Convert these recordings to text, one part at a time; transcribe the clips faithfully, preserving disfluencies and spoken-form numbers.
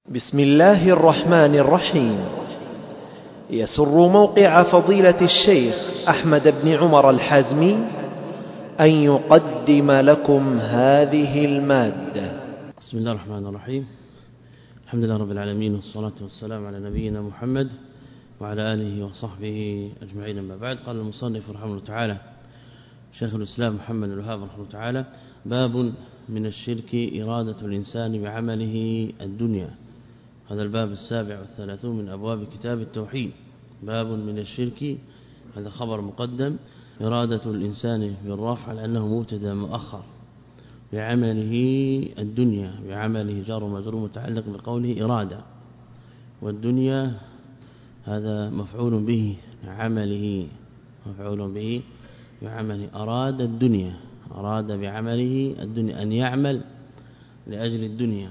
بسم الله الرحمن الرحيم. يسر موقع فضيلة الشيخ أحمد بن عمر الحازمي أن يقدم لكم هذه المادة. بسم الله الرحمن الرحيم. الحمد لله رب العالمين، والصلاة والسلام على نبينا محمد وعلى آله وصحبه أجمعين. أما بعد، قال المصنف رحمه الله تعالى شيخ الإسلام محمد بن الوهاب رحمه الله تعالى: باب من الشرك إرادة الإنسان بعمله الدنيا. هذا الباب السابع والثلاثون من أبواب كتاب التوحيد. باب من الشرك، هذا خبر مقدم، إرادة الإنسان بالرفع لأنه مبتدا مؤخر، بعمله الدنيا، بعمله جار ومجرور متعلق بقوله إرادة، والدنيا هذا مفعول به، عمله مفعول به بعمله، أراد الدنيا، أراد بعمله الدنيا أن يعمل لأجل الدنيا.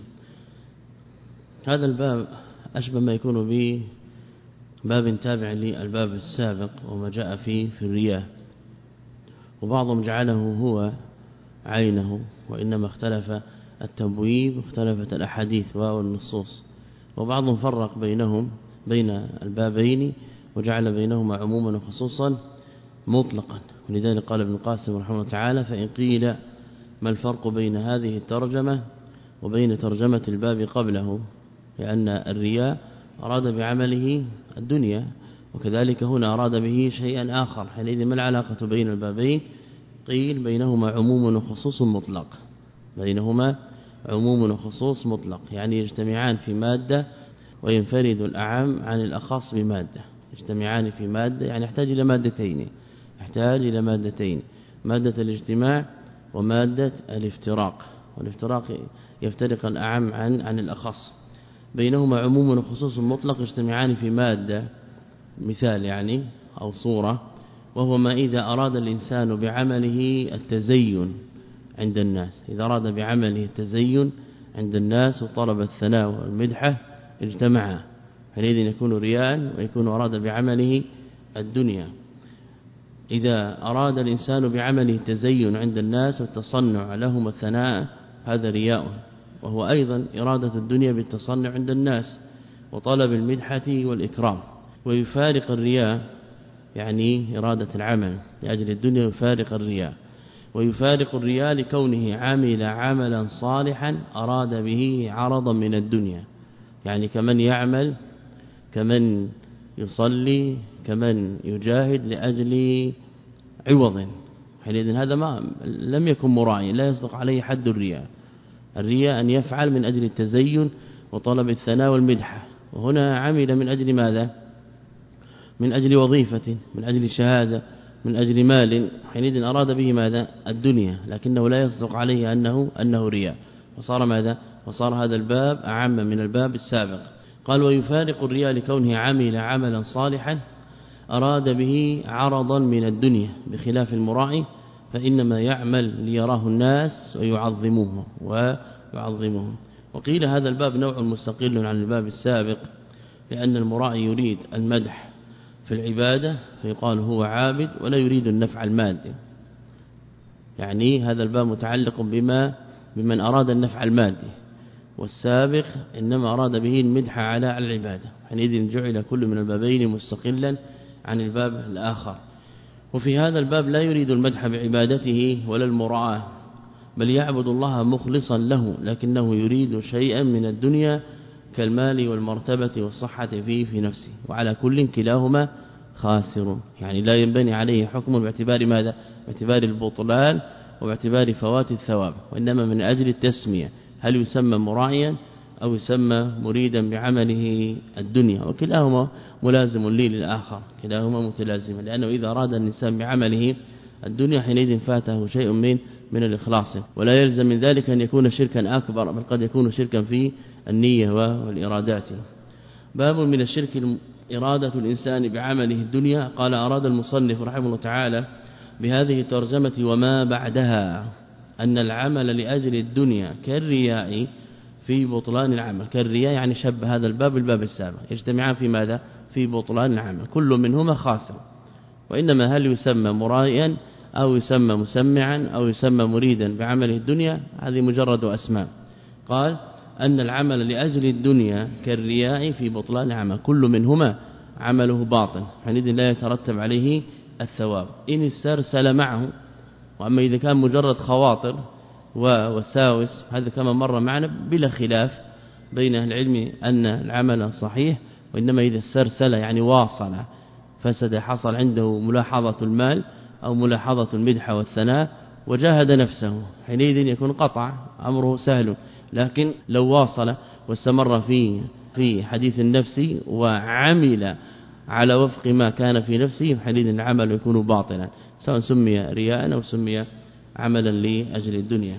هذا الباب أشبه ما يكون به باب تابع للباب السابق وما جاء فيه في الرياء، وبعضهم جعله هو عينه، وإنما اختلف التبويب واختلفت الأحاديث والنصوص، وبعضهم فرق بينهم بين البابين وجعل بينهما عموما وخصوصا مطلقا. ولذلك قال ابن القاسم رحمه الله تعالى: فإن قيل ما الفرق بين هذه الترجمة وبين ترجمة الباب قبله، لأن الرياء أراد بعمله الدنيا، وكذلك هنا أراد به شيئا آخر، حينئذ ما العلاقة بين البابين؟ قيل بينهما عموم وخصوص مطلق، بينهما عموم وخصوص مطلق، يعني يجتمعان في مادة وينفرد الأعم عن الأخص بمادة، يجتمعان في مادة يعني يحتاج إلى مادتين، يحتاج إلى مادتين، مادة الاجتماع ومادة الافتراق، والافتراق يفترق الأعم عن عن الأخص. بينهما عموم وخصوص مطلق يجتمعان في مادة، مثال يعني أو صورة، وهو ما إذا أراد الإنسان بعمله التزين عند الناس، إذا أراد بعمله التزين عند الناس وطلب الثناء والمدحة اجتمعا، حينئذ يكون رياء ويكون أراد بعمله الدنيا. إذا أراد الإنسان بعمله التزين عند الناس والتصنع لهم الثناء، هذا رياء، وهو أيضا إرادة الدنيا بالتصنع عند الناس وطلب المدحة والإكرام. ويفارق الرياء يعني إرادة العمل لأجل الدنيا، يفارق الرياء، ويفارق الرياء لكونه عمل عملا صالحا أراد به عرضا من الدنيا، يعني كمن يعمل، كمن يصلي، كمن يجاهد لأجل عوض، حينئذ هذا ما لم يكن مراعيا، لا يصدق عليه حد الرياء. الرياء أن يفعل من أجل التزين وطلب الثناء والمدحة، وهنا عمل من أجل ماذا؟ من أجل وظيفة، من أجل شهادة، من أجل مال، حينئذ أراد به ماذا؟ الدنيا، لكنه لا يصدق عليه أنه أنه رياء، وصار ماذا؟ وصار هذا الباب أعم من الباب السابق. قال: ويفارق الرياء لكونه عمل عملا صالحا أراد به عرضا من الدنيا، بخلاف المراعي فإنما يعمل ليراه الناس ويعظموه ويعظموه. وقيل هذا الباب نوع مستقل عن الباب السابق، لأن المراعي يريد المدح في العبادة فيقال هو عابد، ولا يريد النفع المادي، يعني هذا الباب متعلق بما بمن أراد النفع المادي، والسابق إنما أراد به المدح على العبادة، حينئذ جعل كل من البابين مستقلا عن الباب الآخر. وفي هذا الباب لا يريد المدح بعبادته ولا المراعاة، بل يعبد الله مخلصا له، لكنه يريد شيئا من الدنيا كالمال والمرتبة والصحة فيه في نفسه، وعلى كل كلاهما خاسر، يعني لا ينبني عليه حكم باعتبار ماذا؟ باعتبار البطلان وباعتبار فوات الثواب، وإنما من أجل التسمية، هل يسمى مراعيا أو يسمى مريدا بعمله الدنيا، وكلاهما ملازم لي للآخر، كلاهما متلازما، لأنه إذا أراد الإنسان بعمله الدنيا حينئذ فاته شيء من من الإخلاص، ولا يلزم من ذلك أن يكون شركا أكبر، بل قد يكون شركا في النية والإرادات. باب من الشرك إرادة الإنسان بعمله الدنيا. قال: أراد المصنف رحمه الله تعالى بهذه الترجمة وما بعدها أن العمل لأجل الدنيا كالرياء في بطلان العمل. كالرياء يعني شب هذا الباب الباب السابق، يجتمعان في ماذا؟ في بطلان العمل، كل منهما خاسر، وإنما هل يسمى مرائيا أو يسمى مسمعا أو يسمى مريدا بعمله الدنيا، هذه مجرد أسماء. قال: أن العمل لأجل الدنيا كالرياء في بطلان العمل، كل منهما عمله باطل حينئذ لا يترتب عليه الثواب إن استرسل معه. وأما إذا كان مجرد خواطر ووساوس هذا كما مر معنا بلا خلاف بين أهل العلم أن العمل صحيح، وإنما إذا استرسل يعني واصل فسد، حصل عنده ملاحظة المال أو ملاحظة المدح والثناء وجاهد نفسه حينئذ يكون قطع أمره سهل. لكن لو واصل واستمر في في حديث النفس وعمل على وفق ما كان في نفسه حينئذ العمل يكون باطلا، سواء سمي رياء أو سمي عملا لأجل الدنيا.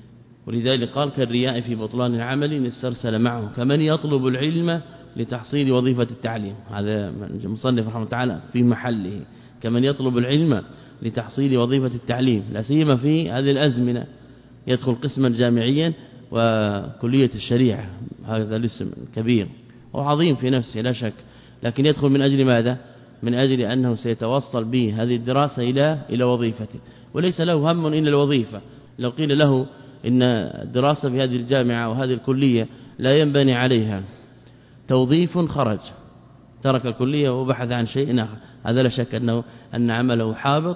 ولذلك قال كالرياء في بطلان العمل إن استرسل معه، كمن يطلب العلم لتحصيل وظيفة التعليم. هذا مصنف رحمه الله تعالى في محله، كمن يطلب العلم لتحصيل وظيفة التعليم، لا سيما في هذه الأزمنة يدخل قسما جامعيا وكلية الشريعة، هذا الاسم كبير وعظيم في نفسه لا شك، لكن يدخل من أجل ماذا؟ من أجل أنه سيتوصل به هذه الدراسة إلى إلى وظيفته، وليس له هم إلا الوظيفة. لو قيل له إن الدراسة في هذه الجامعة وهذه الكلية لا ينبني عليها توظيف خرج ترك الكلية وبحث عن شيء آخر، هذا لا شك أنه أن عمله حابط،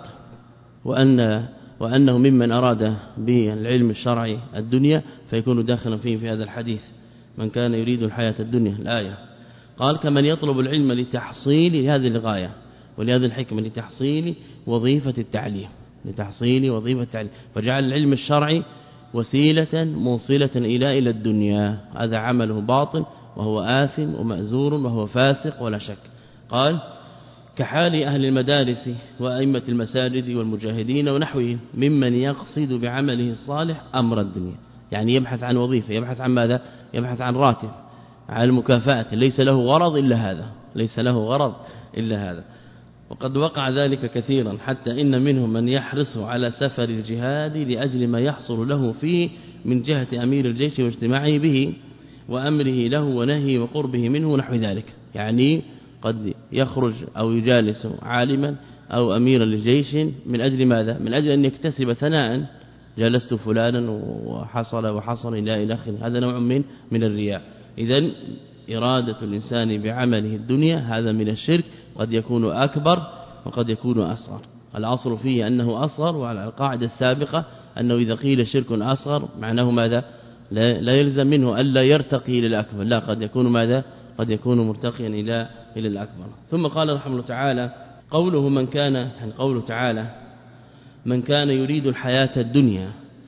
وأن وأنه ممن أراد بالعلم الشرعي الدنيا فيكون داخلا فيه في هذا الحديث من كان يريد الحياة الدنيا الآية. قال كمن يطلب العلم لتحصيل هذه الغاية ولهذه الحكمة لتحصيل وظيفة التعليم، لتحصيل وظيفة التعليم، فجعل العلم الشرعي وسيلة موصلة إلى إلى الدنيا، هذا عمله باطل وهو آثم ومأزور وهو فاسق ولا شك. قال كحال أهل المدارس وأئمة المساجد والمجاهدين ونحوهم ممن يقصد بعمله الصالح أمر الدنيا، يعني يبحث عن وظيفة، يبحث عن ماذا؟ يبحث عن راتب، عن المكافأة، ليس له غرض إلا هذا، ليس له غرض إلا هذا. وقد وقع ذلك كثيرا، حتى إن منهم من يحرص على سفر الجهاد لأجل ما يحصل له فيه من جهة أمير الجيش واجتماعه به وأمره له ونهي وقربه منه نحو ذلك، يعني قد يخرج أو يجالس عالما أو أميرا للجيش من أجل ماذا؟ من أجل أن يكتسب ثناء، جلست فلانا وحصل وحصل إلى إلى آخره، هذا نوع من من الرياء. إذن إرادة الإنسان بعمله الدنيا هذا من الشرك، قد يكون أكبر وقد يكون أصغر. الأصل فيه أنه أصغر، وعلى القاعدة السابقة أنه إذا قيل شرك أصغر معناه ماذا؟ لا, لا يلزم منه ألا يرتقي إلى الأكبر، لا، قد يكون ماذا؟ قد يكون مرتقيا إلى إلى الأكبر. ثم قال رحمه الله تعالى قوله من كان، يعني قوله تعالى من كان يريد الحياة الدنيا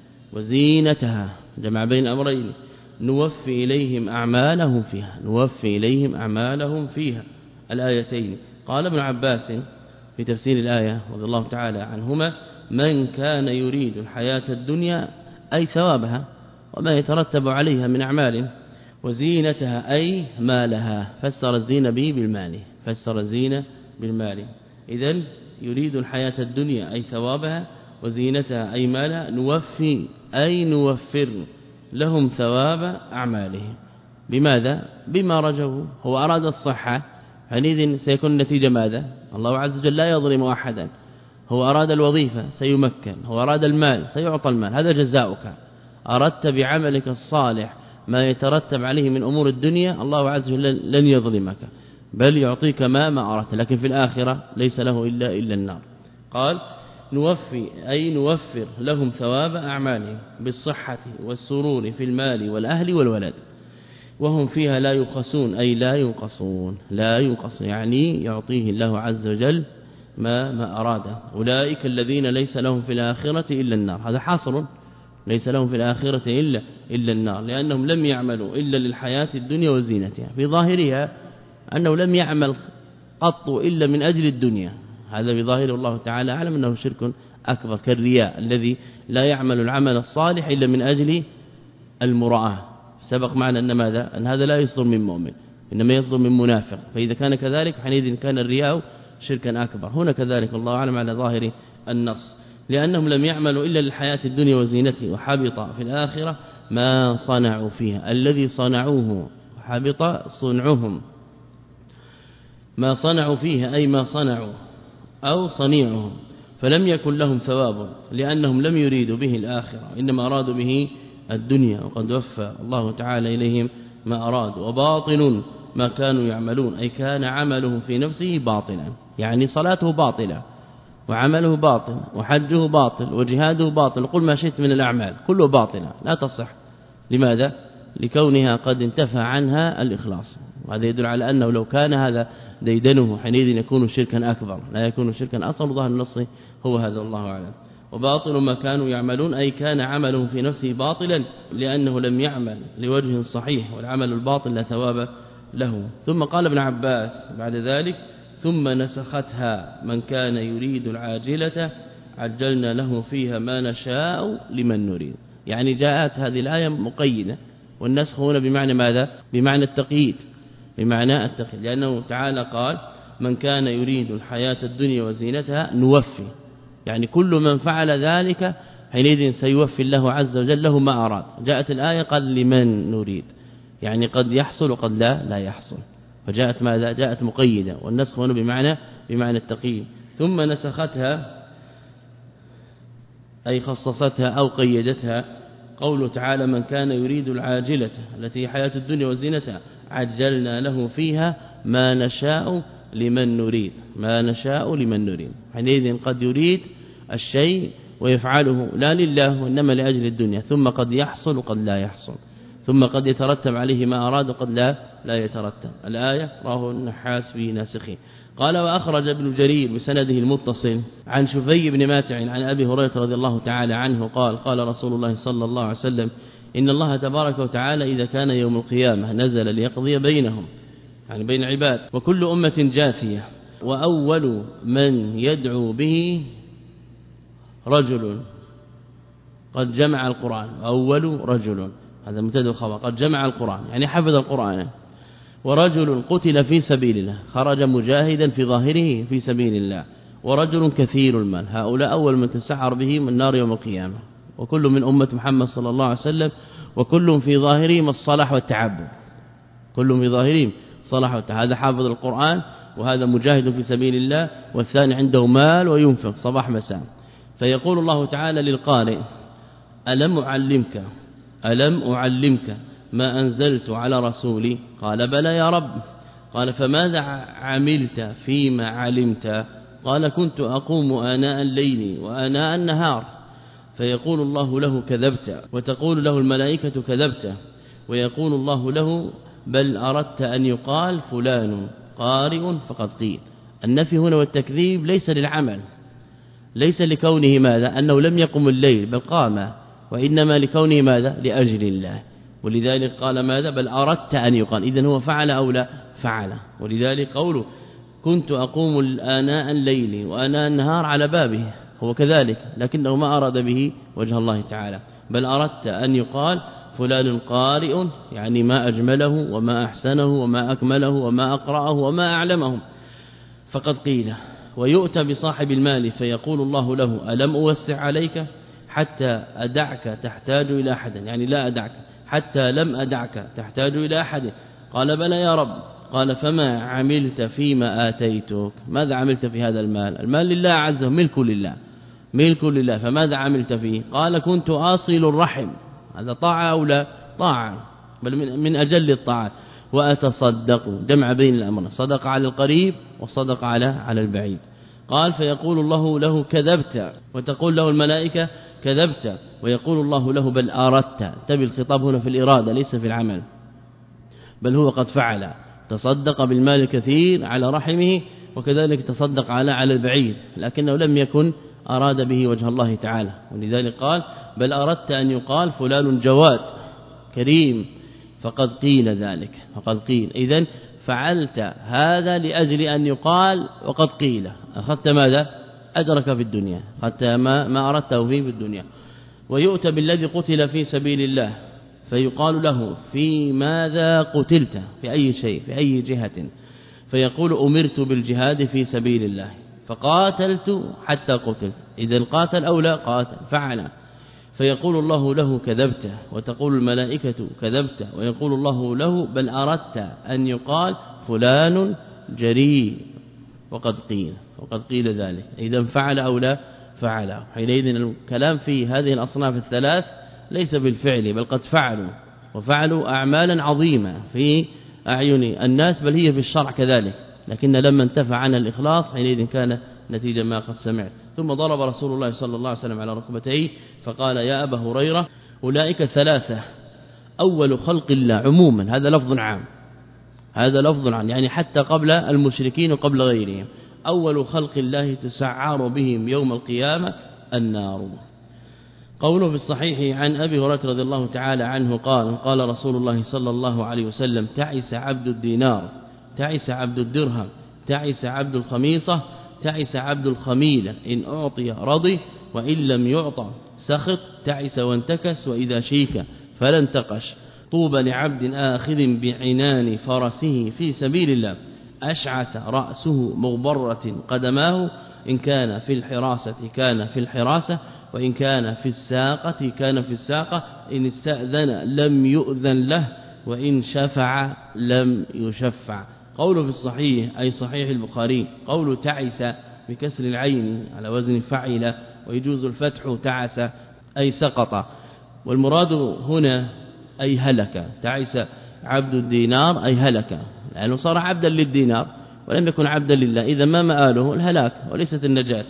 وزينتها، جمع بين أمرين، نوفي إليهم أعمالهم فيها، نوفي إليهم أعمالهم فيها، الآيتين. قال ابن عباس في تفسير الآية رضي الله تعالى عنهما من كان يريد الحياة الدنيا أي ثوابها وما يترتب عليها من أعمال، وزينتها أي مالها، فسر الزينة به بالمال، فسر الزينة بالمال. إذن يريد الحياة الدنيا أي ثوابها، وزينتها أي مالها، نوفي أي نوفر لهم ثواب أعمالهم. بماذا؟ بما رجوا. هو أراد الصحة حينئذ سيكون النتيجة ماذا؟ الله عز وجل لا يظلم أحدا. هو أراد الوظيفة سيمكن، هو أراد المال سيعطى المال، هذا جزاؤك. أردت بعملك الصالح ما يترتب عليه من أمور الدنيا، الله عز وجل لن يظلمك بل يعطيك ما ما أردت، لكن في الآخرة ليس له إلا إلا النار. قال نوفي أي نوفر لهم ثواب أعمالهم بالصحة والسرور في المال والأهل والولد، وهم فيها لا يقصون أي لا ينقصون، لا ينقصون يعني يعطيه الله عز وجل ما ما أراده. أولئك الذين ليس لهم في الآخرة إلا النار، هذا حاصل، ليس لهم في الآخرة إلا إلا النار، لأنهم لم يعملوا إلا للحياة الدنيا وزينتها. في ظاهرها أنه لم يعمل قط إلا من أجل الدنيا، هذا بظاهر الله تعالى أعلم أنه شرك أكبر كالرياء الذي لا يعمل العمل الصالح إلا من أجل المرآة. سبق معنا أن ماذا؟ أن هذا لا يصدر من مؤمن، إنما يصدر من منافق، فإذا كان كذلك حينئذ كان الرياء شركا أكبر. هنا كذلك الله أعلم على ظاهر النص، لأنهم لم يعملوا إلا للحياة الدنيا وزينته، وحبط في الآخرة ما صنعوا فيها، الذي صنعوه حبط صنعهم، ما صنعوا فيها أي ما صنعوا أو صنيعهم، فلم يكن لهم ثواب لأنهم لم يريدوا به الآخرة، إنما أرادوا به الدنيا وقد وفى الله تعالى إليهم ما أراد. وباطل ما كانوا يعملون أي كان عمله في نفسه باطلا، يعني صلاته باطلة وعمله باطل وحجه باطل وجهاده باطل، قل ما شئت من الأعمال كله باطلة لا تصح. لماذا؟ لكونها قد انتفى عنها الإخلاص. وهذا يدل على أنه لو كان هذا ديدنه حينئذ يكون شركا أكبر، لا يكون شركا أصغر. ظاهر النص هو هذا الله أعلم. وباطل ما كانوا يعملون أي كان عمله في نفسه باطلا لأنه لم يعمل لوجه صحيح، والعمل الباطل لا ثواب له. ثم قال ابن عباس بعد ذلك ثم نسختها من كان يريد العاجلة عجلنا له فيها ما نشاء لمن نريد. يعني جاءت هذه الآية مقيدة، والنسخ هنا بمعنى ماذا؟ بمعنى التقييد، بمعنى التقييد، لأنه تعالى قال من كان يريد الحياة الدنيا وزينتها نوفي، يعني كل من فعل ذلك حينئذ سيوفي الله عز وجل له ما أراد. جاءت الآية قال لمن نريد، يعني قد يحصل وقد لا لا يحصل، فجاءت ماذا؟ جاءت مقيدة، والنسخ هنا بمعنى بمعنى التقييد. ثم نسختها أي خصصتها أو قيدتها قوله تعالى من كان يريد العاجلة التي هي حياة الدنيا وزينتها عجلنا له فيها ما نشاء لمن نريد، ما نشاء لمن نريد. حينئذ قد يريد الشيء ويفعله لا لله وإنما لأجل الدنيا، ثم قد يحصل وقد لا يحصل، ثم قد يترتب عليه ما أراد وقد لا لا يترتب. الآية راه النحاس في ناسخه. قال وأخرج ابن جرير بسنده المتصل عن شفي بن ماتع عن أبي هريرة رضي الله تعالى عنه قال قال رسول الله صلى الله عليه وسلم إن الله تبارك وتعالى إذا كان يوم القيامة نزل ليقضي بينهم، يعني بين عباد، وكل أمة جاثية، وأول من يدعو به رجل قد جمع القرآن، أول رجل هذا مبتدا الخبر قد جمع القرآن يعني حفظ القرآن، ورجل قتل في سبيل الله خرج مجاهدا في ظاهره في سبيل الله، ورجل كثير المال، هؤلاء أول من تسعر بهم النار يوم القيامة، وكل من أمة محمد صلى الله عليه وسلم، وكل في ظاهرهم الصلاح والتعبد، كل في ظاهرهم صلاح والتعبد. هذا حافظ القرآن وهذا مجاهد في سبيل الله، والثاني عنده مال وينفق صباح مساء. فيقول الله تعالى للقارئ ألم أعلمك ألم أعلمك ما أنزلت على رسولي؟ قال بلى يا رب. قال فماذا عملت فيما علمت؟ قال كنت أقوم آناء الليل وآناء النهار. فيقول الله له كذبت، وتقول له الملائكة كذبت، ويقول الله له بل أردت أن يقال فلان قارئ فقد قيل. النفي هنا والتكذيب ليس للعمل، ليس لكونه ماذا أنه لم يقم الليل بل قام، وإنما لكونه ماذا لأجل الله، ولذلك قال ماذا بل أردت أن يقال، إذن هو فعل أو لا فعل. ولذلك قوله كنت أقوم آناء الليل وآناء النهار على بابه هو كذلك، لكنه ما أراد به وجه الله تعالى، بل أردت أن يقال فلان قارئ، يعني ما أجمله وما أحسنه وما أكمله وما أقرأه وما أعلمه فقد قيل. ويؤتى بصاحب المال فيقول الله له ألم أوسع عليك حتى أدعك تحتاج إلى أحد، يعني لا أدعك حتى لم أدعك تحتاج إلى أحد. قال بلى يا رب. قال فما عملت فيما آتيتك؟ ماذا عملت في هذا المال؟ المال لله عز وجل، ملك لله ملك لله، فماذا عملت فيه؟ قال كنت آصل الرحم، هذا طاعة أو لا طاعة، بل من, من أجل الطاعات، وأتصدق، جمع بين الأمر، صدق على القريب وصدق على على البعيد. قال فيقول الله له كذبت، وتقول له الملائكة كذبت، ويقول الله له بل أردت. تبي الخطاب هنا في الإرادة ليس في العمل، بل هو قد فعل، تصدق بالمال كثير على رحمه، وكذلك تصدق على على البعيد، لكنه لم يكن أراد به وجه الله تعالى. ولذلك قال بل أردت أن يقال فلان جواد كريم فقد قيل ذلك، فقد قيل. إذن فعلت هذا لأجل أن يقال وقد قيل، أخذت ماذا؟ أجرك في الدنيا، أخذت ما, ما أردته فيه في الدنيا. ويؤتى بالذي قتل في سبيل الله فيقال له في ماذا قتلت؟ في أي شيء، في أي جهة؟ فيقول أمرت بالجهاد في سبيل الله فقاتلت حتى قتلت. إذا قاتل أو لا قاتل فعل. فيقول الله له كذبت، وتقول الملائكة كذبت، ويقول الله له بل أردت أن يقال فلان جريء وقد قيل، وقد قيل ذلك. إذا فعل أو لا فعل. حينئذ الكلام في هذه الأصناف الثلاث ليس بالفعل بل قد فعلوا وفعلوا أعمالا عظيمة في أعين الناس بل هي في الشرع كذلك، لكن لما انتفع عن الإخلاص حينئذ كان نتيجة ما قد سمعت. ثم ضرب رسول الله صلى الله عليه وسلم على ركبتيه فقال يا أبا هريرة أولئك ثلاثة أول خلق الله عموما، هذا لفظ عام، هذا لفظ عام يعني حتى قبل المشركين وقبل غيرهم، أول خلق الله تسعر بهم يوم القيامة النار. قوله في الصحيح عن أبي هريرة رضي الله تعالى عنه قال قال رسول الله صلى الله عليه وسلم تعس عبد الدينار، تعس عبد الدرهم، تعس عبد الخميصة، تعس عبد الخميلة، إن أعطي رضي وإن لم يعطى سخط، تعس وانتكس وإذا شيك فلا انتقش. طوبى لعبد آخذ بعنان فرسه في سبيل الله أشعث رأسه مغبرة قدماه، إن كان في الحراسة كان في الحراسة وإن كان في الساقة كان في الساقة، إن استأذن لم يؤذن له وإن شفع لم يشفع. قوله في الصحيح أي صحيح البخاري قوله تعس بكسر العين على وزن فعل ويجوز الفتح تعس أي سقط، والمراد هنا أي هلك. تعس عبد الدينار أي هلك لأنه صار عبدا للدينار ولم يكن عبدا لله، إذا ما مآله الهلاك وليست النجاة.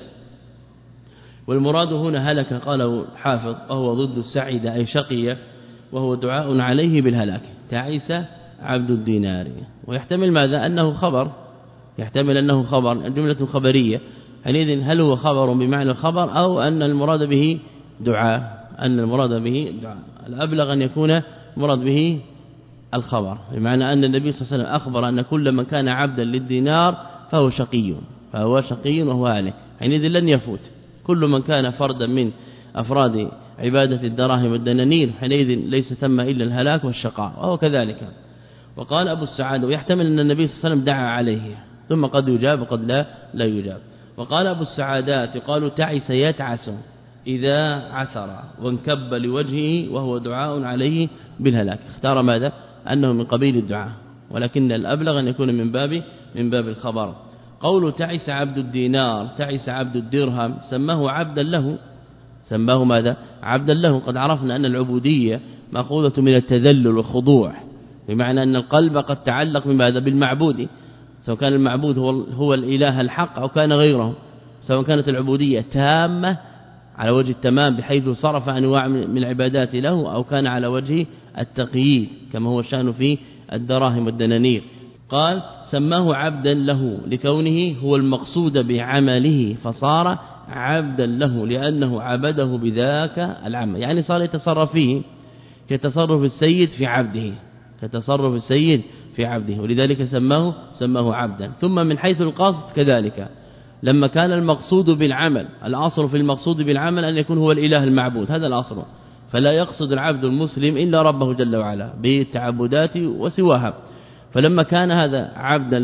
والمراد هنا هلك قاله حافظ وهو ضد السعيد أي شقي، وهو دعاء عليه بالهلاك. تعس عبد الدينار، ويحتمل ماذا أنه خبر، يحتمل أنه خبر الجملة خبرية، حينئذ هل هو خبر بمعنى الخبر أو أن المراد به دعاء، أن المراد به دعاء. الأبلغ أن يكون مراد به الخبر، بمعنى أن النبي صلى الله عليه وسلم أخبر أن كل من كان عبدا للدينار فهو شقي، فهو شقي وهو هالك، حينئذ لن يفوت كل من كان فردا من أفراد عبادة الدراهم والدنانير، حينئذ ليس ثم إلا الهلاك والشقاء، وهو كذلك. وقال أبو السعاد ويحتمل أن النبي صلى الله عليه وسلم دعا عليه، ثم قد يجاب وقد لا لا يجاب. وقال أبو السعادات قالوا تعس يتعس إذا عثر وانكب لوجهه، وهو دعاء عليه بالهلاك. اختار ماذا أنه من قبيل الدعاء، ولكن الأبلغ أن يكون من باب من باب الخبر. قول تعس عبد الدينار، تعس عبد الدرهم، سماه عبدا له، سماه ماذا عبدا له. قد عرفنا أن العبودية مأخوذة من التذلل والخضوع، بمعنى أن القلب قد تعلق بماذا بالمعبود، سواء كان المعبود هو هو الإله الحق أو كان غيره، سواء كانت العبودية تامة على وجه التمام بحيث صرف أنواع من العبادات له، أو كان على وجه التقييد كما هو الشأن في الدراهم والدنانير. قال سماه عبدا له لكونه هو المقصود بعمله، فصار عبدا له لأنه عبده بذاك العمل، يعني صار يتصرف فيه كتصرف السيد في عبده، كتصرف السيد في عبده، ولذلك سماه سماه عبدا. ثم من حيث القصد كذلك، لما كان المقصود بالعمل، الأصل في المقصود بالعمل أن يكون هو الإله المعبود، هذا الأصل، فلا يقصد العبد المسلم إلا ربه جل وعلا بالتعبدات وسواها. فلما كان هذا عبدا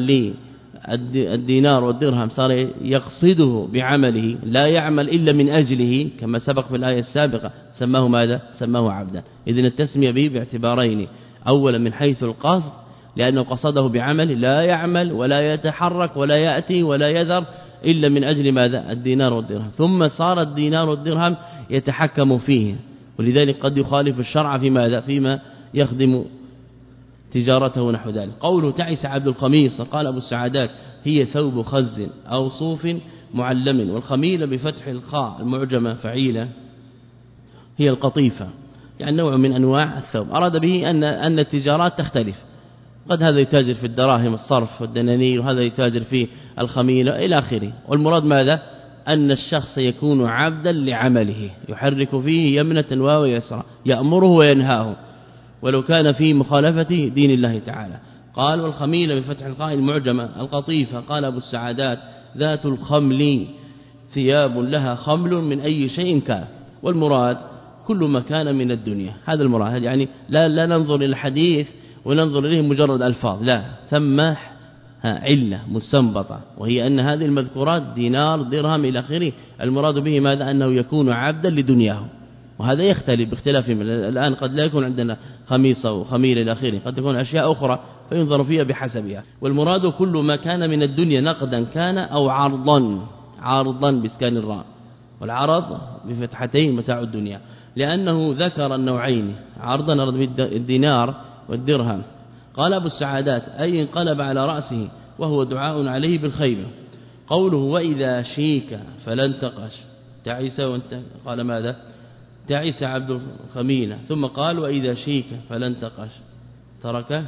للدينار والدرهم صار يقصده بعمله، لا يعمل إلا من أجله كما سبق في الآية السابقة، سماه ماذا سماه عبدا. إذن التسمية به باعتبارين، أولا من حيث القصد لأنه قصده بعمل، لا يعمل ولا يتحرك ولا يأتي ولا يذر إلا من أجل ماذا الدينار والدرهم، ثم صار الدينار والدرهم يتحكم فيه، ولذلك قد يخالف الشرع في ماذا فيما يخدم تجارته نحو ذلك. قوله تعس عبد الخميص، قال أبو السعادات هي ثوب خز أو صوف معلم، والخميلة بفتح الخاء المعجمة فعيلة هي القطيفة، يعني نوع من أنواع الثوب. أراد به أن أن التجارات تختلف، قد هذا يتاجر في الدراهم الصرف والدنانير، وهذا يتاجر في الخميلة إلى آخره. والمراد ماذا أن الشخص يكون عبدا لعمله، يحرك فيه يمنة ويسرى، يأمره وينهاه ولو كان في مخالفة دين الله تعالى. قال والخميلة بفتح القاء المعجمة القطيفة. قال أبو السعادات ذات الخمل ثياب لها خمل من أي شيء كان، والمراد كل ما كان من الدنيا، هذا المراد، يعني لا لا ننظر إلى الحديث وننظر إليه مجرد ألفاظ، لا، ثم علة مستنبطة، وهي أن هذه المذكورات دينار درهم إلى آخره، المراد به ماذا أنه يكون عبدا لدنياه، وهذا يختلف باختلاف من الآن، قد لا يكون عندنا خميصة وخميل إلى آخره، قد تكون أشياء أخرى فينظر فيها بحسبها. والمراد كل ما كان من الدنيا نقدا كان أو عرضا، عرضا بسكان الراء، والعرض بفتحتين متاع الدنيا، لأنه ذكر النوعين عرضا أرد بالدينار والدرهم. قال أبو السعادات أي انقلب على رأسه وهو دعاء عليه بالخيبة. قوله وإذا شيك فلانتقش تعيس وانت قال ماذا تعيس عبد الخميلة ثم قال وإذا شيك فلانتقش تركه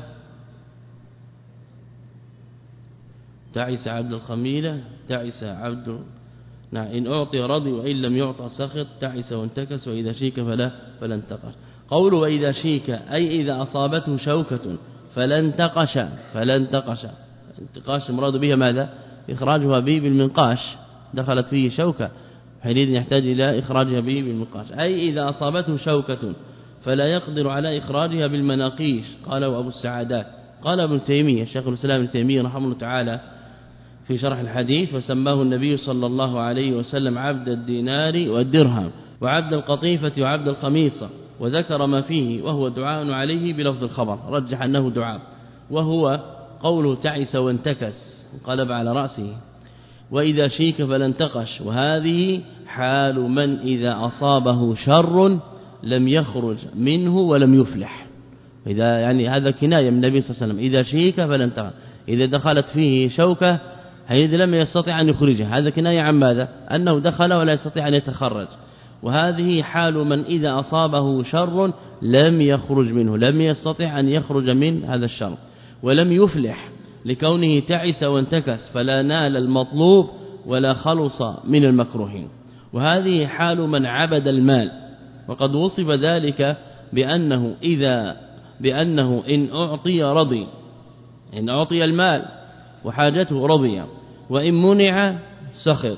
تعيس عبد الخميلة تعيس عبد نعم إن أعطي رضي وإن لم يعطى سخط تعيس وانتكس وإذا شيك فلا فلانتقش. قوله وإذا شيك أي إذا أصابته شوكة فلانتقش فلانتقش انتقاش المراد بها ماذا إخراجها به بالمنقاش دخلت فيه شوكة حينئذ يحتاج إلى إخراجها به بالمنقاش أي إذا أصابته شوكة فلا يقدر على إخراجها بالمناقيش. قاله أبو السعادات. قال ابن تيمية الشيخ الإسلام ابن تيمية رحمه الله تعالى في شرح الحديث وسماه النبي صلى الله عليه وسلم عبد الدينار والدرهم وعبد القطيفة وعبد الخميصة وذكر ما فيه وهو دعاء عليه بلفظ الخبر رجح أنه دعاء وهو قوله تعس وانتكس انقلب على رأسه وإذا شيك فلانتقش وهذه حال من إذا أصابه شر لم يخرج منه ولم يفلح. إذا يعني هذا كناية من النبي صلى الله عليه وسلم إذا شيك فلانتقش إذا دخلت فيه شوكة حيث لم يستطيع أن يخرجها هذا كناية عن ماذا أنه دخل ولا يستطيع أن يتخرج. وهذه حال من إذا أصابه شر لم يخرج منه لم يستطيع أن يخرج من هذا الشر ولم يفلح لكونه تعس وانتكس فلا نال المطلوب ولا خلص من المكروهين. وهذه حال من عبد المال وقد وصف ذلك بأنه إذا بأنه إن أعطي رضي إن أعطي المال وحاجته رضي وإن منع سخط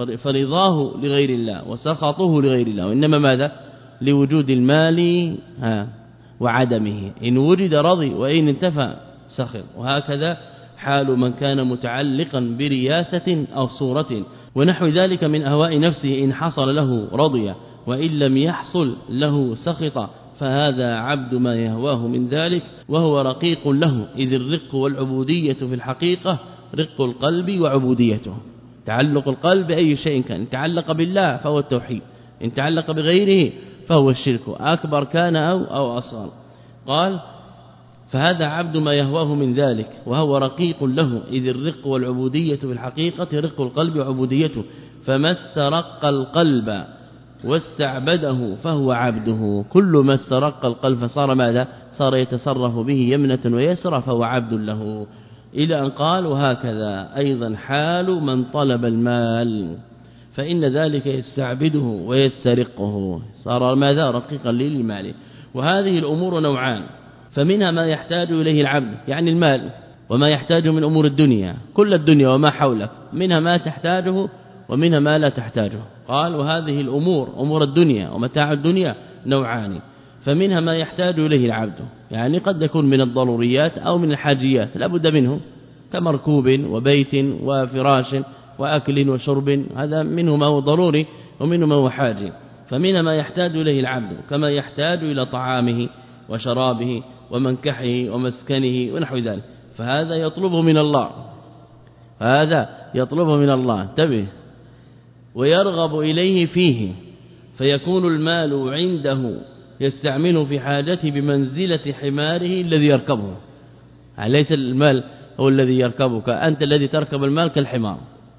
فرضاه لغير الله وسخطه لغير الله وإنما ماذا لوجود المال ها وعدمه إن وجد رضي وإن انتفى سخط. وهكذا حال من كان متعلقا برياسة أو صورة ونحو ذلك من أهواء نفسه إن حصل له رضي وإن لم يحصل له سخط فهذا عبد ما يهواه من ذلك وهو رقيق له إذ الرق والعبودية في الحقيقة رق القلب وعبوديته. تعلق القلب بأي شيء كان إن تعلق بالله فهو التوحيد إن تعلق بغيره فهو الشرك أكبر كان أو, أو أصغر. قال فهذا عبد ما يهواه من ذلك وهو رقيق له إذ الرق والعبودية في الحقيقة رق القلب وعبوديته فما استرق القلب واستعبده فهو عبده. كل ما استرق القلب فصار ماذا صار يتصرف به يمنة ويسرى فهو عبد له إلى أن قال وهكذا أيضا حال من طلب المال فإن ذلك يستعبده ويسترقه صار ماذا رقيقا للمال. وهذه الأمور نوعان فمنها ما يحتاج إليه العبد يعني المال وما يحتاج من أمور الدنيا كل الدنيا وما حولك منها ما تحتاجه ومنها ما لا تحتاجه. قال وهذه الأمور أمور الدنيا ومتاع الدنيا نوعان فمنها ما يحتاج إليه العبد يعني قد يكون من الضروريات أو من الحاجيات لا بد منه كمركوب وبيت وفراش وأكل وشرب هذا منه ما هو ضروري ومنه ما هو حاجي. فمنها ما يحتاج إليه العبد كما يحتاج إلى طعامه وشرابه ومنكحه ومسكنه ونحو ذلك فهذا يطلبه من الله هذا يطلبه من الله انتبه ويرغب إليه فيه فيكون المال عنده يستعمله في حاجته بمنزلة حماره الذي يركبه. ليس المال هو الذي يركبك أنت الذي تركب المال كالحمار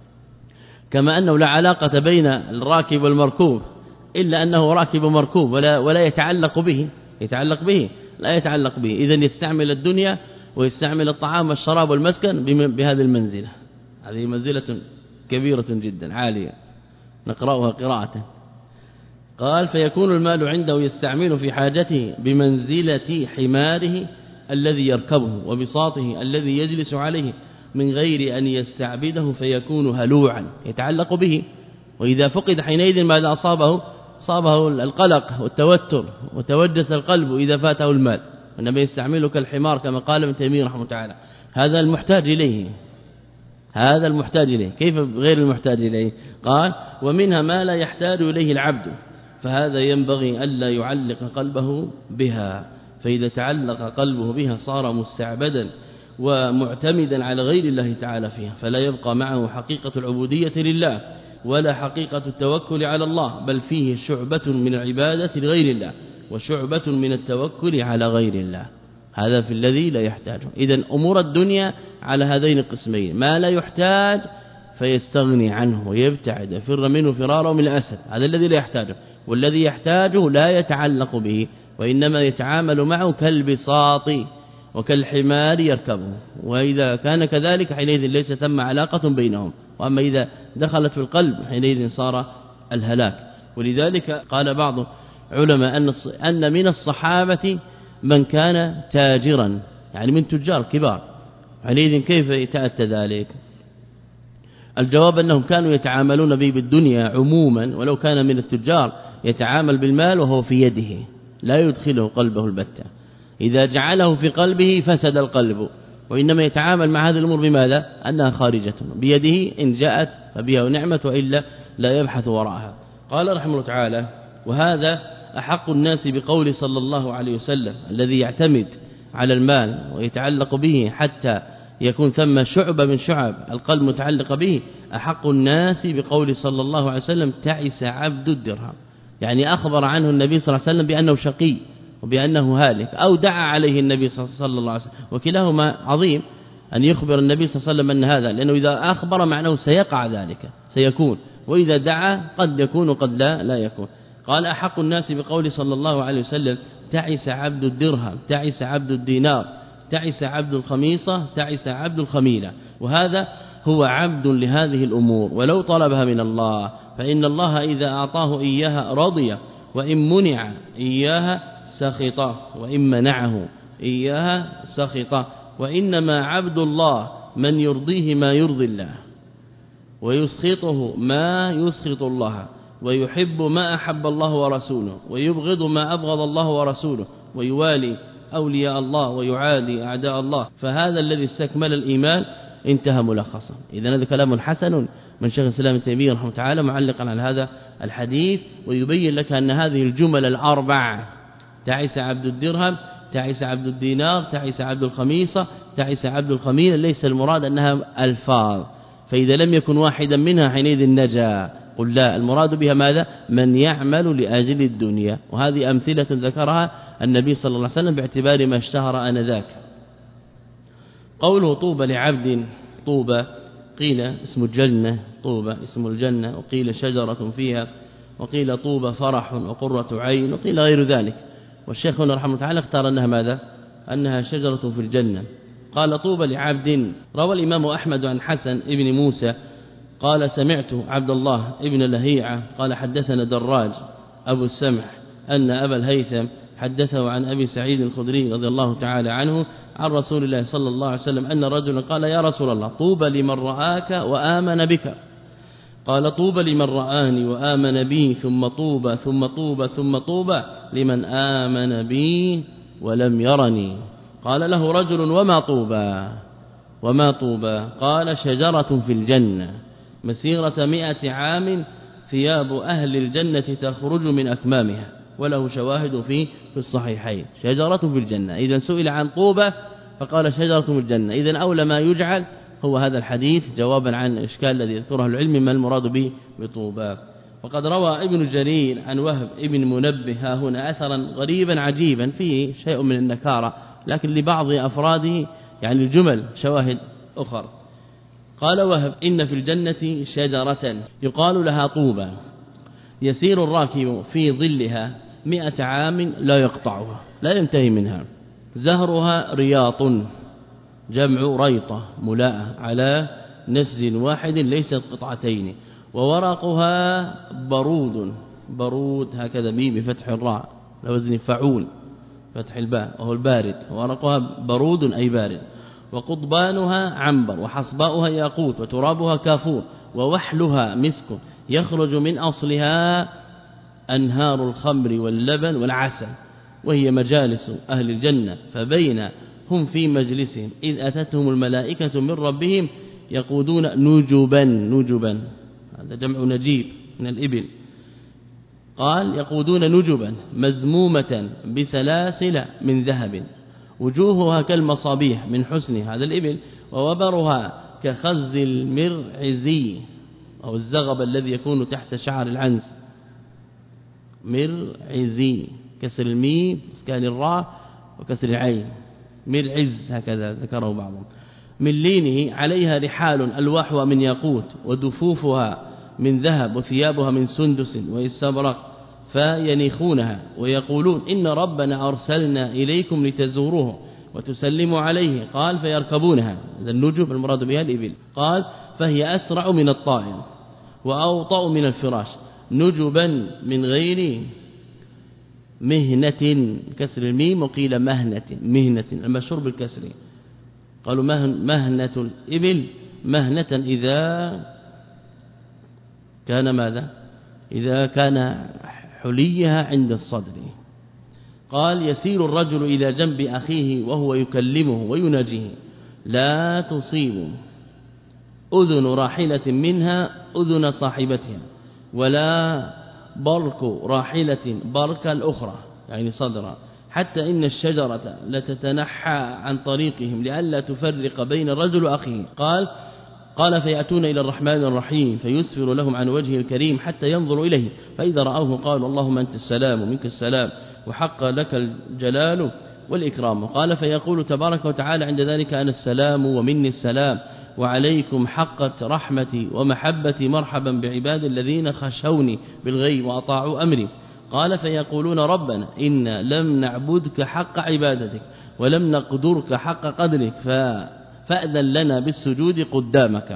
كما أنه لا علاقة بين الراكب والمركوب إلا أنه راكب مركوب ولا, ولا يتعلق به يتعلق به لا يتعلق به إذن يستعمل الدنيا ويستعمل الطعام والشراب والمسكن بهذه المنزلة. هذه منزلة كبيرة جدا عالية نقرأها قراءة. قال فيكون المال عنده يستعمل في حاجته بمنزلة حماره الذي يركبه وبساطه الذي يجلس عليه من غير أن يستعبده فيكون هلوعا يتعلق به. وإذا فقد حينئذ ماذا أصابه أصابه القلق والتوتر وتوجس القلب إذا فاته المال وإنما يستعمله كالحمار كما قال ابن تيمية رحمه تعالى. هذا المحتاج إليه هذا المحتاج إليه كيف غير المحتاج إليه؟ قال ومنها ما لا يحتاج إليه العبد فهذا ينبغي ألا يعلق قلبه بها فإذا تعلق قلبه بها صار مستعبدا ومعتمدا على غير الله تعالى فيها فلا يبقى معه حقيقة العبودية لله ولا حقيقة التوكل على الله، بل فيه شعبة من العبادة لغير الله وشعبة من التوكل على غير الله. هذا في الذي لا يحتاجه. إذن أمور الدنيا على هذين القسمين: ما لا يحتاج فيستغني عنه ويبتعد يفر منه فراره من الأسد، هذا الذي لا يحتاجه، والذي يحتاجه لا يتعلق به وإنما يتعامل معه كالبساط وكالحمار يركبه، وإذا كان كذلك حينئذ ليس ثم علاقة بينهم، وأما إذا دخلت في القلب حينئذ صار الهلاك. ولذلك قال بعض علماء أن أن من الصحابة من كان تاجرا، يعني من تجار كبار، حينئذ كيف يتأتى ذلك؟ الجواب أنهم كانوا يتعاملون به بالدنيا عموما، ولو كان من التجار يتعامل بالمال وهو في يده لا يدخله قلبه البتة، إذا جعله في قلبه فسد القلب، وإنما يتعامل مع هذه الأمور بماذا؟ أنها خارجة بيده، إن جاءت فبها ونعمة وإلا لا يبحث وراءها. قال رحمه الله تعالى: وهذا أحق الناس بقول صلى الله عليه وسلم الذي يعتمد على المال ويتعلق به حتى يكون ثم شعبة من شعب القلب متعلق به، أحق الناس بقول صلى الله عليه وسلم: تعس عبد الدرهم، يعني أخبر عنه النبي صلى الله عليه وسلم بأنه شقي وبأنه هالك، أو دعا عليه النبي صلى الله عليه وسلم، وكلاهما عظيم أن يخبر النبي صلى الله عليه وسلم أن هذا، لأنه إذا أخبر معناه سيقع ذلك سيكون، وإذا دعا قد يكون وقد لا لا يكون. قال: أحق الناس بقول صلى الله عليه وسلم: تعس عبد الدرهم، تعس عبد الدينار، تعس عبد الخميصة، تعس عبد الخميلة. وهذا هو عبد لهذه الأمور ولو طلبها من الله، فإن الله إذا أعطاه إياها رضي، وإن منع إياها سخط، وإن منعه إياها سخط. وإنما عبد الله من يرضيه ما يرضي الله، ويسخطه ما يسخط الله، ويحب ما أحب الله ورسوله، ويبغض ما أبغض الله ورسوله، ويوالي أولياء الله ويعادي أعداء الله، فهذا الذي استكمل الإيمان انتهى ملخصا. إذن هذا كلام حسن من شيخ الإسلام ابن تيمية رحمه الله تعالى معلقا على هذا الحديث، ويبين لك أن هذه الجمل الأربع: تعس عبد الدرهم، تعس عبد الدينار، تعس عبد الخميصة، تعس عبد الخميلة، ليس المراد أنها ألفاظ، فإذا لم يكن واحدا منها حينئذ نجا. قل لا، المراد بها ماذا؟ من يعمل لأجل الدنيا، وهذه أمثلة ذكرها النبي صلى الله عليه وسلم باعتبار ما اشتهر آنذاك. قوله طوبى لعبد، طوبى قيل اسم الجنة، طوبى اسم الجنة، وقيل شجرة فيها، وقيل طوبى فرح وقرة عين، وقيل غير ذلك. والشيخ هنا رحمه الله تعالى اختار أنها ماذا؟ أنها شجرة في الجنة. قال: طوبى لعبد. روى الإمام أحمد عن حسن ابن موسى قال: سمعت عبد الله ابن لهيعة قال: حدثنا دراج أبو السمح أن أبا الهيثم حدثه عن أبي سعيد الخدري رضي الله تعالى عنه عن رسول الله صلى الله عليه وسلم أن رجلا قال: يا رسول الله، طوبى لمن رآك وآمن بك. قال: طوبى لمن رآني وآمن بي، ثم طوبى ثم طوبى ثم طوبى لمن آمن بي ولم يرني. قال له رجل: وما طوبى وما طوبى؟ قال: شجرة في الجنة مسيرة مئة عام، ثياب أهل الجنة تخرج من أكمامها، وله شواهد في في الصحيحين. شجرة في الجنة. إذا سئل عن طوبى فقال شجرة في الجنة. إذا أولى ما يجعل هو هذا الحديث جوابا عن الإشكال الذي يذكره العلم ما المراد به بطوبى. وقد روى ابن جرير عن وهب ابن منبه ها هنا أثرا غريبا عجيبا فيه شيء من النكارة، لكن لبعض أفراده يعني الجمل شواهد أخرى. قال وهب: إن في الجنة شجرة يقال لها طوبى، يسير الراكب في ظلها مئة عام لا يقطعها، لا ينتهي منها، زهرها رياط، جمع ريطة ملاءة على نسج واحد ليست قطعتين، وورقها برود، برود هكذا ميم بفتح الراء لوزن فعول فتح الباء وهو البارد، ورقها برود أي بارد، وقضبانها عنبر، وحصباؤها ياقوت، وترابها كافور، ووحلها مسك، يخرج من أصلها أنهار الخمر واللبن والعسل، وهي مجالس أهل الجنة. فبين هم في مجلسهم إذ أتتهم الملائكة من ربهم يقودون نجبا، نجبا هذا جمع نجيب من الإبل. قال: يقودون نجبا مزمومة بسلاسل من ذهب، وجوهها كالمصابيح من حسن هذا الإبل، ووبرها كخز المرعزي، أو الزغب الذي يكون تحت شعر العنز. مرعزي كسر الميم اسكان الراء وكسر العين مرعز هكذا ذكره بعضهم. من لينه عليها رحال ألواحها من ياقوت ودفوفها من ذهب وثيابها من سندس واستبرق فينيخونها ويقولون إن ربنا أرسلنا إليكم لتزوروه وتسلموا عليه. قال فيركبونها. هذا النجب المراد بها الإبل. قال فهي أسرع من الطائر وأوطأ من الفراش نجبا من غير مهنة كسر الميم وقيل مهنة مهنة المشهور بالكسر. قالوا مهنة الإبل مهنة إذا كان ماذا إذا كان حليها عند الصدر. قال يسير الرجل إلى جنب أخيه وهو يكلمه ويناجيه لا تصيب أذن راحلة منها أذن صاحبتها ولا برك راحلة برك الأخرى يعني صدرا حتى إن الشجرة لتتنحى عن طريقهم لئلا تفرق بين الرجل وأخيه. قال قال فيأتون إلى الرحمن الرحيم فيسفر لهم عن وجهه الكريم حتى ينظروا إليه فإذا رأوه قالوا اللهم أنت السلام ومنك السلام وحق لك الجلال والإكرام. قال فيقول تبارك وتعالى عند ذلك أنا السلام ومني السلام وعليكم حقت رحمتي ومحبتي مرحبا بعباد الذين خشوني بالغيب وأطاعوا أمري. قال فيقولون ربنا إنا لم نعبدك حق عبادتك ولم نقدرك حق قدرك فأذن لنا بالسجود قدامك.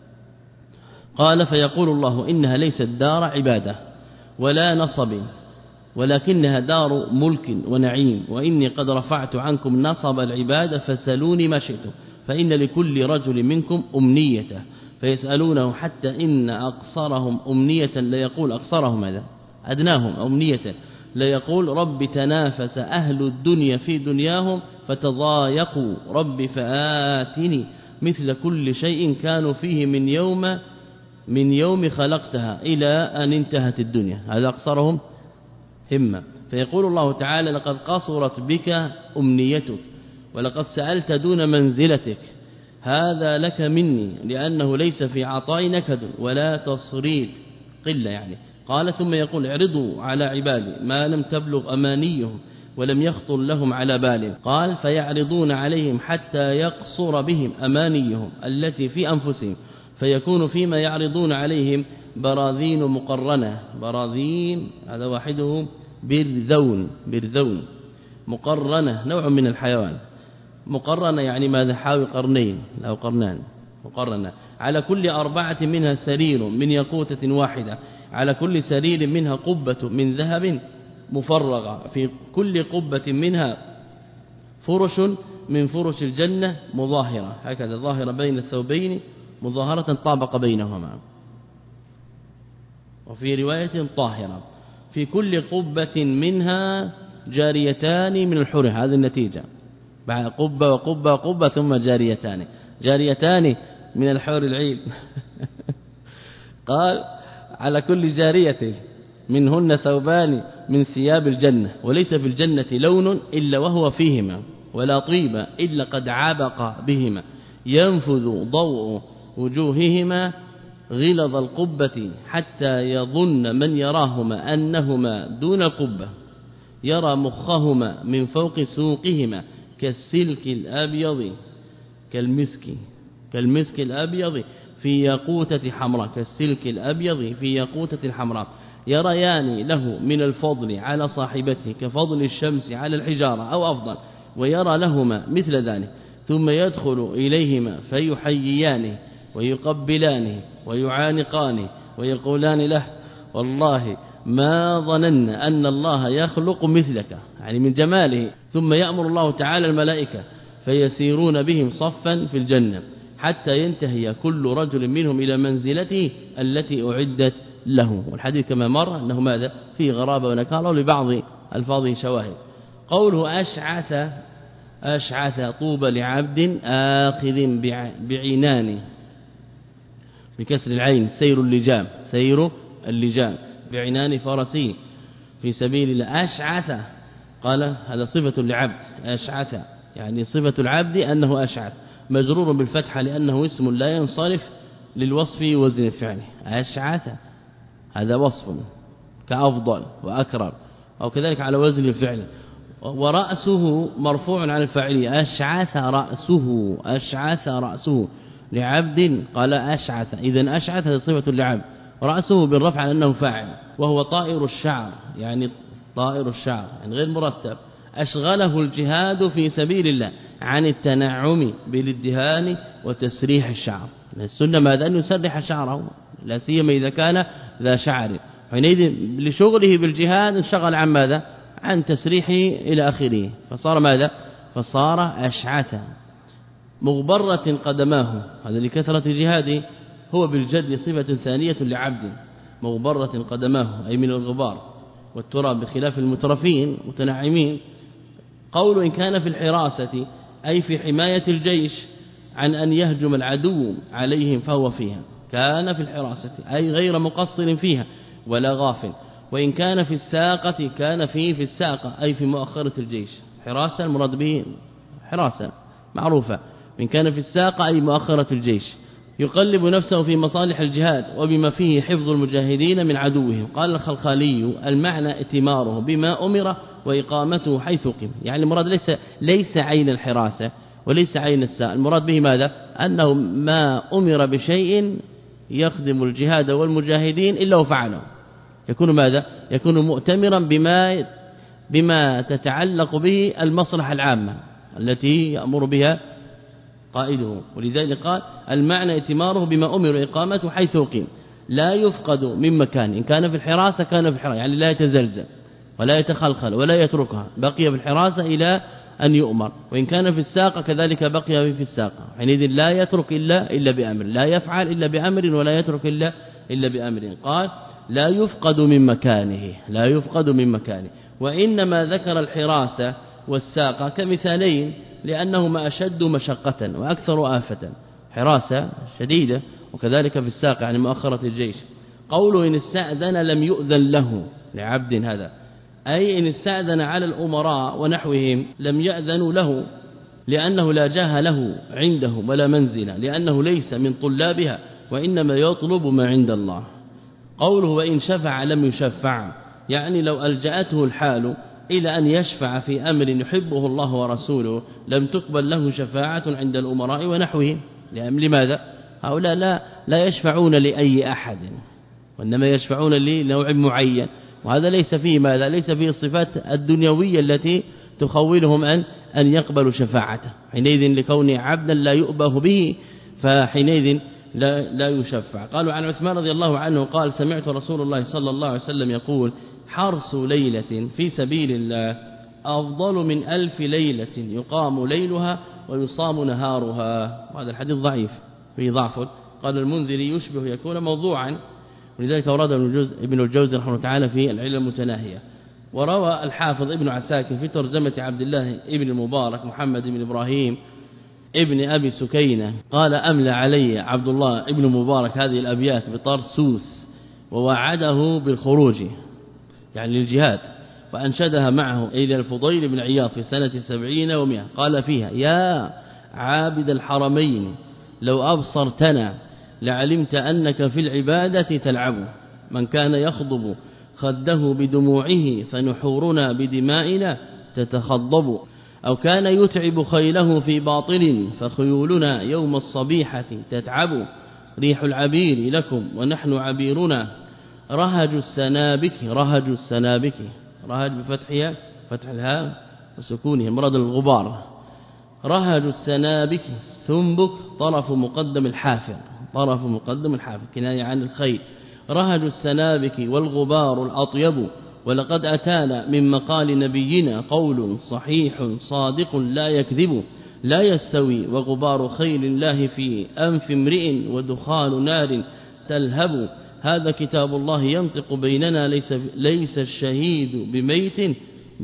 قال فيقول الله إنها ليست دار عبادة ولا نصب ولكنها دار ملك ونعيم وإني قد رفعت عنكم نصب العبادة فسلوني ما شئتم فإن لكل رجل منكم أمنيته فيسألونه حتى إن أقصرهم أمنية لا يقول أقصرهم هذا أدناهم أمنية لا يقول رب تنافس أهل الدنيا في دنياهم فتضايقوا رب فآتني مثل كل شيء كانوا فيه من يوم من يوم خلقتها إلى أن انتهت الدنيا. هذا أقصرهم همة. فيقول الله تعالى لقد قصرت بك أمنيتك ولقد سألت دون منزلتك هذا لك مني لأنه ليس في عطاء نكد ولا تصريد قلة يعني. قال ثم يقول اعرضوا على عبادي ما لم تبلغ أمانيهم ولم يخطر لهم على بال. قال فيعرضون عليهم حتى يقصر بهم أمانيهم التي في أنفسهم فيكون فيما يعرضون عليهم براذين مقرنة. براذين هذا واحده برذون برذون مقرنة نوع من الحيوان مقرنة يعني ماذا حاوي قرنين أو قرنان مقرنة على كل أربعة منها سرير من ياقوتة واحدة على كل سرير منها قبة من ذهب مفرغة في كل قبة منها فرش من فرش الجنة مظاهرة هكذا ظاهرة بين الثوبين مظاهرة طابق بينهما وفي رواية طاهرة في كل قبة منها جاريتان من الحور. هذه النتيجة بعد قبة وقبة وقبة ثم جاريتان جاريتان من الحور العين. قال على كل جارية منهن ثوبان من ثياب الجنة وليس في الجنة لون إلا وهو فيهما ولا طيب إلا قد عبق بهما ينفذ ضوء وجوههما غلظ القبة حتى يظن من يراهما أنهما دون القبة يرى مخهما من فوق سوقهما كالسلك الأبيض كالمسك كالمسك الأبيض في ياقوتة حمراء كالسلك الأبيض في ياقوتة حمراء يريان له من الفضل على صاحبته كفضل الشمس على الحجارة أو أفضل ويرى لهما مثل ذلك ثم يدخل إليهما فيحييانه ويقبلانه ويعانقانه ويقولان له والله ما ظننا أن الله يخلق مثلك يعني من جماله. ثم يأمر الله تعالى الملائكة فيسيرون بهم صفا في الجنة حتى ينتهي كل رجل منهم إلى منزلته التي أعدت له. والحديث كما مر أنه ماذا فيه غرابة ونكارة لبعض ألفاظه شواهد. قوله أشعث أشعث طوبى لعبد آخذ بعنانه بكسر العين سير اللجام سير اللجام بعنان فرسه في سبيل الله. أشعث قال هذا صفة لعبد أشعث يعني صفة العبد أنه أشعث مجرور بالفتحة لأنه اسم لا ينصرف للوصف وزن الفعل. أشعث هذا وصف كأفضل وأكرم أو كذلك على وزن الفعل. ورأسه مرفوع على الفاعلية، أشعث رأسه، أشعث رأسه لعبد قال أشعث، إذن أشعث هذه صفة لعبد، رأسه بالرفع على أنه فاعل، وهو طائر الشعر، يعني طائر الشعر يعني غير مرتب. أشغله الجهاد في سبيل الله عن التنعم بالادهان وتسريح الشعر. السنة ماذا؟ أن يسرح شعره، لا سيما إذا كان ذا شعر، حينئذ لشغله بالجهاد انشغل عن ماذا؟ عن تسريحه إلى آخره، فصار ماذا؟ فصار أشعث. مغبرة قدماه، هذا لكثرة جهاده، هو بالجد صفة ثانية لعبد. مغبرة قدماه أي من الغبار والتراب، بخلاف المترفين متنعمين. قول إن كان في الحراسة أي في حماية الجيش عن أن يهجم العدو عليهم فهو فيها، كان في الحراسة أي غير مقصر فيها ولا غافل. وإن كان في الساقة كان فيه في الساقة أي في مؤخرة الجيش. حراسة المراد به حراسة معروفة، وإن كان في الساقة أي مؤخرة الجيش. يقلب نفسه في مصالح الجهاد وبما فيه حفظ المجاهدين من عدوهم. قال الخلخالي المعنى اتماره بما أمر وإقامته حيث قم، يعني المراد ليس ليس عين الحراسة وليس عين الساقة، المراد به ماذا؟ أنه ما أمر بشيء يخدم الجهاد والمجاهدين إلا وفعله، يكون ماذا؟ يكون مؤتمرا بما بما تتعلق به المصلحة العامة التي يأمر بها قائده. ولذلك قال المعنى اتماره بما أمر إقامته حيث قيم، لا يفقد من مكان. إن كان في الحراسة كان في الحراسة، يعني لا يتزلزل ولا يتخلخل ولا يتركها، بقي في الحراسة إلى أن يؤمر. وإن كان في الساقة كذلك بقي في الساقة، حينئذ لا يترك إلا إلا بأمر، لا يفعل إلا بأمر ولا يترك إلا إلا بأمر. قال لا يفقد من مكانه، لا يفقد من مكانه. وإنما ذكر الحراسة والساقة كمثالين لأنهما أشد مشقة وأكثر آفة، حراسة شديدة وكذلك في الساقة يعني مؤخرة الجيش. قوله إن استأذن لم يؤذن له لعبد، هذا أي إن استأذن على الأمراء ونحوهم لم يأذنوا له، لأنه لا جاه له عندهم ولا منزل، لأنه ليس من طلابها وإنما يطلب ما عند الله. قوله وإن شفع لم يشفع، يعني لو ألجأته الحال إلى أن يشفع في أمر يحبه الله ورسوله لم تقبل له شفاعة عند الأمراء ونحوهم. لماذا؟ هؤلاء لا لا يشفعون لأي أحد، وإنما يشفعون لنوع معين، وهذا ليس فيه ماذا؟ ليس فيه الصفات الدنيوية التي تخولهم أن أن يقبلوا شفاعته. حينئذ لكون عبدا لا يؤبه به فحينئذ لا لا يشفع. قالوا عن عثمان رضي الله عنه قال سمعت رسول الله صلى الله عليه وسلم يقول حرس ليلة في سبيل الله أفضل من ألف ليلة يقام ليلها ويصام نهارها. وهذا الحديث ضعيف فيه ضعف. قال المنذري يشبه يكون موضوعا، ولذلك أورد ابن الجوزي رحمه الله تعالى في العلل المتناهية. وروى الحافظ ابن عساكر في ترجمة عبد الله ابن المبارك محمد بن إبراهيم ابن أبي سكينة قال أملى علي عبد الله ابن مبارك هذه الأبيات بطرسوس ووعده بالخروج يعني للجهاد، وأنشدها معه إلى الفضيل بن عياض في سنة سبعين ومئة. قال فيها يا عابد الحرمين لو أبصرتنا لعلمت أنك في العبادة تلعب، من كان يخضب خده بدموعه فنحورنا بدمائنا تتخضب، أو كان يتعب خيله في باطل فخيولنا يوم الصبيحة تتعب، ريح العبير لكم ونحن عبيرنا رهج السنابك. رهج السنابك رهج بفتحها فتح الهاء وسكونها مراد الغبار. رهج السنابك ثنبك طرف مقدم الحافر، طرف مقدم الحافر كناية عن الخيل. رهج السنابك والغبار الأطيب، ولقد أتانا من مقال نبينا قول صحيح صادق لا يكذب، لا يستوي وغبار خيل الله في أنف امرئ ودخان نار تلهب، هذا كتاب الله ينطق بيننا ليس, ليس الشهيد بميت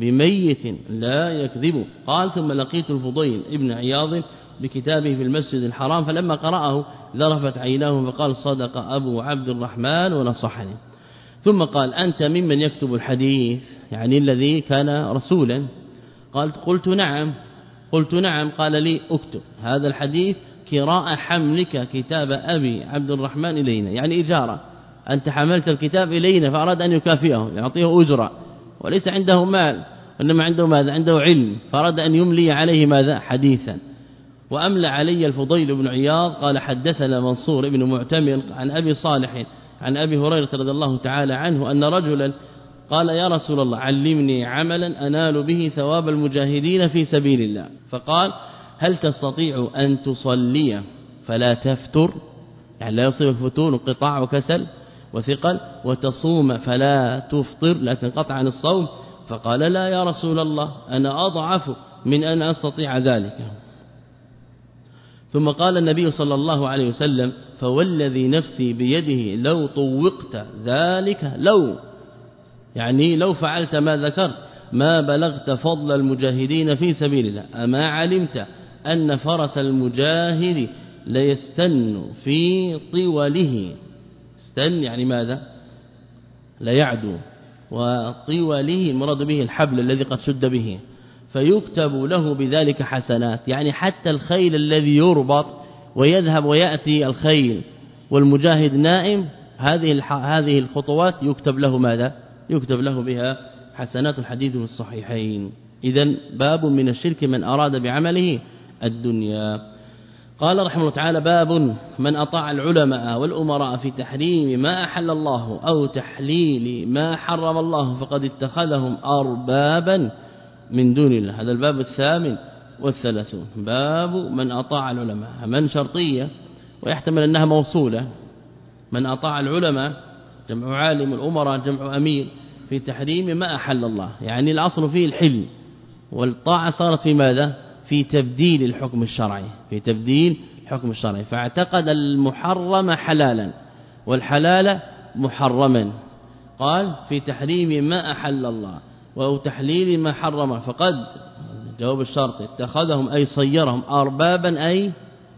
بميت لا يكذب. قال ثم لقيت الفضيل ابن عياض بكتابه في المسجد الحرام فلما قرأه ذرفت عيناه فقال صدق أبو عبد الرحمن ونصحني. ثم قال أنت ممن يكتب الحديث يعني الذي كان رسولا؟ قال قلت نعم. قلت نعم. قال لي اكتب هذا الحديث كراء حملك كتاب أبي عبد الرحمن إلينا، يعني إجارة، أنت حملت الكتاب إلينا، فأراد أن يكافئه يعطيه أجرة، وليس عنده مال إنما عنده ماذا؟ عنده علم، فأراد أن يملي عليه ماذا؟ حديثا. وأملى علي الفضيل بن عياض قال حدثنا منصور بن معتمر عن أبي صالح عن أبي هريرة رضي الله تعالى عنه أن رجلا قال يا رسول الله علمني عملا أنال به ثواب المجاهدين في سبيل الله، فقال هل تستطيع أن تصلي فلا تفتر، يعني لا يصيب الفتور انقطاع وكسل وثقل، وتصوم فلا تفطر لا تنقطع عن الصوم، فقال لا يا رسول الله أنا أضعف من أن أستطيع ذلك. ثم قال النبي صلى الله عليه وسلم فوالذي نفسي بيده لو طوقت ذلك، لو يعني لو فعلت ما ذكرت ما بلغت فضل المجاهدين في سبيل الله، أما علمت أن فرس المجاهد ليستن في طوله، استن يعني ماذا؟ لا يعدو، وطوله المراد به الحبل الذي قد شد به، فيكتب له بذلك حسنات، يعني حتى الخيل الذي يربط ويذهب ويأتي الخيل والمجاهد نائم، هذه هذه الخطوات يكتب له ماذا؟ يكتب له بها حسنات. الحديث في الصحيحين. إذن باب من الشرك من أراد بعمله الدنيا. قال رحمه الله تعالى باب من أطاع العلماء والأمراء في تحريم ما أحل الله أو تحليل ما حرم الله فقد اتخذهم أربابا من دون الله. هذا الباب الثامن والثلاثون. باب من أطاع العلماء، من شرطية ويحتمل أنها موصولة، من أطاع العلماء جمع عالم، الأمراء جمع أمير، في تحريم ما أحل الله، يعني الأصل فيه الحل، والطاعة صارت في ماذا؟ في تبديل الحكم الشرعي، في تبديل الحكم الشرعي، فاعتقد المحرم حلالا والحلال محرما. قال في تحريم ما أحل الله أو تحليل ما حرم فقد، جواب الشرط، اتخذهم أي صيرهم أربابا أي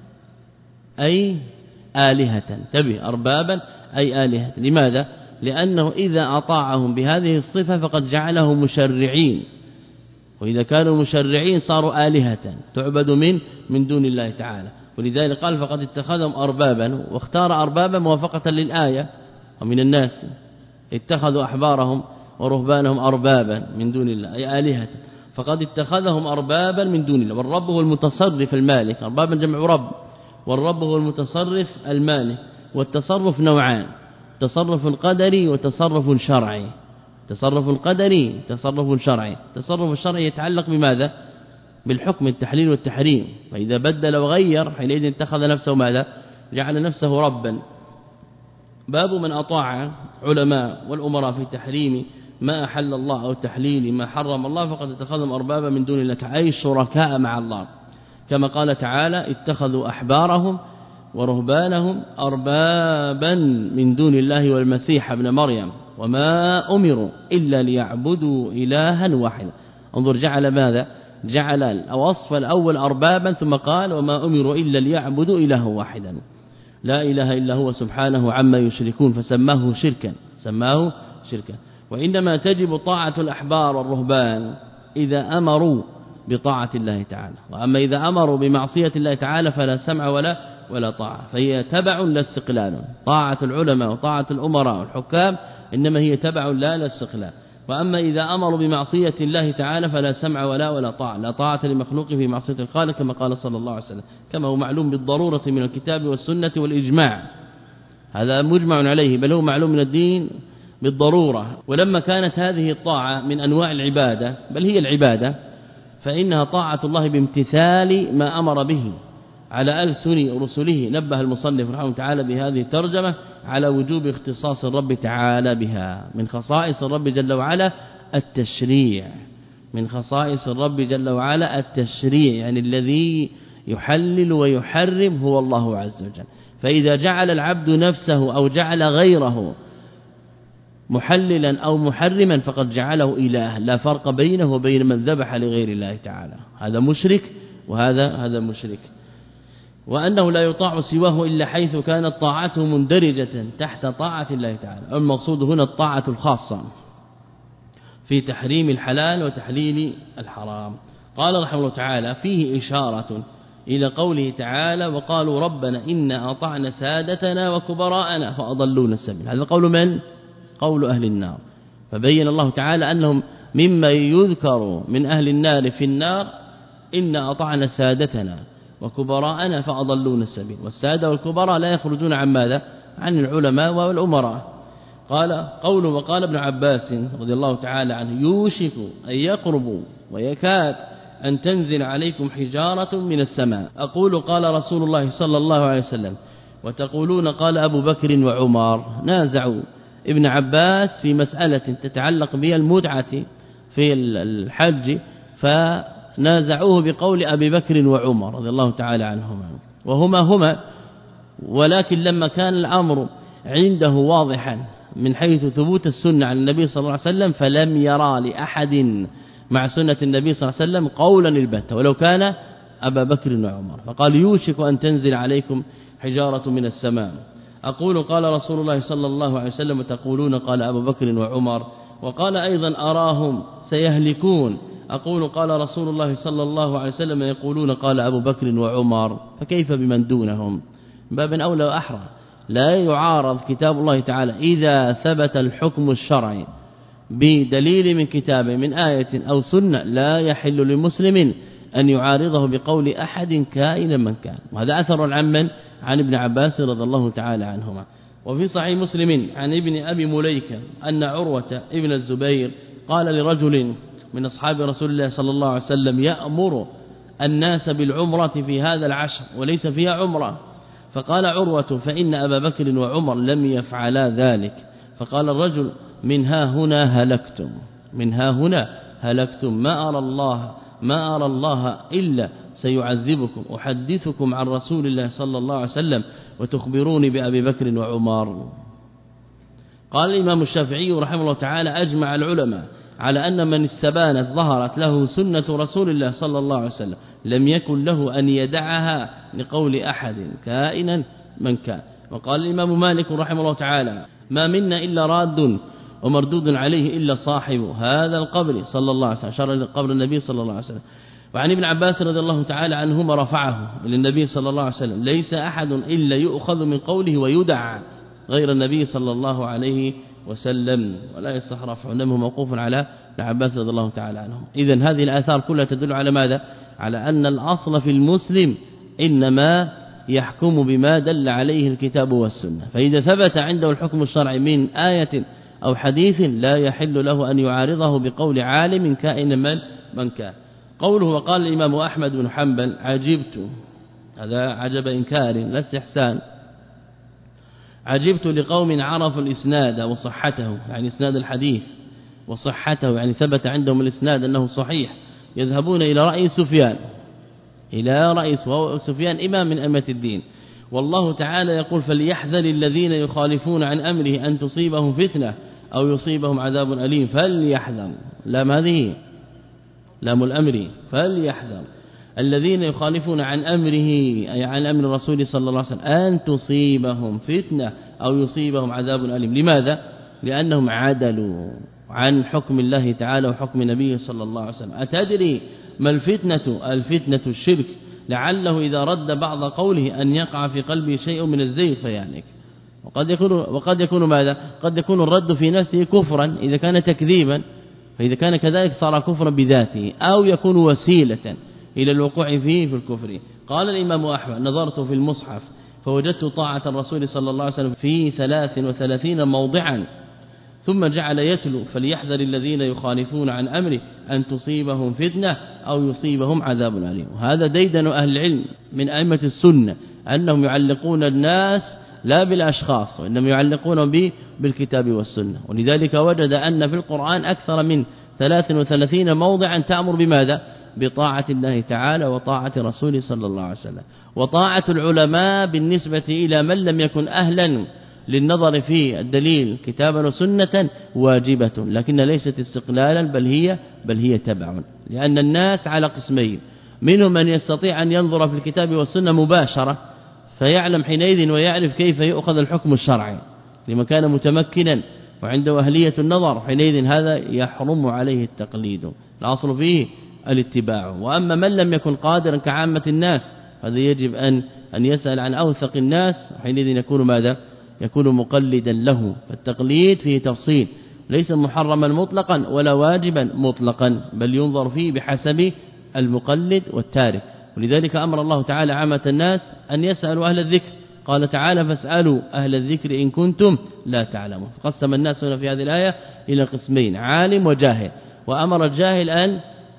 أي آلهة، تبه أربابا أي آلهة. لماذا؟ لأنه إذا أطاعهم بهذه الصفة فقد جعلهم مشرعين، وإذا كانوا مشرعين صاروا آلهة تعبد من من دون الله تعالى. ولذلك قال فقد اتخذهم أربابا، واختار أربابا موافقة للآية. ومن الناس اتخذوا أحبارهم ورهبانهم أربابا من دون الله أي آلهة، فقد اتخذهم أربابا من دون الله. والرب هو المتصرف المالك، أربابا جمع رب، والرب هو المتصرف المالك. والتصرف نوعان، تصرف قدري وتصرف شرعي. تصرف قدري تصرف شرعي. التصرف الشرعي يتعلق بماذا؟ بالحكم التحليل والتحريم، فإذا بدل وغير حينئذ اتخذ نفسه ماذا؟ جعل نفسه ربا. باب من أطاع علماء والأمراء في تحريم ما أحل الله أو تحليل ما حرم الله فقد اتخذهم أربابا من دون الله أي شركاء مع الله، كما قال تعالى اتخذوا أحبارهم ورهبانهم أربابا من دون الله والمسيح ابن مريم وما أمروا إلا ليعبدوا إلها واحدا. انظر جعل ماذا؟ جعل الوصف الأول أربابا ثم قال وما أمروا إلا ليعبدوا إلها واحدا، لا إله إلا هو سبحانه عما يشركون، فسماه شركا، سماه شركا. وإنما تجب طاعة الأحبار والرهبان إذا أمروا بطاعة الله تعالى، وأما إذا أمروا بمعصية الله تعالى فلا سمع ولا ولا طاعة، فهي تبع لا استقلال. طاعة العلماء وطاعة الأمراء والحكام إنما هي تبع لا لا استقلال. وأما إذا أمروا بمعصية الله تعالى فلا سمع ولا ولا طاعة، لا طاعة لمخلوق في معصية الخالق كما قال صلى الله عليه وسلم، كما هو معلوم بالضرورة من الكتاب والسنة والإجماع، هذا مجمع عليه، بل هو معلوم من الدين بالضرورة. ولما كانت هذه الطاعة من أنواع العبادة بل هي العبادة، فإنها طاعة الله بامتثال ما أمر به على ألسن رسله. نبه المصنف رحمه الله تعالى بهذه الترجمة على وجوب اختصاص الرب تعالى بها. من خصائص الرب جل وعلا التشريع، من خصائص الرب جل وعلا التشريع، يعني الذي يحلل ويحرم هو الله عز وجل. فإذا جعل العبد نفسه أو جعل غيره محللا أو محرما فقد جعله إله، لا فرق بينه وبين من ذبح لغير الله تعالى، هذا مشرك وهذا هذا مشرك. وأنه لا يطاع سواه إلا حيث كانت طاعته مندرجة تحت طاعة الله تعالى. المقصود هنا الطاعة الخاصة في تحريم الحلال وتحليل الحرام. قال رحمه الله تعالى فيه إشارة إلى قوله تعالى وقالوا ربنا إنا أطعنا سادتنا وكبراءنا فأضلونا السبيل. هذا قول من؟ قول أهل النار. فبين الله تعالى أنهم مما يذكر من أهل النار في النار إنا أطعنا سادتنا وكبراءنا فأضلونا السبيل. والسادة والكبراء لا يخرجون عن ماذا؟ عن العلماء والأمراء. قال قوله وقال ابن عباس رضي الله تعالى عنه يوشك أن يقربوا ويكاد أن تنزل عليكم حجارة من السماء. أقول قال رسول الله صلى الله عليه وسلم وتقولون قال أبو بكر وعمر. نازعوا ابن عباس في مسألة تتعلق بالمتعة في الحج فنازعوه بقول أبي بكر وعمر رضي الله تعالى عنهما وهما هما، ولكن لما كان الأمر عنده واضحا من حيث ثبوت السنة عن النبي صلى الله عليه وسلم فلم يرى لأحد مع سنة النبي صلى الله عليه وسلم قولا البتة ولو كان أبا بكر وعمر، فقال يوشك أن تنزل عليكم حجارة من السماء. أقول قال رسول الله صلى الله عليه وسلم وتقولون قال أبو بكر وعمر. وقال أيضا أراهم سيهلكون. أقول قال رسول الله صلى الله عليه وسلم يقولون قال أبو بكر وعمر. فكيف بمن دونهم؟ باب أولى وأحرى. لا يعارض كتاب الله تعالى إذا ثبت الحكم الشرعي بدليل من كتاب من آية أو سنة لا يحل لمسلم أن يعارضه بقول أحد كائنا من كان. وهذا أثر عن من؟ عن ابن عباس رضي الله تعالى عنهما. وفي صحيح مسلم عن ابن أبي مليكة أن عروة ابن الزبير قال لرجل من أصحاب رسول الله صلى الله عليه وسلم يأمر الناس بالعمرة في هذا العشر وليس فيها عمرة، فقال عروة فإن أبا بكر وعمر لم يفعلا ذلك. فقال الرجل من ها هنا هلكتم، من ها هنا هلكتم، ما أرى الله ما أرى الله إلا سيعذبكم، أحدثكم عن رسول الله صلى الله عليه وسلم وتخبروني بأبي بكر وعمر. قال الإمام الشافعي رحمه الله تعالى أجمع العلماء على أن من استبانت ظهرت له سنة رسول الله صلى الله عليه وسلم لم يكن له أن يدعها لقول أحد كائنا من كان. وقال الإمام مالك رحمه الله تعالى ما منا إلا راد ومردود عليه إلا صاحب هذا القبر صلى الله عليه وسلم، أشار إلى قبر النبي صلى الله عليه وسلم. وعن ابن عباس رضي الله تعالى عنهما رفعه إلى النبي صلى الله عليه وسلم ليس أحد إلا يؤخذ من قوله ويدعى غير النبي صلى الله عليه وسلم، ولا يصح رفعه انه موقوف على ابن عباس رضي الله تعالى عنهم. إذن هذه الآثار كلها تدل على ماذا؟ على أن الأصل في المسلم إنما يحكم بما دل عليه الكتاب والسنة، فإذا ثبت عنده الحكم الشرعي من آية أو حديث لا يحل له أن يعارضه بقول عالم كائن من من كان. قوله وقال الإمام أحمد بن حنبل عجبت، هذا عجب إنكار لا استحسان، عجبت لقوم عرفوا الإسناد وصحته، يعني إسناد الحديث وصحته، يعني ثبت عندهم الإسناد أنه صحيح، يذهبون إلى رأي سفيان إلى رأي سفيان إمام من أئمة الدين، والله تعالى يقول فليحذر الذين يخالفون عن أمره أن تصيبهم فتنة أو يصيبهم عذاب أليم. فليحذر لام هذه لام الأمر، فليحذر الذين يخالفون عن أمره أي عن أمر الرسول صلى الله عليه وسلم أن تصيبهم فتنة أو يصيبهم عذاب أليم. لماذا؟ لأنهم عدلوا عن حكم الله تعالى وحكم نبيه صلى الله عليه وسلم. أتدري ما الفتنة؟ الفتنة الشرك، لعله إذا رد بعض قوله أن يقع في قلبه شيء من الزيغ فيعنيك. وقد يكون وقد يكون ماذا؟ قد يكون الرد في نفسه كفرا إذا كان تكذيبا، فإذا كان كذلك صار كفرا بذاته، أو يكون وسيلة إلى الوقوع فيه في الكفر. قال الإمام أحمد نظرت في المصحف فوجدت طاعة الرسول صلى الله عليه وسلم في ثلاث وثلاثين موضعا، ثم جعل يتلو فليحذر الذين يخالفون عن أمره أن تصيبهم فتنة أو يصيبهم عذاب أليم. وهذا ديدن أهل العلم من أئمة السنة أنهم يعلقون الناس لا بالأشخاص وإنما يعلقون به بالكتاب والسنة. ولذلك وجد أن في القرآن أكثر من ثلاث وثلاثين موضعا تأمر بماذا؟ بطاعة الله تعالى وطاعة رسوله صلى الله عليه وسلم. وطاعة العلماء بالنسبة إلى من لم يكن أهلا للنظر في الدليل كتابا وسنة واجبة، لكن ليست استقلالا بل هي بل هي تبع، لأن الناس على قسمين، منهم من يستطيع أن ينظر في الكتاب والسنة مباشرة فيعلم حينئذ ويعرف كيف يؤخذ الحكم الشرعي لمن كان متمكنا وعنده أهلية النظر، حينئذ هذا يحرم عليه التقليد، الأصل فيه الاتباع. وأما من لم يكن قادرا كعامة الناس هذا يجب أن أن يسأل عن أوثق الناس، حينئذ يكون ماذا يكون مقلدا له. فالتقليد فيه تفصيل، ليس محرما مطلقا ولا واجبا مطلقا، بل ينظر فيه بحسب المقلد والتارك. ولذلك أمر الله تعالى عامة الناس أن يسألوا أهل الذكر، قال تعالى فاسألوا أهل الذكر إن كنتم لا تعلمون. فقسم الناس هنا في هذه الآية إلى قسمين، عالم وجاهل، وأمر الجاهل أن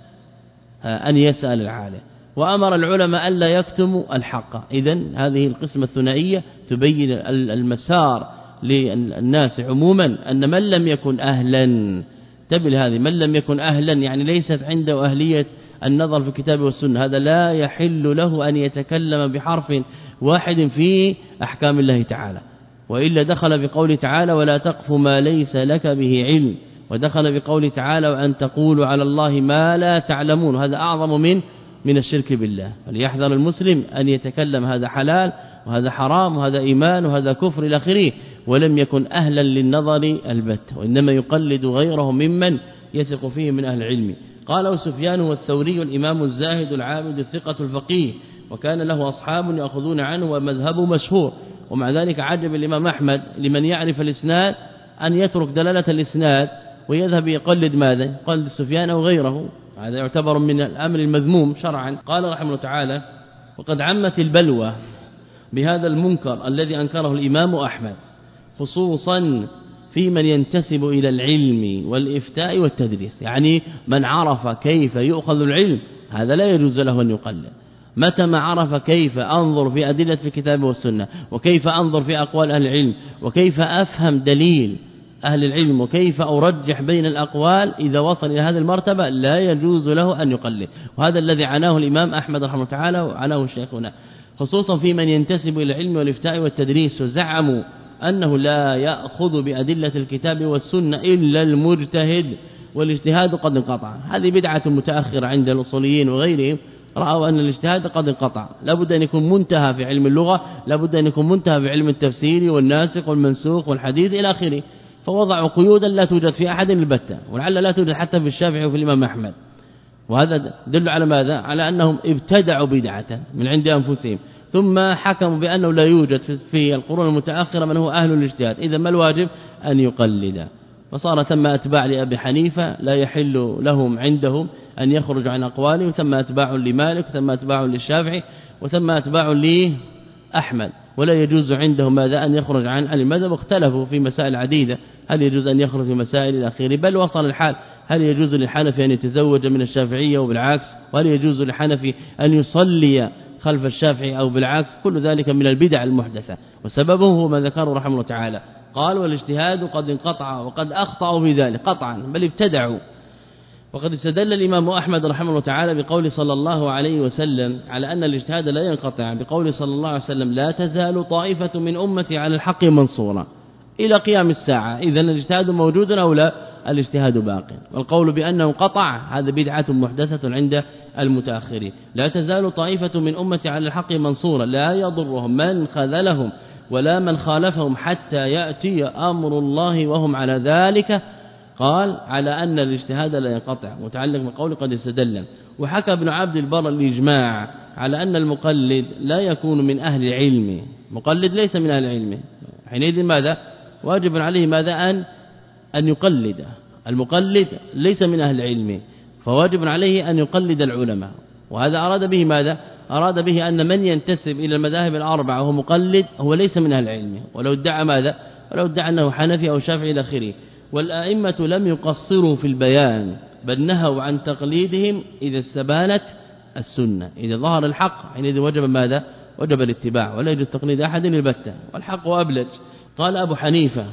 أن يسأل العالم، وأمر العلماء ألا يكتموا الحق. إذن هذه القسمة الثنائية تبين المسار للناس عموما، أن من لم يكن أهلا، تبل هذه، من لم يكن أهلا يعني ليست عنده أهلية النظر في الكتاب والسنة، هذا لا يحل له أن يتكلم بحرف واحد في أحكام الله تعالى، وإلا دخل بقول تعالى ولا تقف ما ليس لك به علم، ودخل بقول تعالى وأن تقولوا على الله ما لا تعلمون، هذا أعظم من من الشرك بالله. فليحذر المسلم أن يتكلم هذا حلال وهذا حرام وهذا إيمان وهذا كفر إلى آخره، ولم يكن أهلا للنظر البت، وإنما يقلد غيره ممن يثق فيه من أهل العلم. قاله سفيان والثوري الإمام الزاهد العابد الثقة الفقيه، وكان له أصحاب يأخذون عنه ومذهبه مشهور. ومع ذلك عجب الإمام أحمد لمن يعرف الإسناد أن يترك دلالة الإسناد ويذهب يقلد ماذا؟ يقلد سفيان أو غيره، هذا يعتبر من الأمر المذموم شرعا. قال رحمه الله تعالى وقد عمت البلوى بهذا المنكر الذي أنكره الإمام أحمد، خصوصا في من ينتسب إلى العلم والإفتاء والتدريس، يعني من عرف كيف يؤخذ العلم هذا لا يجوز له أن يقلد. متى ما عرف كيف أنظر في أدلة في الكتاب والسنة، وكيف أنظر في أقوال أهل العلم، وكيف أفهم دليل أهل العلم، وكيف أرجح بين الأقوال، إذا وصل إلى هذه المرتبة لا يجوز له أن يقلد. وهذا الذي عناه الإمام أحمد رحمه الله تعالى وعناه شيخنا، خصوصا في من ينتسب إلى العلم والإفتاء والتدريس، وزعموا أنه لا يأخذ بأدلة الكتاب والسنة إلا المجتهد، والاجتهاد قد انقطع. هذه بدعة متأخرة عند الأصوليين وغيرهم، رأوا أن الاجتهاد قد انقطع، لابد أن يكون منتهى في علم اللغة، لابد أن يكون منتهى في علم التفسير والناسخ والمنسوخ والحديث إلى آخره، فوضعوا قيودا لا توجد في أحد البتة، ولعل لا توجد حتى في الشافعي وفي الإمام أحمد. وهذا دل على ماذا؟ على أنهم ابتدعوا بدعة من عند أنفسهم، ثم حكموا بأنه لا يوجد في القرون المتأخرة من هو أهل الاجتهاد، إذا ما الواجب؟ أن يقلد. فصار ثم أتباع لأبي حنيفة لا يحل لهم عندهم أن يخرج عن أقوالهم، ثم أتباع لمالك، ثم أتباع للشافعي، وثم أتباع لأحمد، ولا يجوز عندهم ماذا؟ أن يخرج عن المذهب. واختلفوا في مسائل عديدة، هل يجوز أن يخرج في مسائل الأخيرة، بل وصل الحال هل يجوز للحنفي أن يتزوج من الشافعية وبالعكس، وهل يجوز للحنفي أن يصلي خلف الشافعي أو بالعكس، كل ذلك من البدع المحدثة، وسببه هو ما ذكره رحمه الله تعالى. قال والاجتهاد قد انقطع، وقد أخطأوا في ذلك قطعا، بل ابتدعوا. وقد استدل الإمام أحمد رحمه الله تعالى بقول صلى الله عليه وسلم على أن الاجتهاد لا ينقطع، بقول صلى الله عليه وسلم لا تزال طائفة من أمتي على الحق منصورة إلى قيام الساعة. إذن الاجتهاد موجود أو لا؟ الاجتهاد باق. والقول بأنه قطع هذا بدعة محدثة عند المتأخرين. لا تزال طائفة من أمتي على الحق منصورة لا يضرهم من خذلهم ولا من خالفهم حتى يأتي أمر الله وهم على ذلك. قال على أن الاجتهاد لا ينقطع، متعلق بقول قد استدل. وحكى ابن عبد البر الإجماع على أن المقلد لا يكون من أهل العلم، مقلد ليس من أهل العلم، حينئذ ماذا؟ واجب عليه ماذا؟ أن أن يقلد. المقلد ليس من أهل العلم، فواجب عليه أن يقلد العلماء. وهذا أراد به ماذا؟ أراد به أن من ينتسب إلى المذاهب الأربعة وهو مقلد هو ليس من أهل العلم، ولو ادعى ماذا؟ ولو ادعى أنه حنفي أو شافعي إلى آخره. والآئمة لم يقصروا في البيان، بل نهوا عن تقليدهم إذا استبانت السنة، إذا ظهر الحق حينئذ وجب ماذا؟ وجب الاتباع، ولا يجوز تقليد أحد البتة، والحق أبلج. قال أبو حنيفة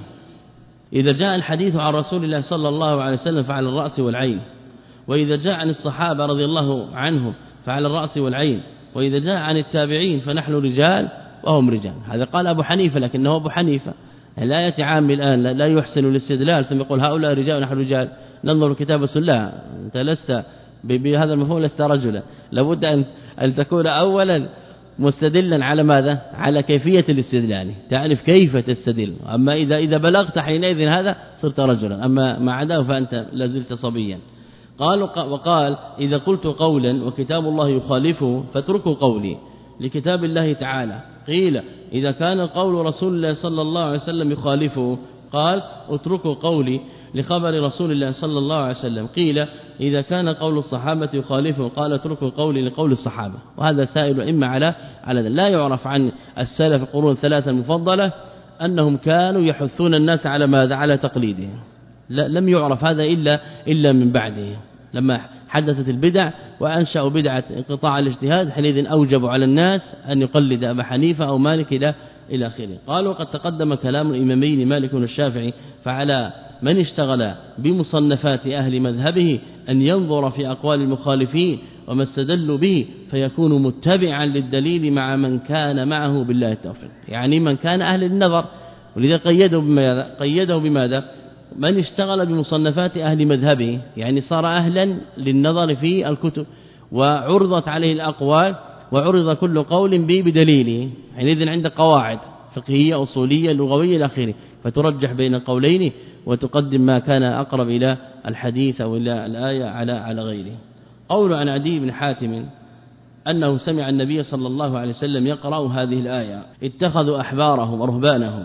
إذا جاء الحديث عن رسول الله صلى الله عليه وسلم فعلى الرأس والعين، وإذا جاء عن الصحابة رضي الله عنهم فعلى الرأس والعين، وإذا جاء عن التابعين فنحن رجال وهم رجال. هذا قال أبو حنيفة، لكنه أبو حنيفة لا يتعامل الآن، لا يحسن الاستدلال ثم يقول هؤلاء رجال ونحن رجال ننظر كتاب السنة. أنت لست بهذا المفهوم، لست رجلا، لابد أن أن تكون أولا مستدلا على ماذا؟ على كيفية الاستدلال، تعرف كيف تستدل. أما إذا إذا بلغت حينئذ هذا صرت رجلا، أما ما عداه فأنت لازلت صبيا. قال وقال إذا قلت قولا وكتاب الله يخالفه فاتركوا قولي، لكتاب الله تعالى. قيل إذا كان قول رسول الله صلى الله عليه وسلم يخالفه قال اتركوا قولي لخبر رسول الله صلى الله عليه وسلم. قيل إذا كان قول الصحابة يخالفه قال اتركوا قولي لقول الصحابة. وهذا سائل إما على على لا يعرف عن السلف القرون الثلاثة المفضلة أنهم كانوا يحثون الناس على ماذا؟ على تقليده. لا لم يعرف هذا إلا إلا من بعده لما حدثت البدع وأنشأوا بدعة انقطاع الاجتهاد حينئذ أوجبوا على الناس أن يقلد أبا حنيفة أو مالك إلى إلى آخره. قالوا قد تقدم كلام الإمامين مالك والشافعي فعلى من اشتغل بمصنفات أهل مذهبه أن ينظر في أقوال المخالفين وما استدلوا به فيكون متبعا للدليل مع من كان معه بالله التوفيق، يعني من كان أهل النظر. ولذا قيده بماذا؟ قيده بماذا؟ من اشتغل بمصنفات أهل مذهبه، يعني صار أهلا للنظر في الكتب وعرضت عليه الأقوال وعرض كل قول به بدليله، حينئذ عند قواعد فقهية أصولية لغوية إلى آخره، فترجح بين قولين وتقدم ما كان أقرب إلى الحديث أو إلى الآية على على غيره. قول عن عدي بن حاتم أنه سمع النبي صلى الله عليه وسلم يقرأ هذه الآية: اتخذوا أحبارهم ورهبانهم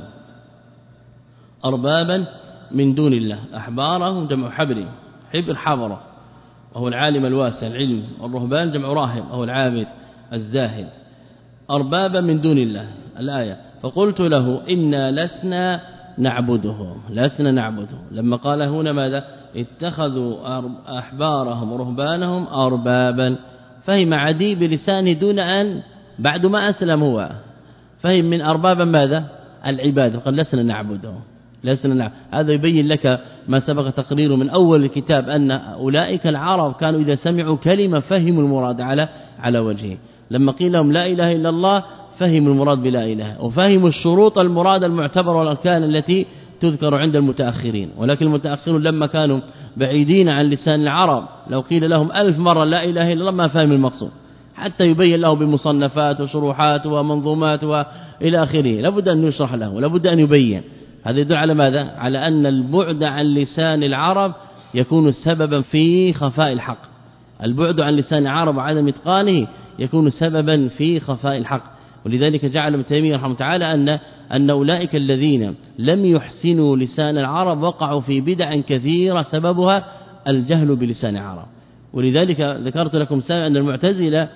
أربابا من دون الله. أحبارهم جمع حبر، حبر حبر وهو العالم الواسع العلم، والرهبان جمع راهب وهو العابد الزاهد. أربابا من دون الله الآية. فقلت له إنا لسنا نعبدهم لسنا نعبدهم لما قال هنا ماذا؟ اتخذوا أحبارهم ورهبانهم أربابا. فهم عدي بلسانه دون أن بعد ما أسلم هو فهم من أربابا ماذا؟ العبادة. قال لسنا نعبدهم لسنا نعبد. هذا يبين لك ما سبق تقريره من أول الكتاب أن أولئك العرب كانوا إذا سمعوا كلمة فهموا المراد على على وجهه. لما قيل لهم لا إله إلا الله فهموا المراد بلا إله، وفهموا الشروط المراد المعتبر والأركان التي تذكر عند المتأخرين. ولكن المتأخرون لما كانوا بعيدين عن لسان العرب لو قيل لهم ألف مرة لا إله إلا الله ما فهم المقصود، حتى يبين له بمصنفات وشروحات ومنظومات وإلى آخره، لابد أن يشرح له ولابد أن يبين. هذا يدل على ماذا؟ على أن البعد عن لسان العرب يكون سببا في خفاء الحق. البعد عن لسان العرب وعدم إتقانه يكون سببا في خفاء الحق. ولذلك جعل ابن تيمية رحمه تعالى أن أن أولئك الذين لم يحسنوا لسان العرب وقعوا في بدع كثيرة سببها الجهل بلسان العرب. ولذلك ذكرت لكم سابقا أن المعتزلة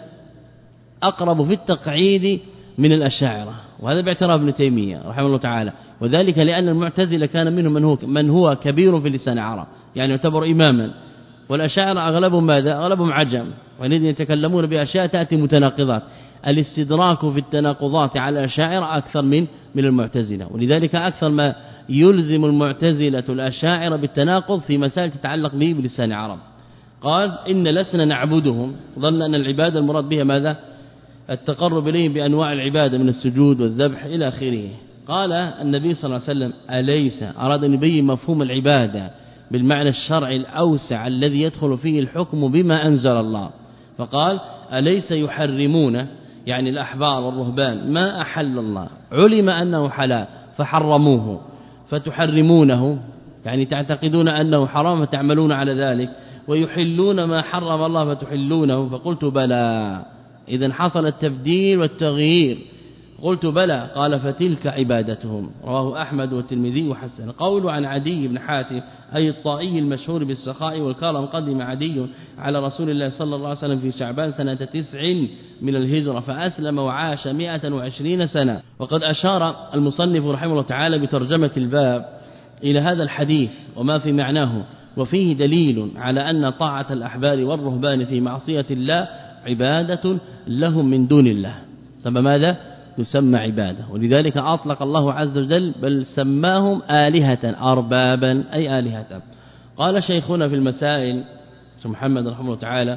أقرب في التقعيد من الأشاعرة، وهذا باعتراف ابن تيمية رحمه الله تعالى. وذلك لأن المعتزلة كان منهم من هو من هو كبير في لسان العرب، يعني يعتبر إماما، والأشاعرة أغلبهم ماذا؟ أغلبهم عجم، والذين يتكلمون بأشياء تأتي متناقضات. الاستدراك في التناقضات على الأشاعرة أكثر من من المعتزلة. ولذلك أكثر ما يلزم المعتزلة الأشاعرة بالتناقض في مسائل تتعلق به بلسان العرب. قال إن لسنا نعبدهم، ظن أن العبادة المراد بها ماذا؟ التقرب إليهم بأنواع العبادة من السجود والذبح إلى آخره. قال النبي صلى الله عليه وسلم أليس أراد أن يبين مفهوم العبادة بالمعنى الشرعي الأوسع الذي يدخل فيه الحكم بما أنزل الله، فقال أليس يحرمون يعني الأحبار والرهبان ما أحل الله، علم أنه حلال فحرموه فتحرمونه، يعني تعتقدون أنه حرام فتعملون على ذلك، ويحلون ما حرم الله فتحلونه. فقلت بلى، إذن حصل التبديل والتغيير. قلت بلى، قال فتلك عبادتهم. رواه أحمد والترمذي وحسن. قول عن عدي بن حاتم أي الطائي المشهور بالسخاء والكرم: قدم عدي على رسول الله صلى الله عليه وسلم في شعبان سنة تسع من الهجرة فأسلم وعاش مئة وعشرين سنة. وقد أشار المصنف رحمه الله تعالى بترجمة الباب إلى هذا الحديث وما في معناه، وفيه دليل على أن طاعة الأحبار والرهبان في معصية الله عبادة لهم من دون الله، سمى ماذا؟ يسمى عبادة. ولذلك أطلق الله عز وجل بل سماهم آلهة أربابا أي آلهة. قال شيخنا في المسائل محمد رحمه الله تعالى: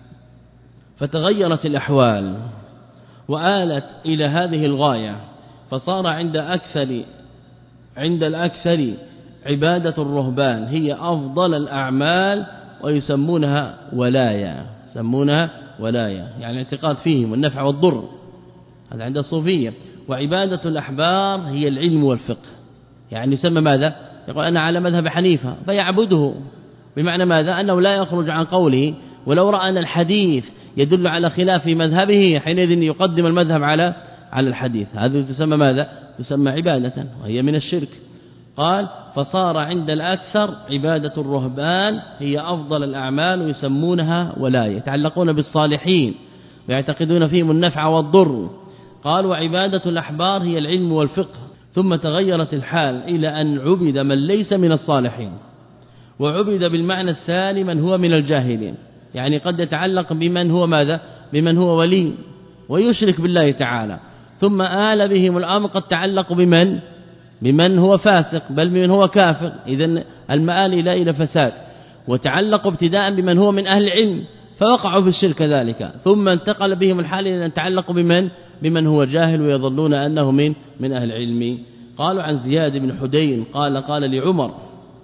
فتغيرت الأحوال وآلت إلى هذه الغاية، فصار عند أكثر عند الأكثر عبادة الرهبان هي أفضل الأعمال، ويسمونها ولاية، يسمونها ولاية يعني اعتقاد فيهم والنفع والضر، هذا عند الصوفية. وعبادة الأحبار هي العلم والفقه، يعني يسمى ماذا؟ يقول أنا على مذهب حنيفة فيعبده، بمعنى ماذا؟ أنه لا يخرج عن قوله، ولو رأى أن الحديث يدل على خلاف مذهبه حينئذ يقدم المذهب على على الحديث. هذا تسمى ماذا؟ تسمى عبادة وهي من الشرك. قال فصار عند الأكثر عبادة الرهبان هي أفضل الأعمال ويسمونها ولاية، يتعلقون بالصالحين ويعتقدون فيهم النفع والضر. قال وعبادة الأحبار هي العلم والفقه. ثم تغيرت الحال إلى أن عبد من ليس من الصالحين، وعبد بالمعنى الثاني من هو من الجاهلين، يعني قد يتعلق بمن هو ماذا؟ بمن هو ولي ويشرك بالله تعالى. ثم آل بهم الأمر قد تعلق بمن بمن هو فاسق بل بمن هو كافر، إذن المآل إلى إلى فساد. وتعلقوا ابتداء بمن هو من أهل العلم فوقعوا في الشرك ذلك. ثم انتقل بهم الحال إلى أن تعلقوا بمن بمن هو جاهل ويظنون أنه من من أهل العلم. قالوا عن زياد بن حدين قال قال لعمر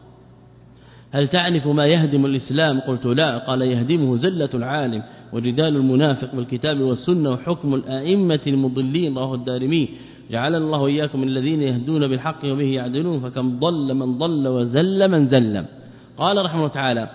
هل تعرف ما يهدم الإسلام؟ قلت لا. قال يهدمه زلة العالم وجدال المنافق بالكتاب والسنة وحكم الآئمة المضلين. رواه الدارمي. جعلنا الله وإياكم من الذين يهدون بالحق وبه يعدلون فكم ضل من ضل وزل من زل. قال رحمه الله تعالى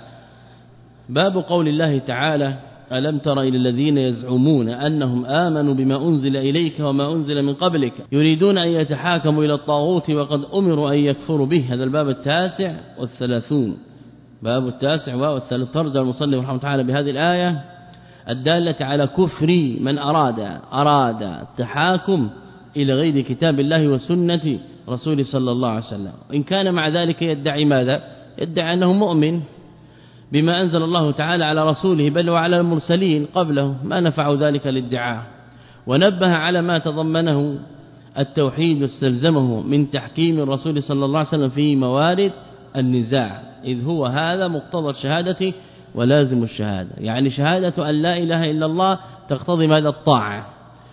باب قول الله تعالى ألم تر إلى الذين يزعمون أنهم آمنوا بما أنزل إليك وما أنزل من قبلك يريدون أن يتحاكموا إلى الطاغوت وقد أمروا أن يكفروا به. هذا الباب التاسع والثلاثون. باب التاسع والثلاثون. ترجم المصنف رحمه الله تعالى بهذه الآية الدالة على كفر من أراد أراد التحاكم إلى غير كتاب الله وسنة رسول صلى الله عليه وسلم، إن كان مع ذلك يدعي ماذا؟ يدعي أنه مؤمن بما أنزل الله تعالى على رسوله بل وعلى المرسلين قبله، ما نفع ذلك الادعاء. ونبه على ما تضمنه التوحيد واستلزمه من تحكيم الرسول صلى الله عليه وسلم في موارد النزاع، إذ هو هذا مقتضى الشهادة ولازم الشهادة. يعني شهادة أن لا إله إلا الله تقتضي ماذا؟ الطاعة،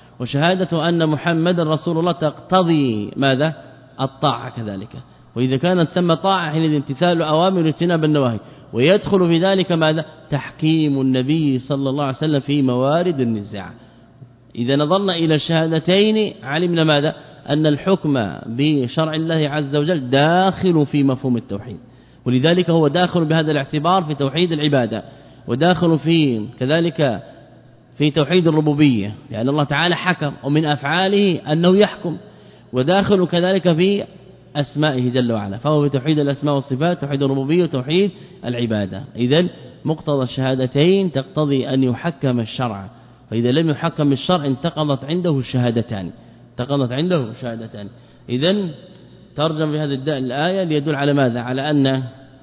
وشهادة أن محمد رسول الله تقتضي ماذا؟ الطاعة كذلك. وإذا كانت ثم طاعة حين امتثال أوامر واجتناب النواهي، ويدخل في ذلك ماذا؟ تحكيم النبي صلى الله عليه وسلم في موارد النزاع. إذا نظرنا إلى الشهادتين علمنا ماذا؟ أن الحكم بشرع الله عز وجل داخل في مفهوم التوحيد، ولذلك هو داخل بهذا الاعتبار في توحيد العبادة، وداخل في كذلك في توحيد الربوبية لأن الله تعالى حكم ومن أفعاله أنه يحكم، وداخل كذلك في أسمائه جل وعلا، فهو في توحيد الأسماء والصفات، توحيد الربوبية وتوحيد العبادة. إذن مقتضى الشهادتين تقتضي أن يحكم الشرع، فإذا لم يحكم الشرع انتقضت عنده الشهادتان انتقضت عنده الشهادتان. إذن ترجم بهذه الآية ليدل على ماذا؟ على أن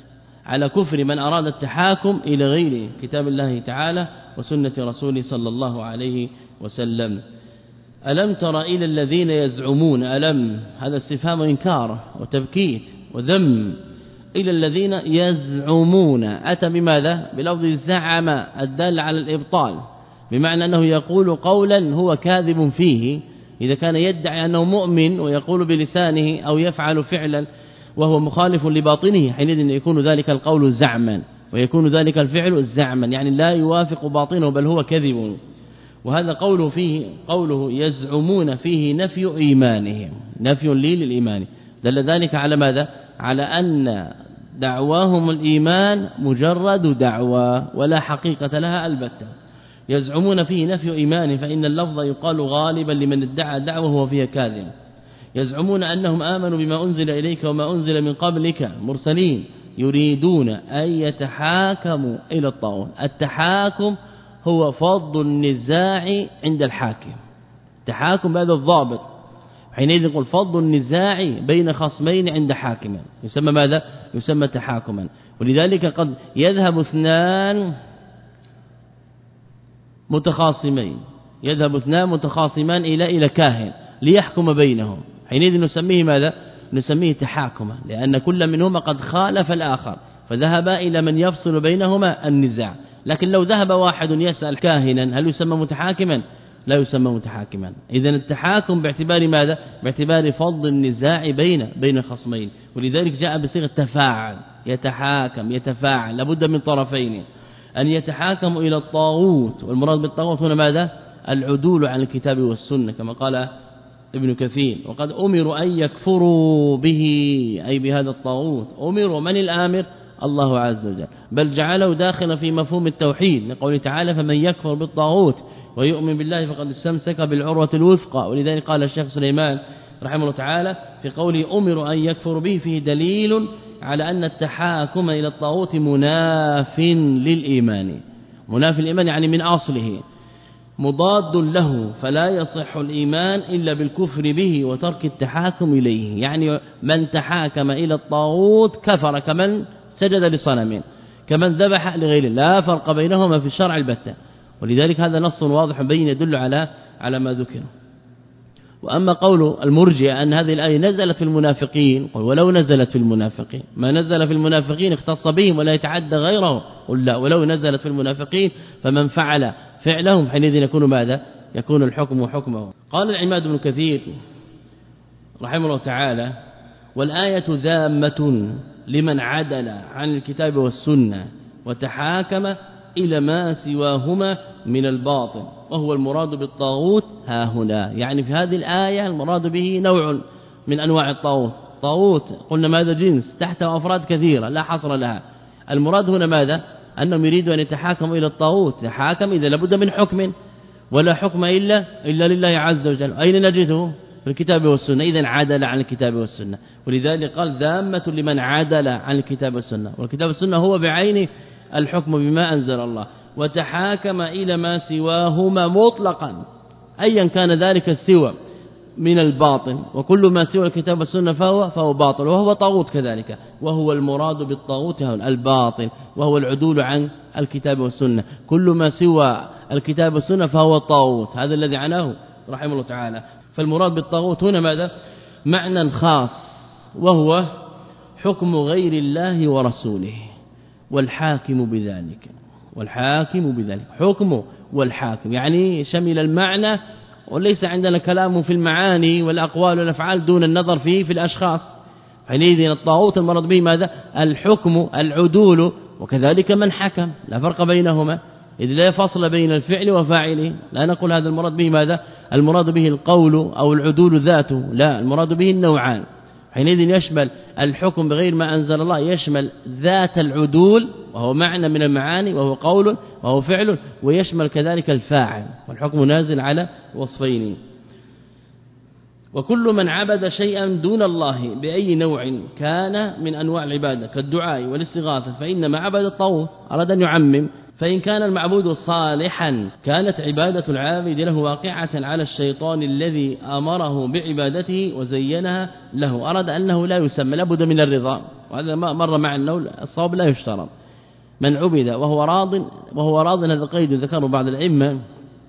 على كفر من أراد التحاكم إلى غير كتاب الله تعالى وسنة رسوله صلى الله عليه وسلم. ألم تر إلى الذين يزعمون، ألم هذا استفهام إنكار وتبكيت وذم، إلى الذين يزعمون أتى بماذا؟ بلفظ الزعم الدال على الإبطال، بمعنى أنه يقول قولا هو كاذب فيه. إذا كان يدعي أنه مؤمن ويقول بلسانه أو يفعل فعلا وهو مخالف لباطنه حينئذ يكون ذلك القول زعما ويكون ذلك الفعل زعما، يعني لا يوافق باطنه بل هو كذب. وهذا قوله فيه قوله يزعمون فيه نفي إيمانهم، نفي لي للإيمان، دل ذلك على ماذا؟ على أن دعواهم الإيمان مجرد دعوى ولا حقيقة لها البتة. يزعمون فيه نفي إيمان، فإن اللفظ يقال غالبا لمن ادعى دعوة وهو فيها كاذب. يزعمون أنهم آمنوا بما أنزل إليك وما أنزل من قبلك مرسلين يريدون أن يتحاكموا إلى الطاغوت. التحاكم هو فض النزاع عند الحاكم، تحاكم بهذا الضابط، حينئذ يقول فض النزاع بين خصمين عند حاكم يسمى ماذا؟ يسمى تحاكما. ولذلك قد يذهب اثنان متخاصمين يذهب اثنان متخاصمان إلى إلى كاهن ليحكم بينهم، حينئذ نسميه ماذا؟ نسميه تحاكما، لأن كل منهما قد خالف الآخر فذهب إلى من يفصل بينهما النزاع. لكن لو ذهب واحد يسأل كاهنا هل يسمى متحاكما؟ لا يسمى متحاكما. إذن التحاكم باعتبار ماذا؟ باعتبار فض النزاع بين بين خصمين، ولذلك جاء بصيغه تفاعل، يتحاكم يتفاعل، لابد من طرفين أن يتحاكموا إلى الطاغوت، والمراد بالطاغوت هنا ماذا؟ العدول عن الكتاب والسنة كما قال ابن كثير. وقد أمروا أن يكفروا به أي بهذا الطاغوت. أمروا من الآمر؟ الله عز وجل، بل جعله داخلا في مفهوم التوحيد لقوله تعالى فمن يكفر بالطاغوت ويؤمن بالله فقد استمسك بالعروة الوثقى. ولذلك قال الشيخ سليمان رحمه الله تعالى في قوله أمر أن يكفر به فيه دليل على أن التحاكم إلى الطاغوت مناف للإيمان، مناف الإيمان يعني من أصله مضاد له، فلا يصح الإيمان إلا بالكفر به وترك التحاكم إليه. يعني من تحاكم إلى الطاغوت كفر كمن سجد لصنم كمن ذبح لغيره، لا فرق بينهما في الشرع البتة. ولذلك هذا نص واضح بين يدل على على ما ذكر. وأما قول المرجئة أن هذه الآية نزلت في المنافقين، قل ولو نزلت في المنافقين، ما نزل في المنافقين اختص بهم ولا يتعدى غيره، قل لا ولو نزلت في المنافقين فمن فعل فعلهم حينئذ يكون ماذا؟ يكون الحكم حكمه. قال العماد بن كثير رحمه الله تعالى والآية ذامة لمن عدل عن الكتاب والسنة وتحاكم إلى ما سواهما من الباطل، وهو المراد بالطاغوت ها هنا. يعني في هذه الآية المراد به نوع من أنواع الطاغوت. طاغوت قلنا ماذا؟ جنس تحته أفراد كثيرة لا حصر لها. المراد هنا ماذا؟ أنهم يريدوا أن يتحاكموا إلى الطاغوت. يتحاكم إذا لابد من حكم، ولا حكم إلا إلا لله عز وجل. أين نجده؟ في الكتاب والسنة. إذن عدل عن الكتاب والسنة، ولذلك قال ذامة لمن عدل عن الكتاب والسنة، والكتاب والسنة هو بعين الحكم بما أنزل الله. وتحاكم إلى ما سواهما مطلقا أيا كان ذلك السوى من الباطل، وكل ما سوى الكتاب والسنة فهو فهو باطل، وهو طاغوت كذلك. وهو المراد بالطاغوت الباطل، وهو العدول عن الكتاب والسنة. كل ما سوى الكتاب والسنة فهو طاغوت، هذا الذي عناه رحمه الله تعالى. فالمراد بالطاغوت هنا ماذا؟ معنى خاص، وهو حكم غير الله ورسوله والحاكم بذلك. والحاكم بذلك حكمه والحاكم يعني شمل المعنى، وليس عندنا كلام في المعاني والأقوال والأفعال دون النظر فيه في الأشخاص. حينئذ الطاغوت المراد به ماذا؟ الحكم العدول، وكذلك من حكم لا فرق بينهما، إذ لا فصل بين الفعل وفاعله. لا نقول هذا المراد به ماذا؟ المراد به القول أو العدول ذاته، لا، المراد به النوعان. حينئذ يشمل الحكم بغير ما أنزل الله، يشمل ذات العدول وهو معنى من المعاني وهو قول وهو فعل، ويشمل كذلك الفاعل، والحكم نازل على وصفين. وكل من عبد شيئا دون الله بأي نوع كان من أنواع العبادة كالدعاء والاستغاثة فإنما عبد الطاغوت. أراد أن يعمم، فإن كان المعبود صالحا كانت عبادة العابد له واقعة على الشيطان الذي أمره بعبادته وزينها له. أراد أنه لا يسمى، لابد من الرضا، وهذا مر مع النول. الصواب لا يشترط من عبد وهو راض وهو راض، هذا قيد ذكره بعض الأئمة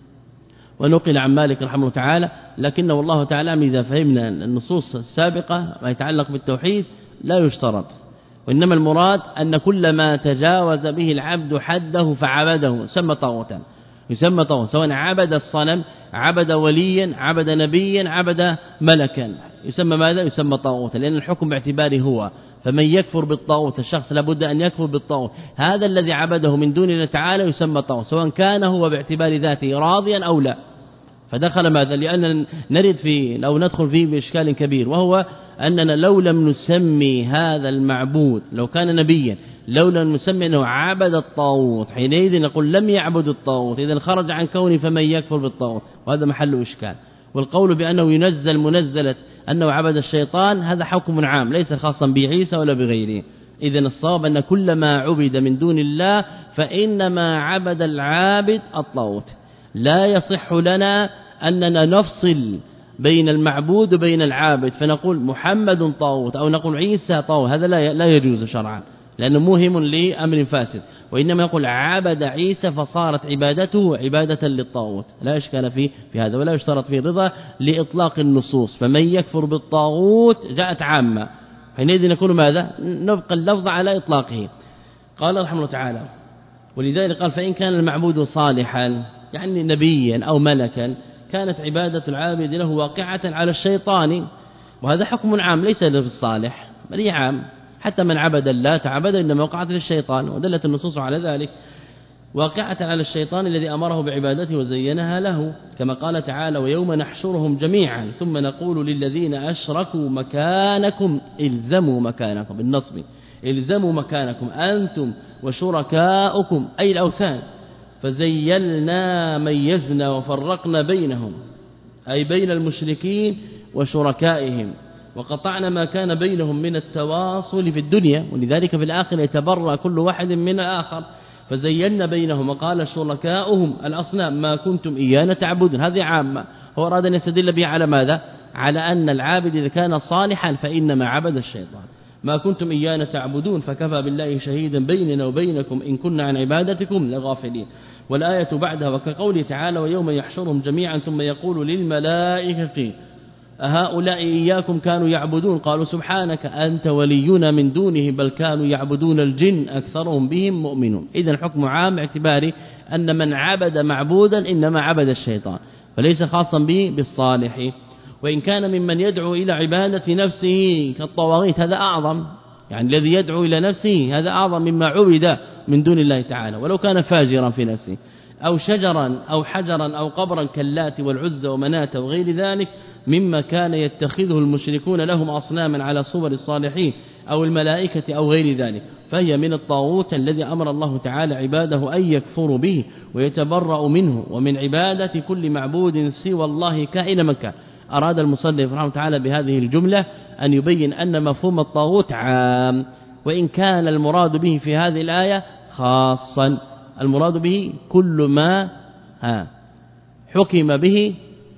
ونقل عن مالك رحمه الله تعالى، لكنه والله تعالى إذا فهمنا النصوص السابقة ما يتعلق بالتوحيد لا يشترط، وإنما المراد أن كل ما تجاوز به العبد حده فعبده يسمى طاغوتا، يسمى طاغوتا، سواء عبد الصنم، عبد وليا، عبد نبيا، عبد ملكا، يسمى ماذا؟ يسمى طاغوتا، لأن الحكم باعتباره هو. فمن يكفر بالطاغوت، الشخص لابد أن يكفر بالطاغوت، هذا الذي عبده من دون الله تعالى يسمى طاغوت، سواء كان هو باعتبار ذاته راضيا أو لا. فدخل ماذا؟ لأن نرد فيه أو ندخل فيه بإشكال كبير، وهو أننا لو لم نسمي هذا المعبود لو كان نبيا، لو لم نسمي أنه عبد الطاغوت، حينئذ نقول لم يعبد الطاغوت، إذا خرج عن كونه فمن يكفر بالطاغوت، وهذا محل إشكال. والقول بأنه ينزل منزلة أنه عبد الشيطان هذا حكم عام ليس خاصا بعيسى ولا بغيره. إذن الصواب أن كل ما عبد من دون الله فإنما عبد العابد الطاغوت. لا يصح لنا أننا نفصل بين المعبود وبين العابد فنقول محمد طاغوت أو نقول عيسى طاغوت، هذا لا لا يجوز شرعا لأنه موهم لأمر فاسد. وإنما يقول عبد عيسى فصارت عبادته عبادة للطاغوت، لا إشكال فيه في هذا، ولا يشترط فيه الرضا لإطلاق النصوص. فمن يكفر بالطاغوت جاءت عامة، حينئذ نكون ماذا؟ نبقى اللفظ على إطلاقه. قال رحمه الله تعالى ولذلك قال فإن كان المعبود صالحا يعني نبيا أو ملكا كانت عبادة العابد له واقعة على الشيطان، وهذا حكم عام ليس للصالح بل عام، حتى من عبد الله تعبد إنما وقعت للشيطان، ودلت النصوص على ذلك. واقعة على الشيطان الذي أمره بعبادته وزينها له، كما قال تعالى ويوم نحشرهم جميعا ثم نقول للذين أشركوا مكانكم الزموا مكانكم بالنصب الزموا مكانكم أنتم وشركاؤكم أي الأوثان فزيلنا ميزنا وفرقنا بينهم أي بين المشركين وشركائهم وقطعنا ما كان بينهم من التواصل في الدنيا ولذلك في الآخر يتبرأ كل واحد من الآخر فزيلنا بينهم وقال شركاؤهم الأصنام ما كنتم إيانا تعبدون هذه عامة هو أراد أن يستدل به على ماذا على أن العابد إذا كان صالحا فإنما عبد الشيطان ما كنتم إيانا تعبدون فكفى بالله شهيدا بيننا وبينكم إن كنا عن عبادتكم لغافلين والآية بعدها وكقوله تعالى ويوم يحشرهم جميعا ثم يقول للملائكة أهؤلاء إياكم كانوا يعبدون قالوا سبحانك أنت ولينا من دونه بل كانوا يعبدون الجن أكثرهم بهم مؤمنون إذن حكم عام اعتباري أن من عبد معبودا إنما عبد الشيطان فليس خاصا به بالصالح وإن كان ممن يدعو إلى عبادة نفسه كالطواغيت هذا أعظم يعني الذي يدعو إلى نفسه هذا أعظم مما عبد من دون الله تعالى ولو كان فاجرا في نفسه أو شجرا أو حجرا أو قبرا كاللات والعزى ومناة وغير ذلك مما كان يتخذه المشركون لهم أصناما على صور الصالحين أو الملائكة أو غير ذلك فهي من الطاغوت الذي أمر الله تعالى عباده أن يكفروا به ويتبرأوا منه ومن عبادة كل معبود سوى الله كائن مكان أراد المصنف رحمه تعالى بهذه الجملة أن يبين أن مفهوم الطاغوت عام وإن كان المراد به في هذه الآية خاصا المراد به كل ما ها حكم به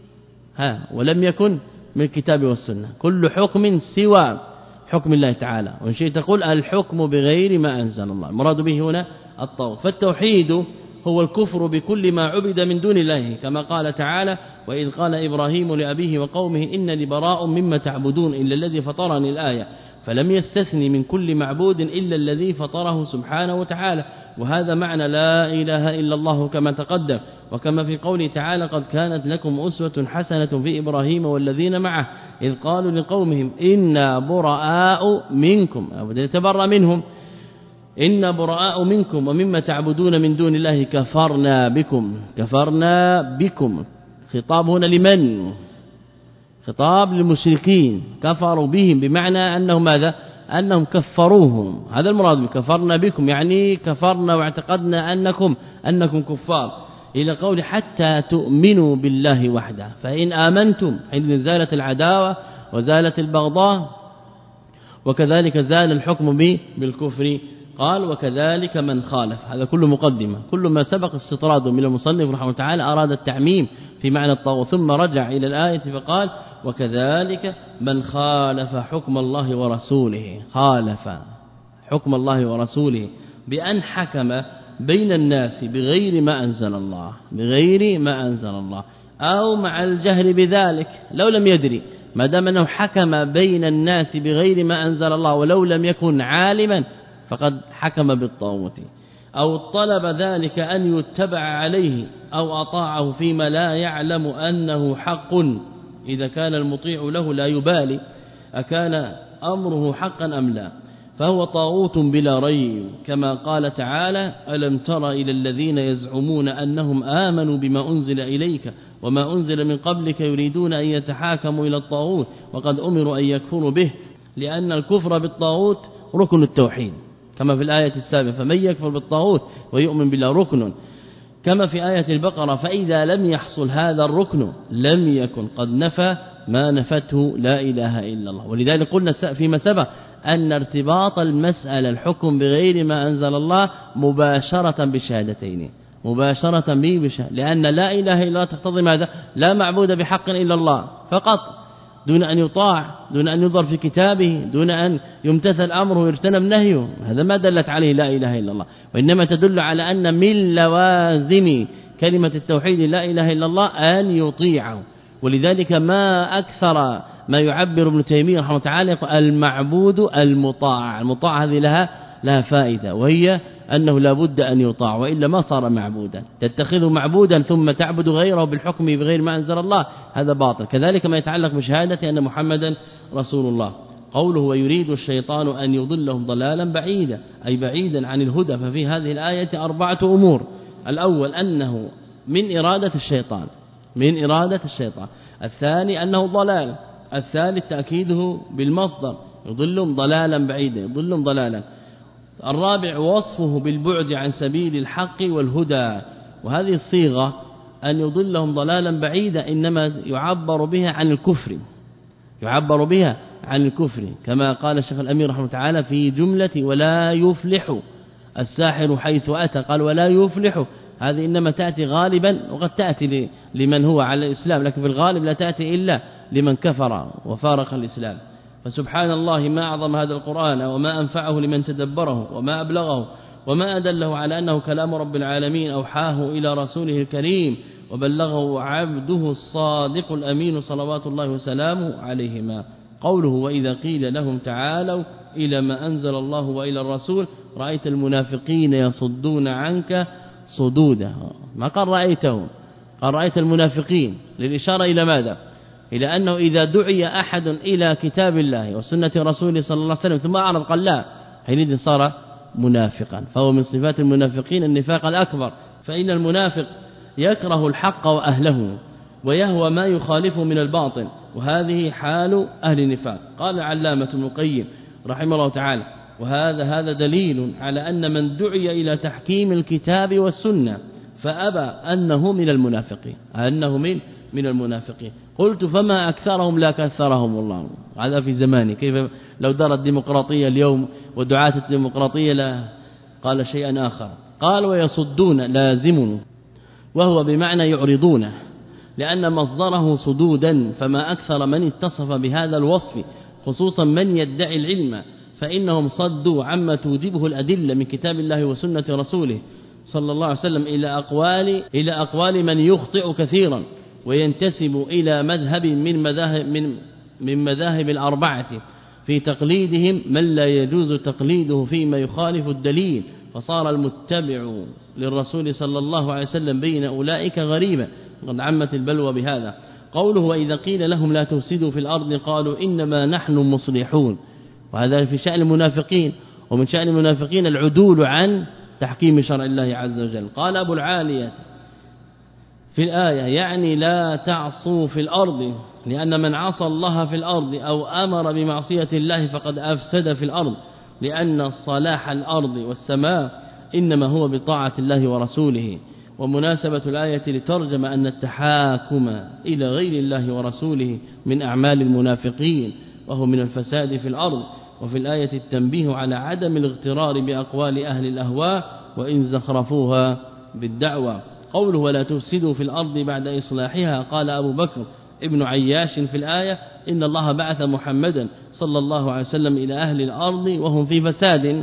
ها ولم يكن من الكتاب والسنة كل حكم سوى حكم الله تعالى وإن شئت تقول الحكم بغير ما أنزل الله المراد به هنا الطاغوت فالتوحيد هو الكفر بكل ما عبد من دون الله كما قال تعالى وإذ قال إبراهيم لأبيه وقومه إنني براء مما تعبدون إلا الذي فطرني الآية فلم يستثني من كل معبود إلا الذي فطره سبحانه وتعالى وهذا معنى لا إله إلا الله كما تقدم وكما في قوله تعالى قد كانت لكم أسوة حسنة في إبراهيم والذين معه إذ قالوا لقومهم إنا براء منكم أو يتبرأ منهم إنا براء منكم ومما تعبدون من دون الله كفرنا بكم كفرنا بكم خطاب هنا لمن خطاب للمشركين كفروا بهم بمعنى أنهم ماذا أنهم كفروهم هذا المراد كفرنا بكم يعني كفرنا واعتقدنا أنكم أنكم كفار إلى قول حتى تؤمنوا بالله وحده فإن آمنتم حين زالت العداوة وزالت البغضاء وكذلك زال الحكم به بالكفر قال وكذلك من خالف هذا كله مقدمة كل ما سبق استطراد من المصنف رحمه تعالى أراد التعميم في معنى الطاغوت ثم رجع إلى الآية فقال وكذلك من خالف حكم الله ورسوله خالف حكم الله ورسوله بأن حكم بين الناس بغير ما أنزل الله بغير ما أنزل الله أو مع الجهل بذلك لو لم يدري ما دام أنه حكم بين الناس بغير ما أنزل الله ولو لم يكن عالما فقد حكم بالطاغوت أو طلب ذلك أن يتبع عليه أو أطاعه فيما لا يعلم أنه حق إذا كان المطيع له لا يبالي أكان أمره حقا أم لا فهو طاغوت بلا ريب كما قال تعالى ألم تر إلى الذين يزعمون أنهم آمنوا بما أنزل إليك وما أنزل من قبلك يريدون أن يتحاكموا إلى الطاغوت وقد أمروا أن يكفروا به لأن الكفر بالطاغوت ركن التوحيد كما في الآية السابقة فمن يكفر بالطاغوت ويؤمن بالله ركن كما في آية البقرة فإذا لم يحصل هذا الركن لم يكن قد نفى ما نفته لا إله إلا الله ولذلك قلنا فيما سبق أن ارتباط المسألة الحكم بغير ما أنزل الله مباشرة بشهادتين مباشرة به بشهادة لأن لا إله إلا الله تقتضي ماذا لا معبود بحق إلا الله فقط دون أن يطاع دون أن ينظر في كتابه دون أن يمتثل أمره ويجتنب نهيه هذا ما دلت عليه لا إله إلا الله وإنما تدل على أن من لوازم كلمة التوحيد لا إله إلا الله أن يطيعه ولذلك ما أكثر ما يعبر ابن تيمية رحمه تعالى المعبود المطاع المطاع هذه لها لها فائدة وهي أنه لا بد أن يطاع وإلا ما صار معبودا تتخذه معبودا ثم تعبد غيره بالحكم بغير ما أنزل الله هذا باطل كذلك ما يتعلق بشهادة أن محمدا رسول الله قوله ويريد الشيطان أن يضلهم ضلالا بعيدا أي بعيدا عن الهدى ففي هذه الآية أربعة أمور الأول أنه من إرادة الشيطان من إرادة الشيطان الثاني أنه ضلال الثالث تأكيده بالمصدر يضلهم ضلالا بعيدا يضلهم ضلالا. الرابع وصفه بالبعد عن سبيل الحق والهدى، وهذه الصيغة أن يضلهم ضلالا بعيدا إنما يعبر بها عن الكفر يعبر بها عن الكفر كما قال الشيخ الأمير رحمه تعالى في جملة ولا يفلح الساحر حيث أتى، قال ولا يفلح، هذه إنما تأتي غالبا وقد تأتي لمن هو على الإسلام، لكن في الغالب لا تأتي إلا لمن كفر وفارق الإسلام. فسبحان الله ما أعظم هذا القرآن وما أنفعه لمن تدبره وما أبلغه وما أدله على أنه كلام رب العالمين أوحاه إلى رسوله الكريم وبلغه عبده الصادق الأمين صلوات الله وسلامه عليهما. قوله وإذا قيل لهم تعالوا إلى ما أنزل الله وإلى الرسول رأيت المنافقين يصدون عنك صدودا، ما قال رأيتهم، قال رأيت المنافقين للإشارة إلى ماذا؟ إلى أنه إذا دعي أحد إلى كتاب الله وسنة رسوله صلى الله عليه وسلم ثم أعرض قال لا، حينئذ صار منافقا، فهو من صفات المنافقين النفاق الأكبر. فإن المنافق يكره الحق وأهله ويهوى ما يخالفه من الباطل، وهذه حال أهل النفاق. قال علامة ابن القيم رحمه الله تعالى وهذا هذا دليل على أن من دعي إلى تحكيم الكتاب والسنة فأبى أنه من المنافقين أنه من من المنافقين. قلت فما أكثرهم لا كثرهم الله، هذا في زمانه، كيف لو دارت الديمقراطية اليوم ودعاة الديمقراطية لا قال شيئا آخر. قال ويصدون لازم وهو بمعنى يعرضونه، لأن مصدره صدودا، فما أكثر من اتصف بهذا الوصف خصوصا من يدعي العلم، فإنهم صدوا عما توجبه الأدلة من كتاب الله وسنة رسوله صلى الله عليه وسلم إلى أقوال إلى أقوال من يخطئ كثيرا وينتسب إلى مذهب من مذاهب من من مذاهب الأربعة في تقليدهم من لا يجوز تقليده فيما يخالف الدليل، فصار المتبع للرسول صلى الله عليه وسلم بين أولئك غريبا، قد عمت البلوى بهذا. قوله وإذا قيل لهم لا تفسدوا في الأرض قالوا إنما نحن مصلحون، وهذا في شأن المنافقين، ومن شأن المنافقين العدول عن تحكيم شرع الله عز وجل. قال أبو العالية في الآية يعني لا تعصوا في الأرض، لأن من عصى الله في الأرض أو أمر بمعصية الله فقد أفسد في الأرض، لأن صلاح الأرض والسماء إنما هو بطاعة الله ورسوله. ومناسبة الآية لترجم أن التحاكم إلى غير الله ورسوله من أعمال المنافقين وهو من الفساد في الأرض. وفي الآية التنبيه على عدم الاغترار بأقوال أهل الأهواء وإن زخرفوها بالدعوة. قوله ولا تفسدوا في الأرض بعد إصلاحها، قال أبو بكر ابن عياش في الآية إن الله بعث محمدا صلى الله عليه وسلم إلى أهل الأرض وهم في فساد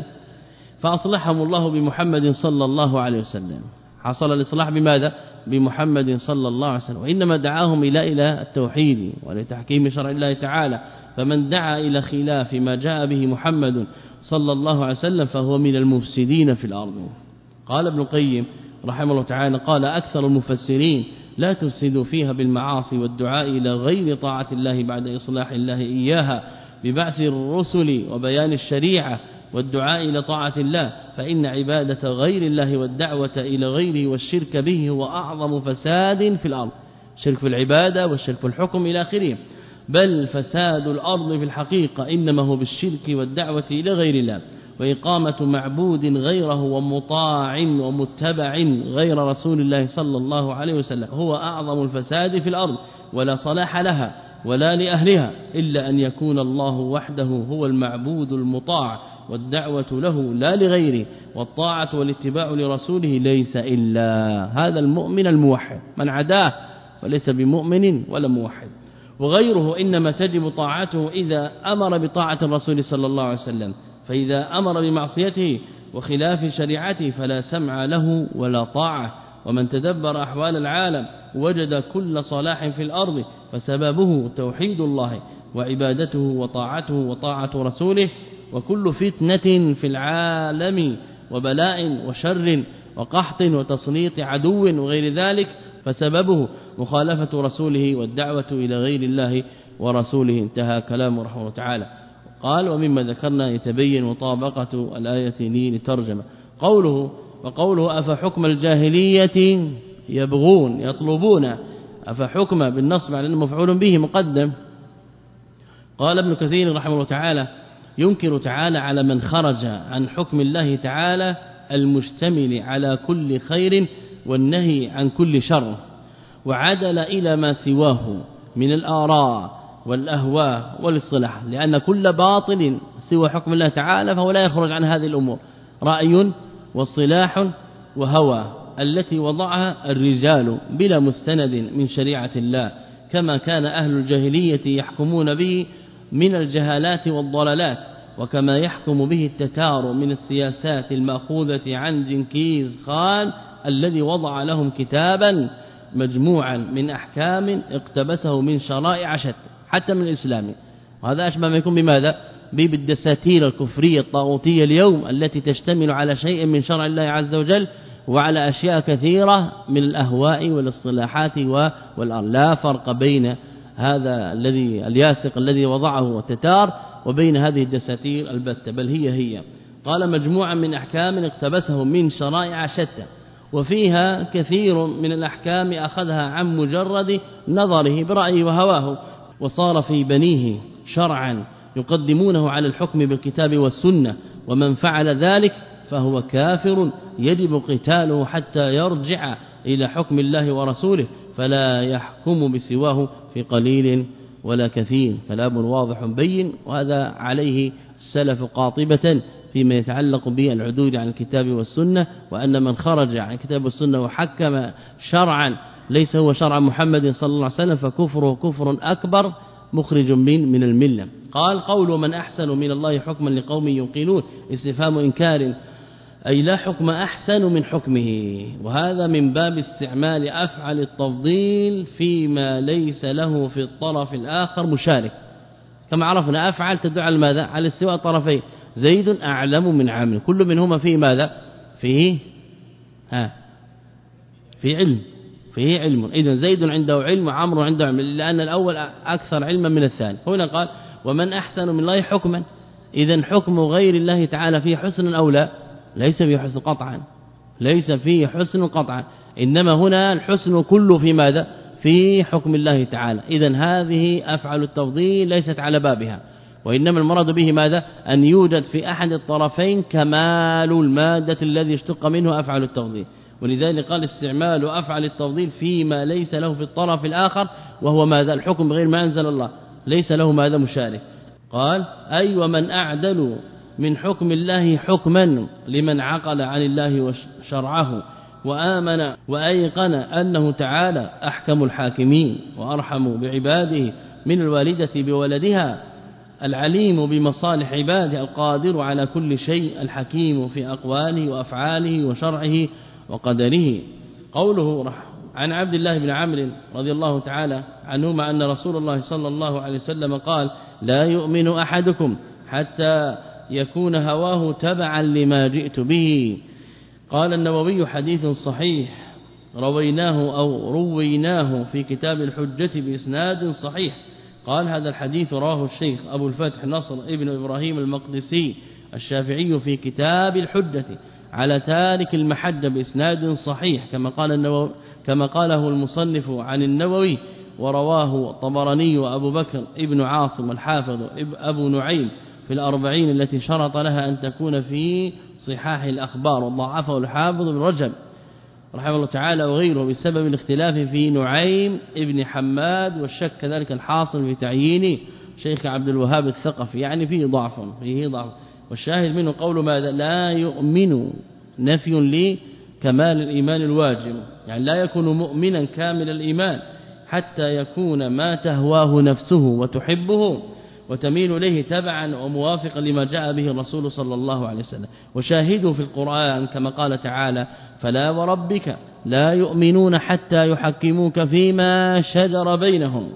فأصلحهم الله بمحمد صلى الله عليه وسلم. حصل الإصلاح بماذا؟ بمحمد صلى الله عليه وسلم، وإنما دعاهم إلى إلى التوحيد ولتحكيم شرع الله تعالى، فمن دعا إلى خلاف ما جاء به محمد صلى الله عليه وسلم فهو من المفسدين في الأرض. قال ابن القيم رحمه الله تعالى قال أكثر المفسرين لا تفسدوا فيها بالمعاصي والدعاء إلى غير طاعة الله بعد إصلاح الله إياها ببعث الرسل وبيان الشريعة والدعاء إلى طاعة الله، فإن عبادة غير الله والدعوة إلى غيره والشرك به هو أعظم فساد في الأرض، شرك في العبادة والشرك في الحكم إلى آخره. بل فساد الأرض في الحقيقة إنما هو بالشرك والدعوة إلى غير الله وإقامة معبود غيره ومطاع ومتبع غير رسول الله صلى الله عليه وسلم هو أعظم الفساد في الأرض، ولا صلاح لها ولا لأهلها إلا أن يكون الله وحده هو المعبود المطاع والدعوة له لا لغيره، والطاعة والاتباع لرسوله ليس إلا هذا المؤمن الموحد، من عداه فليس بمؤمن ولا موحد. وغيره إنما تجب طاعته إذا أمر بطاعة الرسول صلى الله عليه وسلم، فإذا أمر بمعصيته وخلاف شريعته فلا سمع له ولا طاعة. ومن تدبر أحوال العالم وجد كل صلاح في الأرض فسببه توحيد الله وعبادته وطاعته وطاعة رسوله، وكل فتنة في العالم وبلاء وشر وقحط وتسليط عدو وغير ذلك فسببه مخالفة رسوله والدعوة إلى غير الله ورسوله. انتهى كلامه رحمه الله تعالى. قال ومما ذكرنا يتبين مطابقة الآية لي لترجمة. قوله وقوله أفحكم الجاهلية يبغون يطلبون، أفحكم بالنصب على أنه مفعول به مقدم. قال ابن كثير رحمه الله تعالى ينكر تعالى على من خرج عن حكم الله تعالى المشتمل على كل خير والنهي عن كل شر، وعدل إلى ما سواه من الآراء والأهواء والاصطلاح، لأن كل باطل سوى حكم الله تعالى فهو لا يخرج عن هذه الأمور، رأي واصطلاح وهوى التي وضعها الرجال بلا مستند من شريعة الله، كما كان أهل الجاهلية يحكمون به من الجهالات والضلالات، وكما يحكم به التتار من السياسات المأخوذة عن جنكيز خان الذي وضع لهم كتابا مجموعا من أحكام اقتبسه من شرائع شتى حتى من الإسلام. وهذا أشبه ما يكون بماذا؟ بالدساتير الكفرية الطاغوتية اليوم التي تشتمل على شيء من شرع الله عز وجل وعلى أشياء كثيرة من الأهواء والاصطلاحات والأرض. لا فرق بين هذا الذي الياسق الذي وضعه التتار وبين هذه الدساتير البتة، بل هي هي. قال مجموعة من أحكام اقتبسه من شرائع شتى، وفيها كثير من الأحكام أخذها عن مجرد نظره برأيه وهواه، وصار في بنيه شرعا يقدمونه على الحكم بالكتاب والسنة، ومن فعل ذلك فهو كافر يجب قتاله حتى يرجع إلى حكم الله ورسوله، فلا يحكم بسواه في قليل ولا كثير. كلام واضح بين، وهذا عليه السلف قاطبة فيما يتعلق بالعدول عن الكتاب والسنة، وأن من خرج عن الكتاب والسنة وحكم شرعا ليس هو شرع محمد صلى الله عليه وسلم فكفره كفر أكبر مخرج من من الملة. قال قول من أحسن من الله حكما لقوم يوقنون، استفهام إنكار أي لا حكم أحسن من حكمه، وهذا من باب استعمال أفعل التفضيل فيما ليس له في الطرف الآخر مشارك. كما عرفنا أفعل تدل على ماذا؟ على استواء الطرفين، زيد أعلم من عامر، كل منهما فيه ماذا؟ فيه ها في علم، فيه علم، إذن زيد عنده علم وعمر عنده علم، لأن الأول أكثر علما من الثاني. هنا قال ومن أحسن من الله حكما، إذن حكم غير الله تعالى فيه حسن أو لا؟ ليس فيه حسن قطعا، ليس فيه حسن قطعا، إنما هنا الحسن كله في ماذا؟ في حكم الله تعالى. إذن هذه أفعل التفضيل ليست على بابها، وإنما المراد به ماذا؟ أن يوجد في أحد الطرفين كمال المادة الذي اشتق منه أفعل التفضيل، ولذلك قال استعمال أفعل التفضيل فيما ليس له في الطرف الآخر، وهو ماذا؟ الحكم بغير ما أنزل الله، ليس له ماذا؟ مشارك. قال أي ومن أعدل من حكم الله حكما لمن عقل عن الله وشرعه وآمن وأيقن أنه تعالى أحكم الحاكمين وأرحم بعباده من الوالدة بولدها، العليم بمصالح عباده، القادر على كل شيء، الحكيم في أقواله وأفعاله وشرعه وقدره. قوله عن عبد الله بن عمرو رضي الله تعالى عنهما أن رسول الله صلى الله عليه وسلم قال لا يؤمن أحدكم حتى يكون هواه تبعا لما جئت به. قال النووي حديث صحيح رويناه أو رويناه في كتاب الحجة بإسناد صحيح. قال هذا الحديث رواه الشيخ أبو الفتح نصر ابن إبراهيم المقدسي الشافعي في كتاب الحجة على تارك المحجة بإسناد صحيح، كما قال النووي كما قاله المصنف عن النووي، ورواه الطبراني وأبو بكر ابن عاصم الحافظ أبو نعيم في الأربعين التي شرط لها أن تكون في صحاح الأخبار، وضعفه الحافظ ابن رجب رحمه الله تعالى وغيره بسبب الاختلاف في نعيم ابن حماد، والشك كذلك الحاصل في تعيين شيخ عبد الوهاب الثقفي، يعني فيه ضعف فيه ضعف. والشاهد منه قول ماذا؟ لا يؤمن نفي لكمال الإيمان الواجب، يعني لا يكون مؤمنا كامل الإيمان حتى يكون ما تهواه نفسه وتحبه وتميل إليه تبعا وموافقا لما جاء به الرسول صلى الله عليه وسلم. وشاهدوا في القرآن كما قال تعالى فلا وربك لا يؤمنون حتى يحكموك فيما شجر بينهم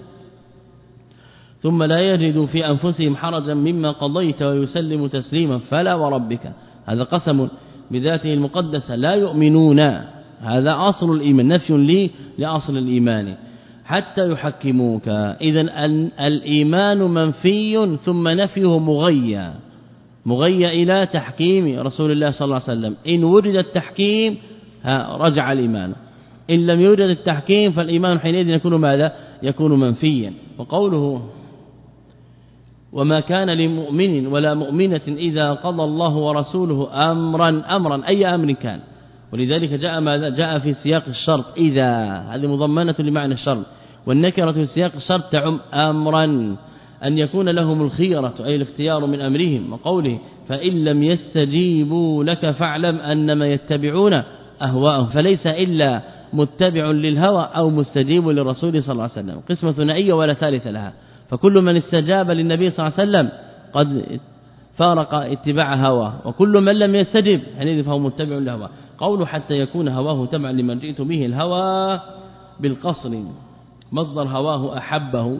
ثم لا يجدوا في أنفسهم حرجا مما قضيت ويسلموا تسليما. فلا وربك هذا قسم بذاته المقدسة، لا يؤمنون هذا أصل الإيمان، نفي لي لأصل الإيمان، حتى يحكموك. إذن الإيمان منفي ثم نفيه مغيى مغيى إلى تحكيم رسول الله صلى الله عليه وسلم. إن وجد التحكيم رجع الإيمان، إن لم يوجد التحكيم فالإيمان حينئذ يكون ماذا؟ يكون منفيا. وقوله وما كان لمؤمن ولا مؤمنة إذا قضى الله ورسوله أمرا أمرا أي أمر كان. ولذلك جاء ماذا جاء في سياق الشرط إذا، هذه مضمنة لمعنى الشرط، والنكرة في سياق الشرط تعم أمرا أن يكون لهم الخيرة أي الاختيار من أمرهم. وقوله فإن لم يستجيبوا لك فاعلم أنما يتبعون أهواءهم، فليس إلا متبع للهوى أو مستجيب للرسول صلى الله عليه وسلم، قسمة ثنائية ولا ثالث لها. فكل من استجاب للنبي صلى الله عليه وسلم قد فارق اتباع هواه، وكل من لم يستجب حينئذ فهو متبع للهوى. قوله حتى يكون هواه تبعا لمن جئت به، الهوى بالقصر مصدر هواه أحبه،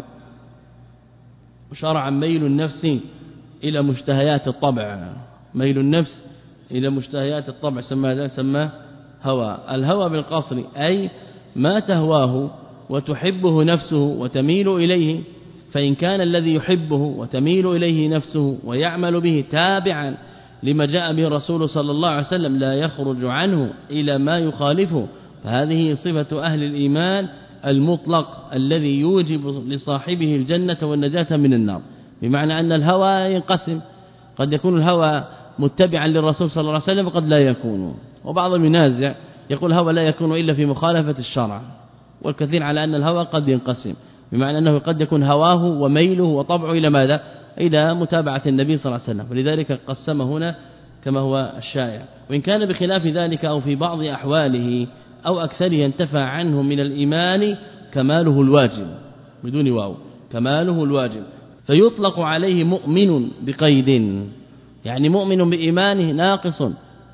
شرعا ميل النفس إلى مشتهيات الطبع، ميل النفس إلى مشتهيات الطبع سمى ذا سماه هوى. الهوى بالقصر أي ما تهواه وتحبه نفسه وتميل إليه، فإن كان الذي يحبه وتميل إليه نفسه ويعمل به تابعا لما جاء به الرسول صلى الله عليه وسلم لا يخرج عنه إلى ما يخالفه، فهذه صفة أهل الإيمان المطلق الذي يوجب لصاحبه الجنة والنجاة من النار. بمعنى أن الهوى ينقسم، قد يكون الهوى متبعا للرسول صلى الله عليه وسلم وقد لا يكون، وبعض المنازع يقول الهوى لا يكون إلا في مخالفة الشرع، والكثير على أن الهوى قد ينقسم، بمعنى أنه قد يكون هواه وميله وطبعه إلى ماذا؟ إلى متابعة النبي صلى الله عليه وسلم، ولذلك قسم هنا كما هو الشائع. وإن كان بخلاف ذلك أو في بعض أحواله أو أكثره انتفى عنه من الإيمان كماله الواجب بدون واو، كماله الواجب، فيطلق عليه مؤمن بقيد، يعني مؤمن بإيمانه ناقص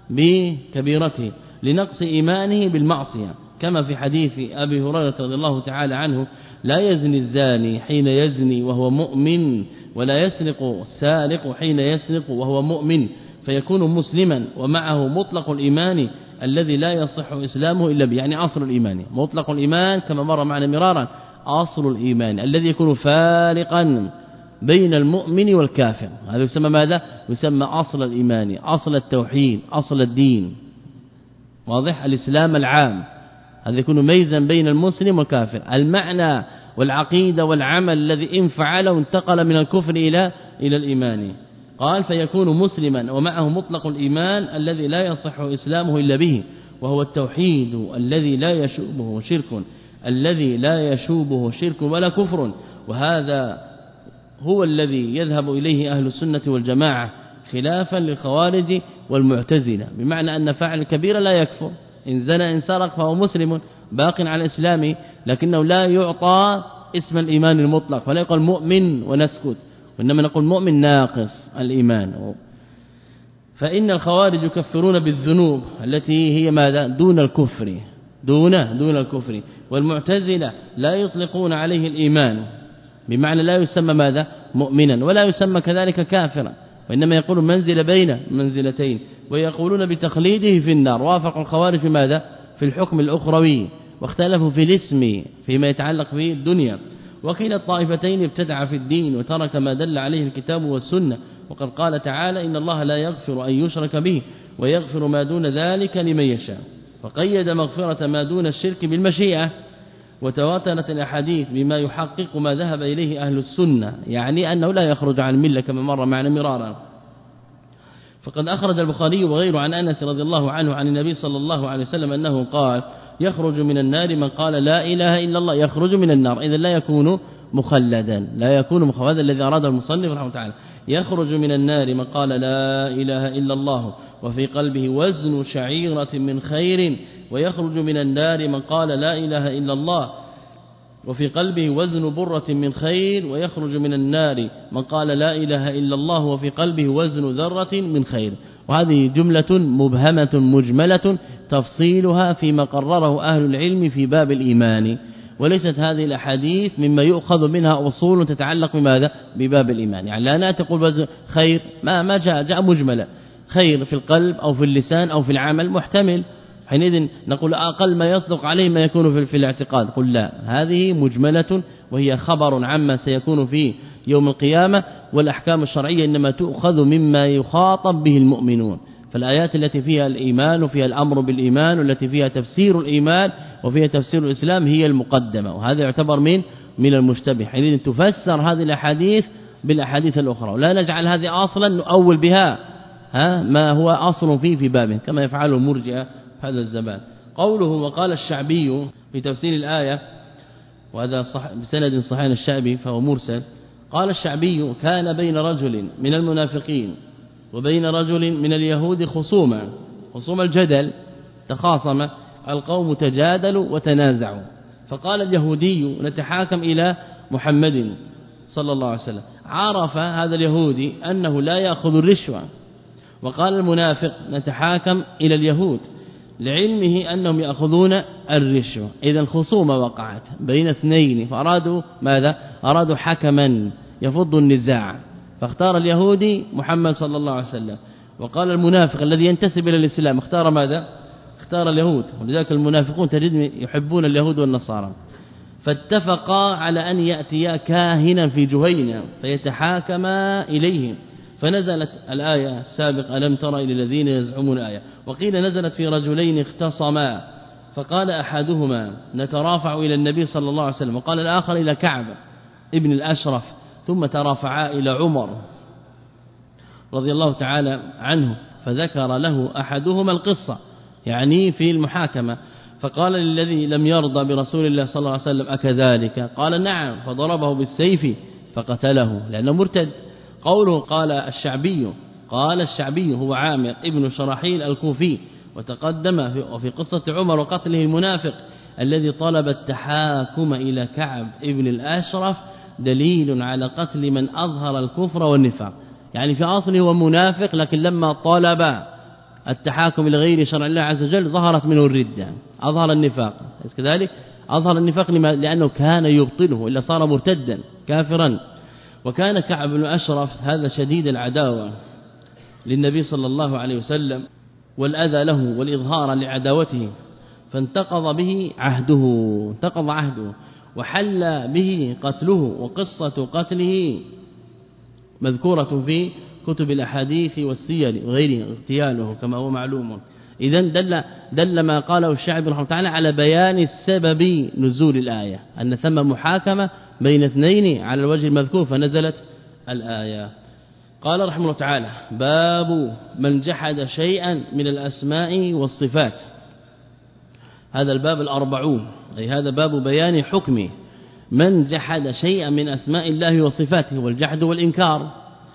بكبيرته لنقص إيمانه بالمعصية، كما في حديث أبي هريرة رضي الله تعالى عنه لا يزني الزاني حين يزني وهو مؤمن، ولا يسرق السارق حين يسرق وهو مؤمن، فيكون مسلما ومعه مطلق الإيمان الذي لا يصح إسلامه إلا به، يعني أصل الإيمان. مطلق الإيمان كما مر معنا مرارا أصل الإيمان الذي يكون فارقا بين المؤمن والكافر، هذا يسمى ماذا؟ يسمى أصل الإيمان، أصل التوحيد، أصل الدين، واضح؟ الإسلام العام هذا يكون ميزا بين المسلم والكافر، المعنى والعقيدة والعمل الذي إن فعله انتقل من الكفر إلى إلى الإيمان. قال فيكون مسلما ومعه مطلق الإيمان الذي لا يصح إسلامه إلا به، وهو التوحيد الذي لا يشوبه شرك، الذي لا يشوبه شرك ولا كفر، وهذا هو الذي يذهب إليه أهل السنة والجماعة خلافا للخوارج والمعتزلة، بمعنى أن فاعل الكبيرة لا يكفر، إن زنى إن سرق فهو مسلم باق على إسلامه، لكنه لا يعطى اسم الإيمان المطلق، ولا يقول مؤمن ونسكت، وإنما نقول مؤمن ناقص الإيمان. فإن الخوارج يكفرون بالذنوب التي هي ماذا؟ دون الكفر، دون دون الكفر، والمعتزلة لا يطلقون عليه الإيمان، بمعنى لا يسمى ماذا؟ مؤمنا، ولا يسمى كذلك كافرا، وإنما يقول منزل بين منزلتين، ويقولون بتخليده في النار. وافق الخوارج في ماذا؟ في الحكم الأخروي، واختلفوا في الاسم فيما يتعلق به الدنيا. وكلا الطائفتين ابتدع في الدين وترك ما دل عليه الكتاب والسنة، وقد قال تعالى إن الله لا يغفر أن يشرك به ويغفر ما دون ذلك لمن يشاء، وقيد مغفرة ما دون الشرك بالمشيئة. وتواترت الأحاديث بما يحقق ما ذهب إليه أهل السنة، يعني أنه لا يخرج عن الملة كما مر معنا مرارا. فقد أخرج البخاري وغيره عن أنس رضي الله عنه عن النبي صلى الله عليه وسلم أنه قال يخرج من النار من قال لا إله إلا الله، يخرج من النار، إذا لا يكون مخلدا، لا يكون مخلدا الذي أراد المصنف رحمه تعالى. يخرج من النار من قال لا إله إلا الله وفي قلبه وزن شعيرة من خير، ويخرج من النار من قال لا إله إلا الله وفي قلبه وزن برة من خير، ويخرج من النار من قال لا إله إلا الله وفي قلبه وزن ذرة من خير. وهذه جملة مبهمة مجملة تفصيلها فيما قرره أهل العلم في باب الإيمان، وليست هذه الأحاديث مما يؤخذ منها أصول تتعلق بماذا؟ بباب الإيمان. يعني لا نأتي نقول وزن خير ما ما جاء جاء مجملا، خير في القلب أو في اللسان أو في العمل محتمل، حينئذ نقول أقل ما يصدق عليه ما يكون في, في الاعتقاد. قل لا، هذه مجملة وهي خبر عما سيكون في يوم القيامة، والأحكام الشرعية إنما تؤخذ مما يخاطب به المؤمنون. فالآيات التي فيها الإيمان وفيها الأمر بالإيمان والتي فيها تفسير الإيمان وفيها تفسير الإسلام هي المقدمة، وهذا يعتبر من من المشتبه، حينئذ تفسر هذه الأحاديث بالأحاديث الأخرى، ولا نجعل هذه أصلا نؤول بها ها ما هو أصل فيه في بابه كما يفعل المرجئة في هذا الزمان. قوله وقال الشعبي في تفسير الآية، وهذا صح بسند صحيح الشعبي فهو مرسل، قال الشعبي كان بين رجل من المنافقين وبين رجل من اليهود خصومة خصوم الجدل، تخاصم القوم تجادلوا وتنازعوا، فقال اليهودي نتحاكم إلى محمد صلى الله عليه وسلم، عرف هذا اليهودي أنه لا يأخذ الرشوة، وقال المنافق نتحاكم إلى اليهود لعلمه أنهم يأخذون الرشوة. إذا الخصومة وقعت بين اثنين فأرادوا ماذا؟ أرادوا حكما يفض النزاع، فاختار اليهودي محمد صلى الله عليه وسلم، وقال المنافق الذي ينتسب إلى الإسلام اختار ماذا؟ اختار اليهود، ولذلك المنافقون تجد يحبون اليهود والنصارى، فاتفقا على أن يأتيا كاهنا في جهينة فيتحاكما إليهم، فنزلت الآية السابقة ألم تر إلى الذين يزعمون آية، وقيل نزلت في رجلين اختصما، فقال أحدهما نترافع إلى النبي صلى الله عليه وسلم، وقال الآخر إلى كعب ابن الأشرف، ثم ترافعا إلى عمر رضي الله تعالى عنه، فذكر له أحدهما القصة يعني في المحاكمة، فقال للذي لم يرضى برسول الله صلى الله عليه وسلم أكذلك؟ قال نعم، فضربه بالسيف فقتله لأنه مرتد. قوله قال الشعبي، قال الشعبي هو عامر ابن شراحيل الكوفي، وتقدم في قصة عمر وقتله المنافق الذي طلب التحاكم إلى كعب ابن الأشرف دليل على قتل من أظهر الكفر والنفاق، يعني في أصله هو منافق، لكن لما طلب التحاكم إلى غير شرع الله عز وجل ظهرت منه الردة، أظهر النفاق، كذلك أظهر النفاق لأنه كان يبطله إلا صار مرتدا كافرا. وكان كعب بن أشرف هذا شديد العداوة للنبي صلى الله عليه وسلم والأذى له والإظهار لعداوته، فانتقض به عهده انتقض عهده وحل به قتله، وقصة قتله مذكورة في كتب الأحاديث والسير وغيره اغتياله كما هو معلوم. إذن دل, دل ما قاله الشاعر رحمه الله تعالى على بيان السبب نزول الآية، أن ثم محاكمة بين اثنين على الوجه المذكور فنزلت الآية. قال رحمه الله تعالى باب من جحد شيئا من الأسماء والصفات، هذا الباب الأربعون، أي هذا باب بيان حكم من جحد شيئا من أسماء الله وصفاته، والجحد والإنكار،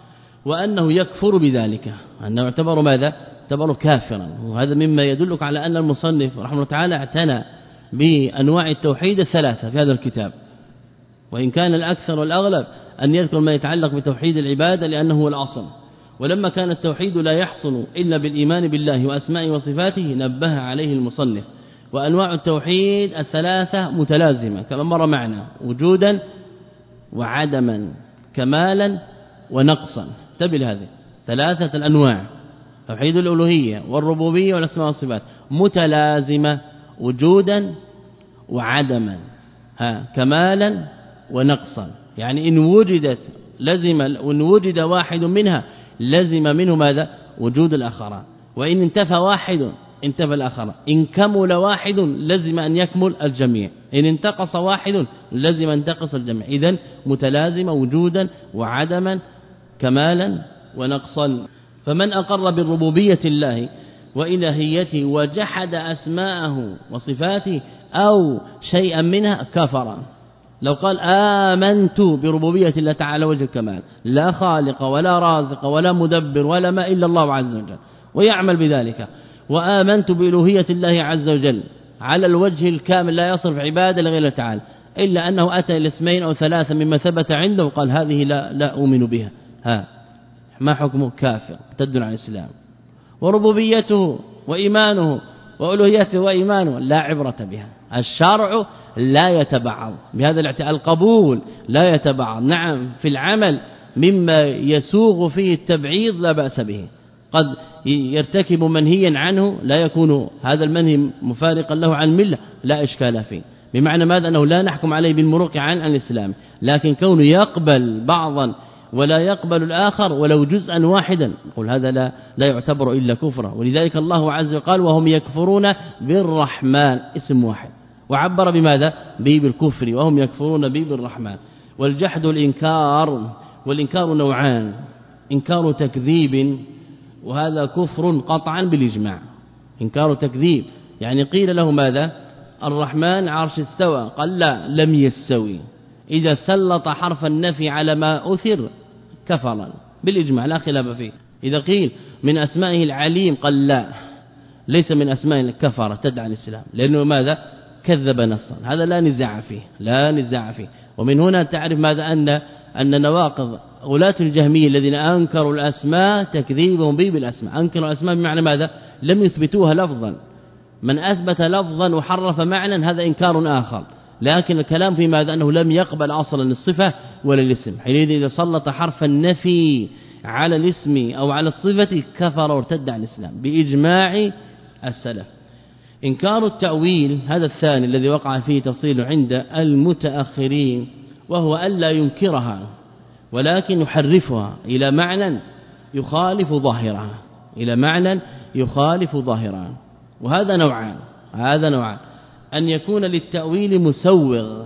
وأنه يكفر بذلك، أنه يعتبر ماذا؟ يعتبر كافرا. وهذا مما يدلك على أن المصنف رحمه الله تعالى اعتنى بأنواع التوحيد الثلاثة في هذا الكتاب، وإن كان الأكثر والأغلب أن يذكر ما يتعلق بتوحيد العبادة لأنه هو الأصل، ولما كان التوحيد لا يحصل إلا بالإيمان بالله وأسمائه وصفاته نبه عليه المصنف. وأنواع التوحيد الثلاثة متلازمة كما مر معنا، وجودا وعدما كمالا ونقصا، انتبه هذه ثلاثة الأنواع، توحيد الألوهية والربوبية والأسماء والصفات متلازمة، وجودا وعدما ها كمالا ونقصا، يعني إن وجدت لزم، وإن وجد واحد منها لزم منه ماذا؟ وجود الآخرين، وإن انتفى واحد انتفى الآخر، إن كمل واحد لزم أن يكمل الجميع، إن انتقص واحد لزم أن ينتقص الجميع. إذن متلازمة وجودا وعدما كمالا ونقصا. فمن أقر بالربوبية الله وإلهيته وجحد أسماءه وصفاته أو شيئا منها كفر. لو قال آمنت بربوبية الله تعالى وجه الكمال، لا خالق ولا رازق ولا مدبر ولا ما إلا الله عز وجل، ويعمل بذلك، وآمنت بإلوهية الله عز وجل على الوجه الكامل لا يصرف عبادة لغير الله تعالى، إلا أنه أتى الاسمين أو ثلاثة مما ثبت عنده وقال هذه لا, لا أؤمن بها، ها ما حكمه؟ كافر تدل على الإسلام. وربوبيته وإيمانه وألوهيته وإيمانه لا عبرة بها، الشرع لا يتبعض بهذا الاعتقاد، القبول لا يتبعض. نعم في العمل مما يسوغ فيه التبعيض لا بأس به، قد يرتكب منهيا عنه لا يكون هذا المنهي مفارقا له عن المله لا إشكال فيه، بمعنى ماذا؟ أنه لا نحكم عليه بالمروق عن عن الإسلام، لكن كونه يقبل بعضا ولا يقبل الآخر ولو جزءا واحدا نقول هذا لا لا يعتبر إلا كفرا. ولذلك الله عز وجل قال وهم يكفرون بالرحمن، اسم واحد، وعبر بماذا؟ به بالكفر، وهم يكفرون به بالرحمن. والجحد الإنكار والإنكار نوعان: إنكار تكذيب، وهذا كفر قطعا بالإجماع. إنكار تكذيب يعني قيل له ماذا؟ الرحمن عرش استوى، قال لا لم يستوي. إذا سلط حرف النفي على ما أثر كفر بالإجماع لا خلاف فيه. إذا قيل من أسمائه العليم قال لا ليس من أسمائه الكفر تدعى الإسلام، لأنه ماذا؟ كذب نصا. هذا لا نزاع فيه لا نزاع فيه. ومن هنا تعرف ماذا؟ أن أن نواقض غلاة الجهمية الذين أنكروا الأسماء تكذيبهم به بالأسماء. أنكروا الأسماء بمعنى ماذا؟ لم يثبتوها لفظا. من أثبت لفظا وحرف معنى هذا إنكار آخر، لكن الكلام في ماذا؟ أنه لم يقبل أصلا الصفة ولا الاسم. حينئذ إذا سلط حرف النفي على الاسم أو على الصفة كفر وارتد عن الإسلام بإجماع السلف. إنكار التأويل هذا الثاني الذي وقع فيه تفصيل عند المتأخرين، وهو ألا ينكرها ولكن يحرفها إلى معنى يخالف ظاهرها إلى معنى يخالف ظاهرها. وهذا نوعان هذا نوعان أن يكون للتأويل مسوغ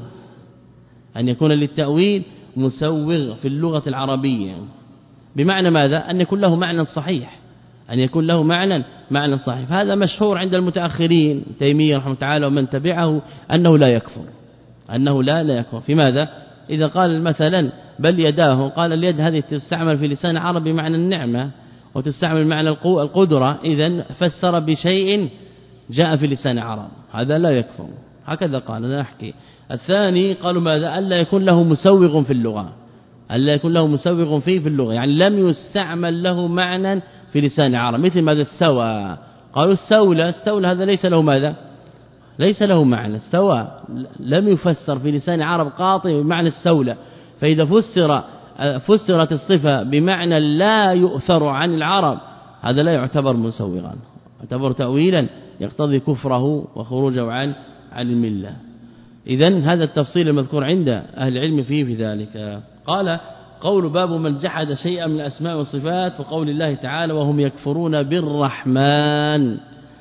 أن يكون للتأويل مسوغ في اللغة العربية، بمعنى ماذا؟ أن يكون له معنى صحيح أن يكون له معنى معنى صحيح. هذا مشهور عند المتأخرين تيمية رحمه الله تعالى ومن تبعه أنه لا يكفر أنه لا لا يكفر في ماذا؟ إذا قال مثلا بل يداه، قال اليد هذه تستعمل في لسان العرب بمعنى النعمة وتستعمل معنى القدرة، إذن فسر بشيء جاء في لسان العرب، هذا لا يكفر. هكذا قال أنا أحكي. الثاني قالوا ماذا؟ ألا يكون له مسوغ في اللغة ألا يكون له مسوغ فيه في اللغة، يعني لم يستعمل له معنى في لسان العرب، مثل ماذا؟ السوى، قالوا السولة استولى، هذا ليس له ماذا؟ ليس له معنى. استوى لم يفسر في لسان العرب قاطع بمعنى السولة، فإذا فسر فسرت الصفة بمعنى لا يؤثر عن العرب هذا لا يعتبر مسوغا، يعتبر تأويلا يقتضي كفره وخروجه عن عن المله. إذن هذا التفصيل المذكور عند أهل العلم فيه في ذلك. قال قول باب من جحد شيئا من الأسماء والصفات، وقول الله تعالى وهم يكفرون بالرحمن.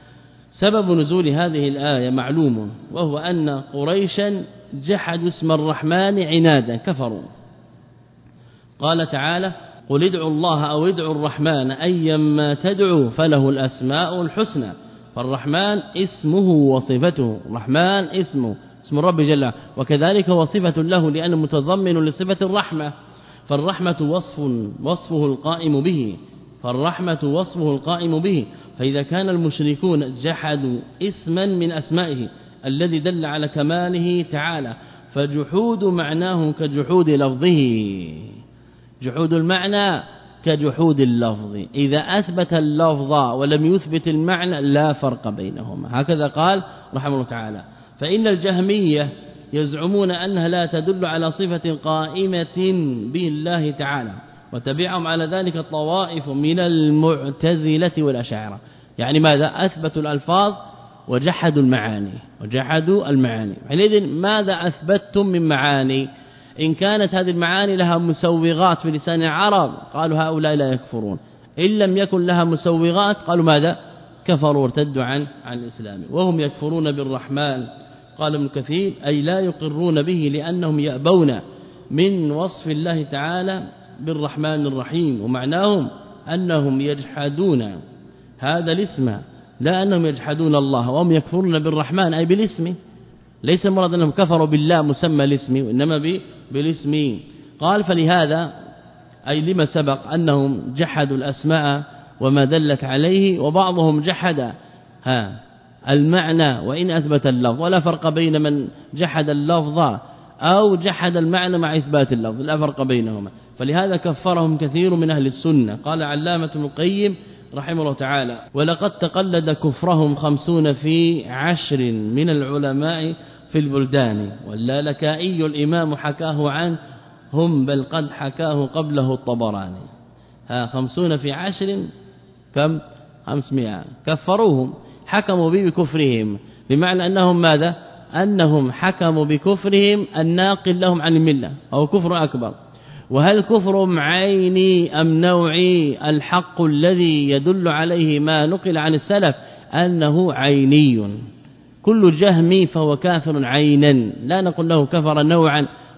سبب نزول هذه الآية معلوم، وهو أن قريشا جحدوا اسم الرحمن عنادا كفروا. قال تعالى قل ادعوا الله أو ادعوا الرحمن أيما تدعوا فله الأسماء الحسنى. فالرحمن اسمه وصفته، الرحمن اسمه اسم الرب جل، وكذلك هو صفة له لأنه متضمن لصفة الرحمة. فالرحمة وصف وصفه القائم به فالرحمة وصفه القائم به فإذا كان المشركون جحدوا اسما من أسمائه الذي دل على كماله تعالى، فجحود معناه كجحود لفظه، جحود المعنى كجحود اللفظ. إذا أثبت اللفظ ولم يثبت المعنى لا فرق بينهما، هكذا قال رحمه الله تعالى. فإن الجهمية يزعمون أنها لا تدل على صفة قائمة بالله تعالى، وتبعهم على ذلك الطوائف من المعتزلة والأشاعرة. يعني ماذا؟ أثبتوا الألفاظ وجحدوا المعاني وجحدوا المعاني. حينئذ ماذا أثبتتم من معاني؟ إن كانت هذه المعاني لها مسوغات في لسان العرب قالوا هؤلاء لا يكفرون، إن لم يكن لها مسوغات قالوا ماذا؟ كفروا وارتدوا عن عن الإسلام. وهم يكفرون بالرحمن، قال ابن كثير أي لا يقرون به لأنهم يأبون من وصف الله تعالى بالرحمن الرحيم، ومعناهم أنهم يجحدون هذا الاسم لا أنهم يجحدون الله، وهم يكفرون بالرحمن أي بالاسم، ليس المراد أنهم كفروا بالله مسمى الاسم وإنما بالاسم. قال فلهذا أي لما سبق أنهم جحدوا الأسماء وما دلت عليه، وبعضهم جحد ها المعنى وإن أثبت اللفظ، ولا فرق بين من جحد اللفظ أو جحد المعنى مع إثبات اللفظ، لا فرق بينهما. فلهذا كفرهم كثير من أهل السنة. قال علامة ابن القيم رحمه الله تعالى ولقد تقلد كفرهم خمسون في عشر من العلماء في البلدان، واللالكائي الإمام حكاه عنه هم بل قد حكاه قبله الطبراني. ها خمسون في عشر كم؟ خمسمائة. كفروهم حكموا به بكفرهم، بمعنى أنهم ماذا؟ أنهم حكموا بكفرهم الناقل لهم عن الملة أو كفر أكبر. وهل كفرهم عيني أم نوعي؟ الحق الذي يدل عليه ما نقل عن السلف أنه عيني. كل جهمي فهو كافر عينا، لا نقول له كفر نوعا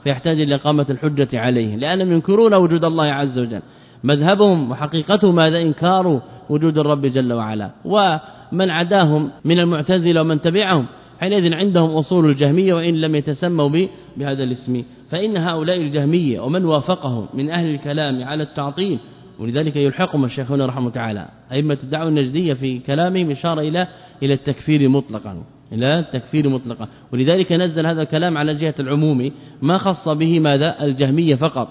فيحتاج إلى إقامة الحجة عليه لأنهم ينكرون وجود الله عز وجل. مذهبهم وحقيقتهم هذا إنكار وجود الرب جل وعلا. ومن عداهم من المعتزلة ومن تبعهم حينئذ عندهم أصول الجهمية وإن لم يتسموا بهذا الاسم. فإن هؤلاء الجهمية ومن وافقهم من أهل الكلام على التعطيل، ولذلك يلحقهم الشيخون رحمه تعالى أئمة الدعوة النجدية في كلامهم إشارة إلى إلى التكفير مطلقا إلى التكفير مطلقا ولذلك نزل هذا الكلام على جهة العموم ما خص به ماذا الجهمية فقط.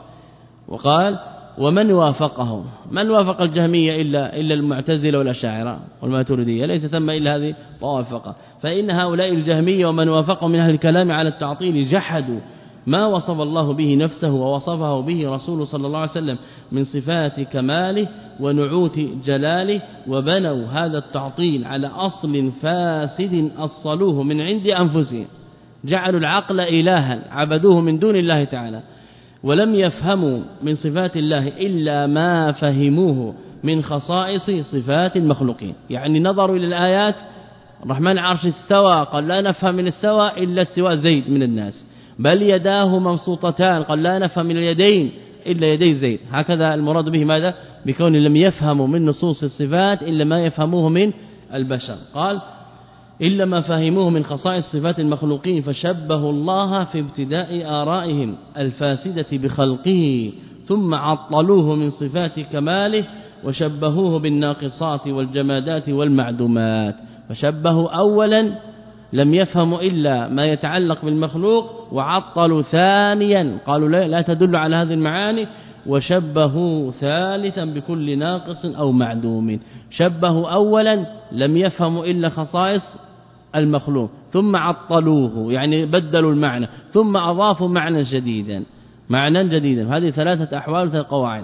وقال ومن وافقهم، من وافق الجهمية إلا إلا المعتزلة والأشاعرة والماتريدية، ليس ثم إلا هذه طوائف فقط. فإن هؤلاء الجهمية ومن وافقهم من أهل الكلام على التعطيل جحدوا ما وصف الله به نفسه ووصفه به رسوله صلى الله عليه وسلم من صفات كماله ونعوت جلاله، وبنوا هذا التعطيل على أصل فاسد أصلوه من عند أنفسهم، جعلوا العقل إلها عبدوه من دون الله تعالى، ولم يفهموا من صفات الله إلا ما فهموه من خصائص صفات المخلوقين. يعني نظروا إلى الآيات الرحمن عرش استوى، قال لا نفهم من استوى إلا استواء زيد من الناس، بل يداه مبسوطتان، قال لا نفهم من اليدين إلا يدي زيد. هكذا المراد به ماذا؟ بكون لم يفهموا من نصوص الصفات إلا ما يفهموه من البشر. قال إلا ما فهموه من خصائص صفات المخلوقين، فشبهوا الله في ابتداء آرائهم الفاسدة بخلقه، ثم عطلوه من صفات كماله وشبهوه بالناقصات والجمادات والمعدومات. فشبهوا أولا لم يفهموا إلا ما يتعلق بالمخلوق، وعطلوا ثانيا قالوا لا, لا تدل على هذه المعاني، وشبهوا ثالثا بكل ناقص أو معدوم. شبهوا أولا لم يفهموا إلا خصائص المخلوق، ثم عطلوه يعني بدلوا المعنى، ثم أضافوا معنى جديدا معنى جديدا. هذه ثلاثة أحوال ثلاث قواعد.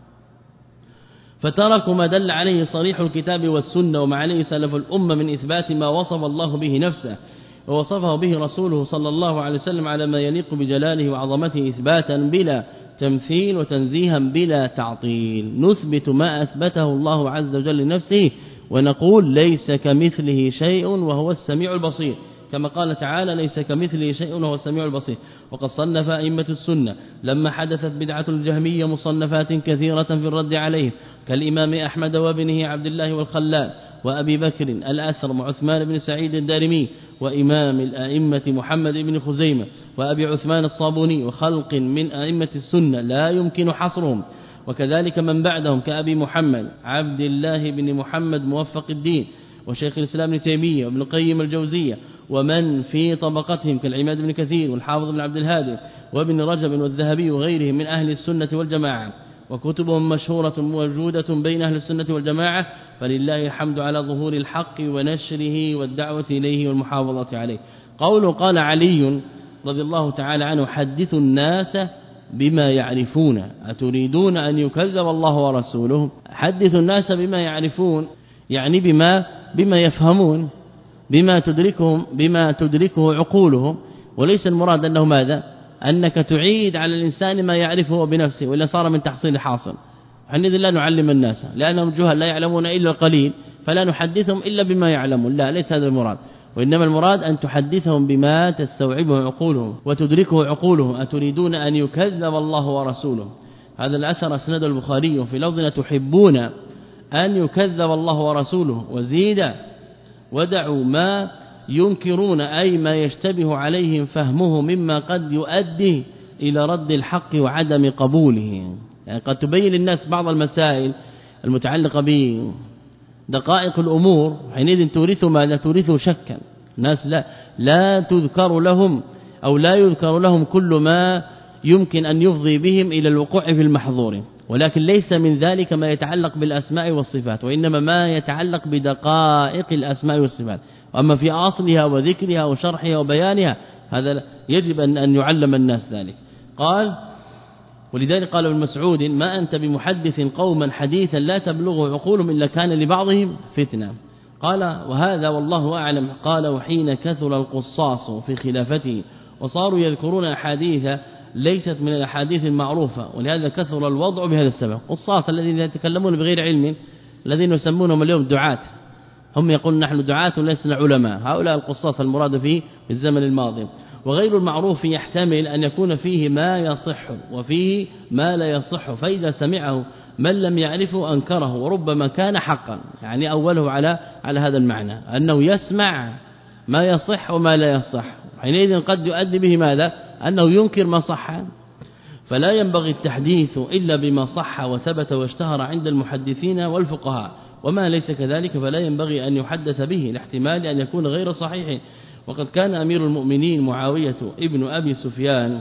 فتركوا ما دل عليه صريح الكتاب والسنة وما عليه سلف الأمة من إثبات ما وصف الله به نفسه ووصفه به رسوله صلى الله عليه وسلم على ما يليق بجلاله وعظمته إثباتا بلا تمثيل وتنزيها بلا تعطيل. نثبت ما أثبته الله عز وجل لنفسه ونقول ليس كمثله شيء وهو السميع البصير، كما قال تعالى ليس كمثله شيء وهو السميع البصير. وقد صنف أئمة السنة لما حدثت بدعة الجهمية مصنفات كثيرة في الرد عليه، كالإمام أحمد وابنه عبد الله والخلال وأبي بكر الأثرم وعثمان بن سعيد الدارمي وإمام الأئمة محمد بن خزيمة وأبي عثمان الصابوني وخلق من أئمة السنة لا يمكن حصرهم، وكذلك من بعدهم كأبي محمد عبد الله بن محمد موفق الدين وشيخ الإسلام ابن تيمية وابن القيم الجوزية ومن في طبقتهم كالعماد بن كثير والحافظ بن عبد الهادي وابن رجب والذهبي وغيرهم من أهل السنة والجماعة، وكتبهم مشهورة موجودة بين أهل السنة والجماعة، فلله الحمد على ظهور الحق ونشره والدعوة إليه والمحافظة عليه. قوله قال علي رضي الله تعالى عنه حدثوا الناس بما يعرفون أتريدون أن يكذب الله ورسوله. حدثوا الناس بما يعرفون يعني بما بما يفهمون، بما تدركهم بما تدركه عقولهم، وليس المراد أنه ماذا أنك تعيد على الإنسان ما يعرفه بنفسه وإلا صار من تحصيل حاصل. حينئذ لا نعلم الناس لأنهم جهل لا يعلمون إلا القليل، فلا نحدثهم إلا بما يعلمون، لا ليس هذا المراد، وإنما المراد أن تحدثهم بما تستوعبه عقولهم وتدركه عقولهم. أتريدون أن يكذب الله ورسوله. هذا الأثر أسنده البخاري في لفظنا تحبون أن يكذب الله ورسوله، وزيد ودعوا ما ينكرون أي ما يشتبه عليهم فهمه مما قد يؤدي إلى رد الحق وعدم قبوله. يعني قد تبين للناس بعض المسائل المتعلقة بدقائق الأمور، حينئذ تورثوا ماذا تورثوا شكا. الناس لا لا تذكر لهم أو لا يذكر لهم كل ما يمكن أن يفضي بهم إلى الوقوع في المحظور، ولكن ليس من ذلك ما يتعلق بالأسماء والصفات، وإنما ما يتعلق بدقائق الأسماء والصفات. وأما في أصلها وذكرها وشرحها وبيانها هذا يجب أن يعلم الناس ذلك. قال ولذلك قال ابن مسعود ما أنت بمحدث قوما حديثا لا تبلغه عقولهم إلا كان لبعضهم فتنة. قال وهذا والله أعلم. قال وحين كثر القصاص في خلافته وصاروا يذكرون أحاديث ليست من الأحاديث المعروفة، ولهذا كثر الوضع بهذا السبب. قصاص الذين يتكلمون بغير علم الذين يسمونهم اليوم دعاة، هم يقولون نحن دعاة ولسنا علماء، هؤلاء القصاص المراد فيه في الزمن الماضي. وغير المعروف يحتمل أن يكون فيه ما يصح وفيه ما لا يصح، فإذا سمعه من لم يعرفه أنكره، وربما كان حقا، يعني أوله على على هذا المعنى أنه يسمع ما يصح وما لا يصح، حينئذ قد يؤدي به ماذا؟ أنه ينكر ما صح. فلا ينبغي التحديث إلا بما صح وثبت واشتهر عند المحدثين والفقهاء، وما ليس كذلك فلا ينبغي أن يحدث به لاحتمال أن يكون غير صحيح. وقد كان أمير المؤمنين معاوية ابن أبي سفيان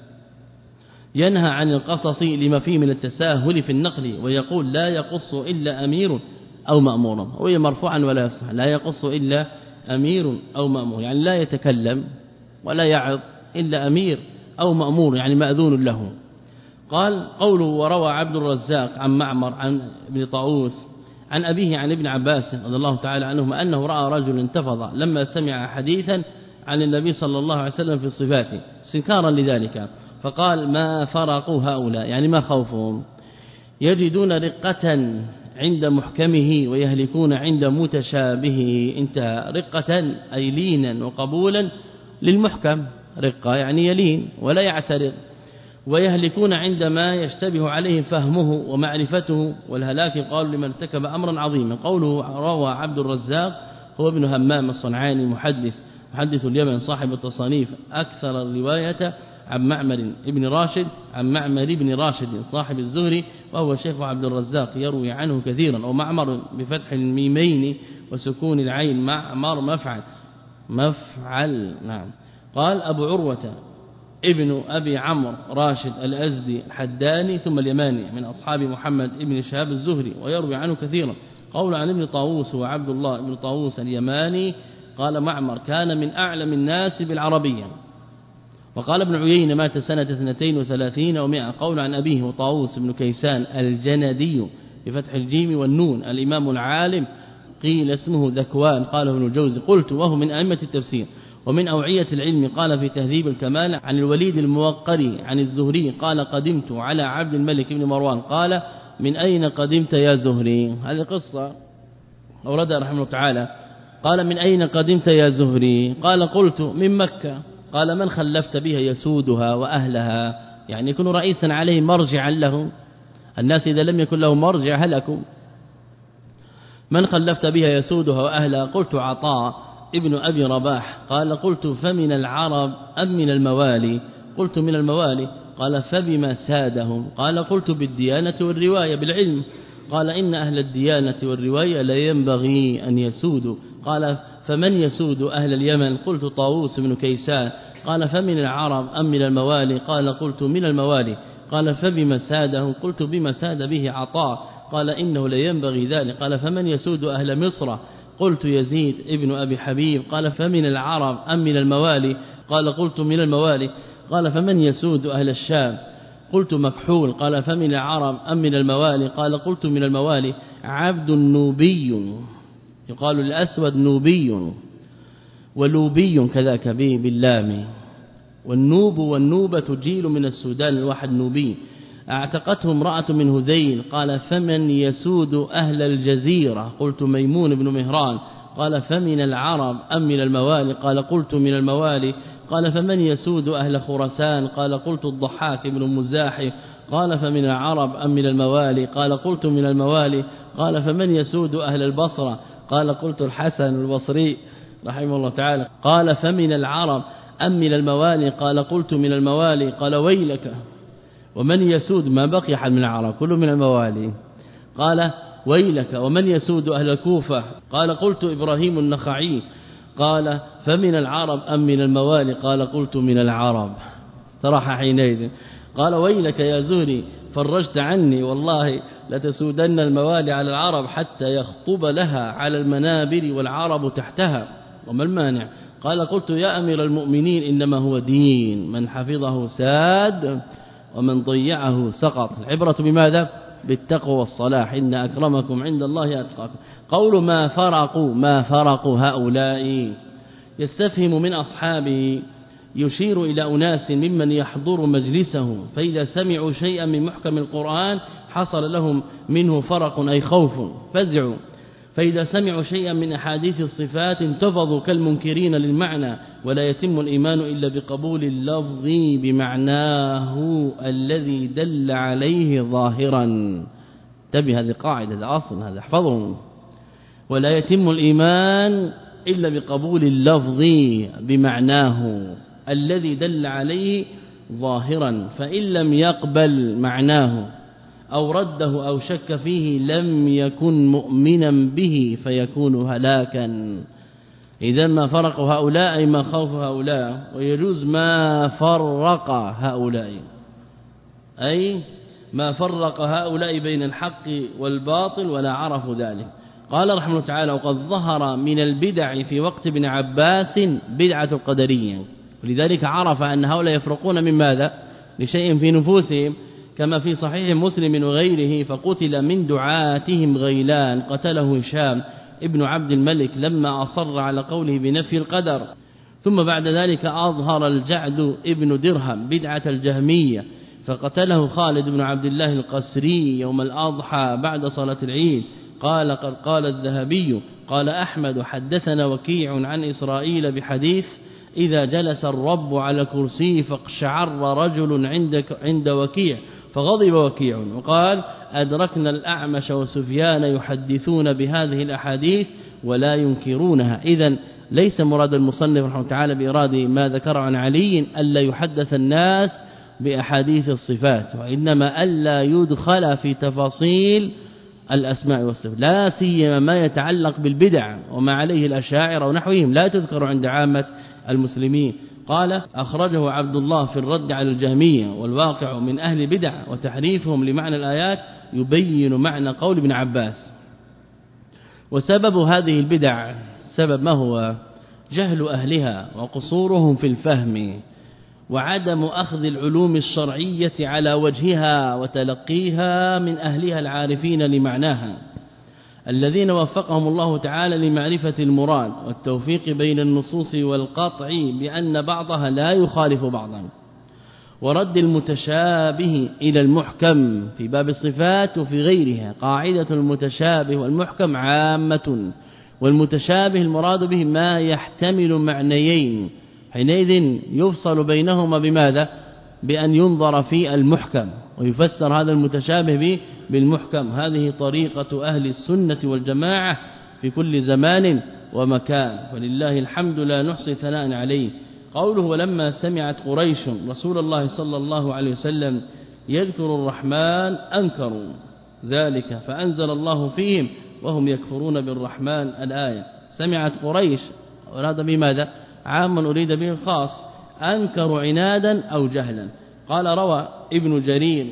ينهى عن القصص لما فيه من التساهل في النقل، ويقول لا يقص إلا أمير أو مأمور، وهي مرفوعا ولا يصح، لا يقص إلا أمير أو مأمور، يعني لا يتكلم ولا يعظ إلا أمير أو مأمور، يعني مأذون له. قال قوله وروى عبد الرزاق عن معمر عن ابن طاووس عن أبيه عن ابن عباس رضي الله تعالى عنهما أنه رأى رجل انتفض لما سمع حديثا عن النبي صلى الله عليه وسلم في الصفات استنكارا لذلك، فقال ما فرقوا هؤلاء، يعني ما خوفهم، يجدون رقة عند محكمه ويهلكون عند متشابهه. انتهى. رقة أي لينا وقبولا للمحكم، رقة يعني يلين ولا يعترض، ويهلكون عندما يشتبه عليه فهمه ومعرفته، والهلاك قالوا لمن ارتكب أمرا عظيما. قوله روى عبد الرزاق هو ابن همام الصنعاني محدث محدث اليمن صاحب التصانيف، أكثر الرواية عن معمر ابن راشد عن معمر ابن راشد صاحب الزهري، وهو شيخ عبد الرزاق يروي عنه كثيرا، ومعمر بفتح الميمين وسكون العين، معمر مفعل مفعل نعم. قال أبو عروة ابن أبي عمرو راشد الأزدي الحداني ثم اليماني من أصحاب محمد ابن شهاب الزهري، ويروي عنه كثيرا. قول عن ابن طاووس وعبد الله ابن طاووس اليماني قال معمر كان من أعلم الناس بالعربية. وقال ابن عيينة مات سنة اثنتين وثلاثين ومائة. قول عن أبيه وطاووس بن كيسان الجندي بفتح الجيم والنون الإمام العالم، قيل اسمه ذكوان، قاله ابن الجوزي. قلت وهو من أئمة التفسير ومن أوعية العلم. قال في تهذيب الكمال عن الوليد الموقري عن الزهري قال قدمت على عبد الملك بن مروان قال من أين قدمت يا زهري؟ هذه قصة أوردها رحمه الله تعالى. قال من أين قدمت يا زهري؟ قال قلت من مكة. قال من خلفت بها يسودها وأهلها، يعني يكون رئيسا عليه مرجعا له، الناس إذا لم يكن له مرجع هلكوا. من خلفت بها يسودها وأهلها؟ قلت عطاء ابن أبي رباح. قال قلت فمن العرب أم من الموالي؟ قلت من الموالي. قال فبما سادهم؟ قال قلت بالديانة والرواية بالعلم. قال إن أهل الديانة والرواية لا ينبغي أن يسودوا. قال فمن يسود أهل اليمن؟ قلت طاووس بن كيسان. قال فمن العرب أم من الموالي؟ قال قلت من الموالي. قال فبما سادهم؟ قلت بما ساد به عطاء. قال إنه لا ينبغي ذلك. قال فمن يسود أهل مصر؟ قلت يزيد ابن أبي حبيب. قال فمن العرب أم من الموالي؟ قال قلت من الموالي. قال فمن يسود أهل الشام؟ قلت مكحول. قال فمن العرب أم من الموالي؟ قال قلت من الموالي. عبد نوبي يقال الأسود نوبي ولوبي كذاك به باللام، والنوب والنوبة جيل من السودان الواحد نوبي. اعتقته امرأة من هذيل. قال فمن يسود أهل الجزيرة؟ قلت ميمون بن مهران. قال فمن العرب أم من الموالي؟ قال قلت من الموالي. قال فمن يسود أهل خراسان؟ قال قلت الضحاك بن مزاحم. قال فمن العرب أم من الموالي؟ قال قلت من الموالي. قال فمن يسود أهل البصرة؟ قال قلت الحسن البصري رحمه الله تعالى. قال فمن العرب أم من الموالي؟ قال قلت من الموالي. قال ويلك ومن يسود؟ ما بقي حد من العرب كله من الموالي. قال ويلك ومن يسود أهل الكوفة؟ قال قلت إبراهيم النخعي. قال فمن العرب أم من الموالي؟ قال قلت من العرب. صراح حينئذ. قال ويلك يا زهري فرجت عني، والله لتسودن الموالي على العرب حتى يخطب لها على المنابر والعرب تحتها، وما المانع؟ قال قلت يا أمير المؤمنين إنما هو دين، من حفظه ساد ومن ضيعه سقط. العبرة بماذا؟ بالتقوى والصلاح، إن أكرمكم عند الله أتقاكم. قول ما فرقوا ما فرقوا هؤلاء يستفهم من أصحابه، يشير إلى أناس ممن يحضر مجلسه، فإذا سمعوا شيئا من محكم القرآن حصل لهم منه فرق أي خوف فزعوا. فإذا سمعوا شيئا من أحاديث الصفات انتفضوا كالمنكرين للمعنى ولا يتم الإيمان إلا بقبول اللفظ بمعناه الذي دل عليه ظاهرا. انتبه، هذه قاعدة، هذا أصل، هذا احفظه. ولا يتم الإيمان إلا بقبول اللفظ بمعناه الذي دل عليه ظاهرا، فإن لم يقبل معناه أو رده أو شك فيه لم يكن مؤمنا به فيكون هلاكا. إذا ما فرق هؤلاء أي ما خوف هؤلاء، ويجوز ما فرق هؤلاء أي ما فرق هؤلاء بين الحق والباطل ولا عرفوا ذلك. قال رحمه الله تعالى: وقد ظهر من البدع في وقت ابن عباس بدعة القدرية، ولذلك عرف أن هؤلاء يفرقون من ماذا؟ لشيء في نفوسهم، كما في صحيح مسلم وغيره: فقتل من دعاتهم غيلان قتله هشام ابن عبد الملك لما أصر على قوله بنفي القدر. ثم بعد ذلك أظهر الجعد ابن درهم بدعة الجهمية فقتله خالد بن عبد الله القسري يوم الأضحى بعد صلاة العيد. قال قد قال الذهبي قال أحمد: حدثنا وكيع عن إسرائيل بحديث: إذا جلس الرب على كرسي فاقشعر رجل عند عند وكيع فغضب وكيع وقال: أدركنا الأعمش وسفيان يحدثون بهذه الأحاديث ولا ينكرونها. إذن ليس مراد المصنف رحمه تعالى بإراد ما ذكر عن علي ألا يحدث الناس بأحاديث الصفات، وإنما ألا يدخل في تفاصيل الأسماء والصفات، لا سيما ما يتعلق بالبدع وما عليه الأشاعرة ونحوهم لا تذكر عند عامة المسلمين. قال: أخرجه عبد الله في الرد على الجهمية، والواقع من أهل بدع وتحريفهم لمعنى الآيات يبين معنى قول ابن عباس. وسبب هذه البدع سبب ما هو؟ جهل أهلها وقصورهم في الفهم وعدم أخذ العلوم الشرعية على وجهها وتلقيها من أهلها العارفين لمعناها الذين وفقهم الله تعالى لمعرفة المراد والتوفيق بين النصوص والقطع بأن بعضها لا يخالف بعضا، ورد المتشابه إلى المحكم في باب الصفات وفي غيرها. قاعدة المتشابه والمحكم عامة، والمتشابه المراد به ما يحتمل معنيين، حينئذ يفصل بينهما بماذا؟ بأن ينظر في المحكم ويفسر هذا المتشابه به بالمحكم. هذه طريقة أهل السنة والجماعة في كل زمان ومكان، ولله الحمد لا نحصي ثناء عليه. قوله: ولما سمعت قريش رسول الله صلى الله عليه وسلم يذكر الرحمن أنكروا ذلك فأنزل الله فيهم وهم يكفرون بالرحمن. الآية. سمعت قريش أراد بماذا؟ عاما أريد به الخاص، أنكروا عنادا أو جهلا. قال: روى ابن جرير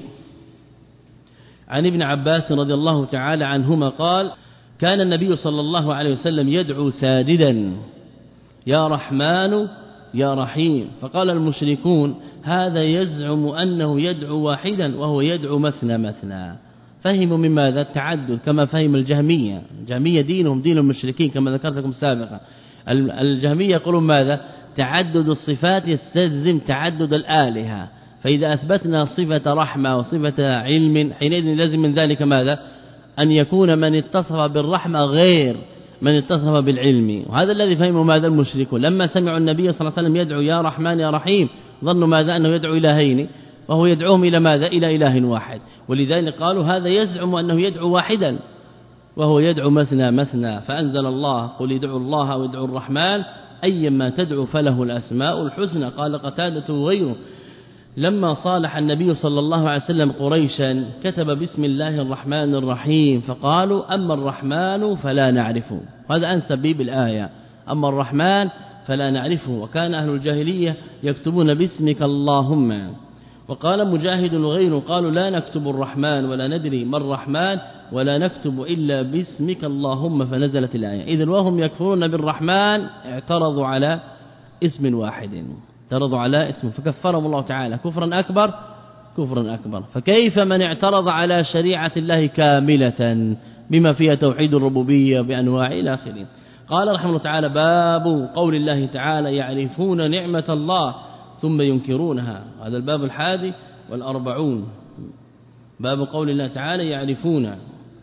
عن ابن عباس رضي الله تعالى عنهما قال: كان النبي صلى الله عليه وسلم يدعو ساجدا: يا رحمن يا رحيم. فقال المشركون: هذا يزعم أنه يدعو واحدا وهو يدعو مثنى مثنى. فهموا من ماذا؟ التعدد، كما فهم الجهمية. الجهمية دينهم دين المشركين كما ذكرت لكم سابقا. الجهمية يقولون ماذا؟ تعدد الصفات يستلزم تعدد الآلهة، فإذا أثبتنا صفة رحمة وصفة علم حينئذ لازم من ذلك ماذا؟ أن يكون من اتصف بالرحمة غير من اتصف بالعلم. وهذا الذي فهمه ماذا؟ المشركون لما سمعوا النبي صلى الله عليه وسلم يدعو يا رحمن يا رحيم ظنوا ماذا؟ أنه يدعو إلهين، وهو يدعوهم إلى ماذا؟ إلى إله واحد. ولذلك قالوا هذا يزعم أنه يدعو واحدا وهو يدعو مثنى مثنى. فأنزل الله: قل ادعوا الله وادعوا الرحمن أيما تدعو فله الأسماء الحسنى. قال قتادة وغيره: لما صالح النبي صلى الله عليه وسلم قريشا كتب بسم الله الرحمن الرحيم، فقالوا: أما الرحمن فلا نعرفه. هذا أنسب به بالآية: أما الرحمن فلا نعرفه. وكان أهل الجاهلية يكتبون باسمك اللهم. وقال مجاهد وغيره قالوا: لا نكتب الرحمن ولا ندري ما الرحمن ولا نكتب إلا باسمك اللهم، فنزلت الآية. إذن وهم يكفرون بالرحمن اعترضوا على اسم واحد، اعترضوا على اسم فكفرهم الله تعالى كفرا أكبر كفرا أكبر. فكيف من اعترض على شريعة الله كاملة بما فيها توحيد الربوبية بأنواع إلى آخره. قال رحمه الله تعالى: باب قول الله تعالى: يعرفون نعمة الله ثم ينكرونها. هذا الباب الحادي والأربعون. باب قول الله تعالى: يعرفون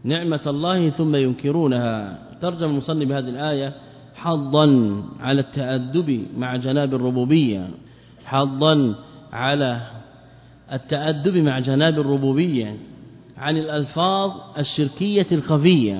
نعمة الله ثم ينكرونها. ترجم المصنف بهذه الآية حظا على التأدب مع جناب الربوبية، حظا على التأدب مع جناب الربوبية عن الألفاظ الشركية الخفية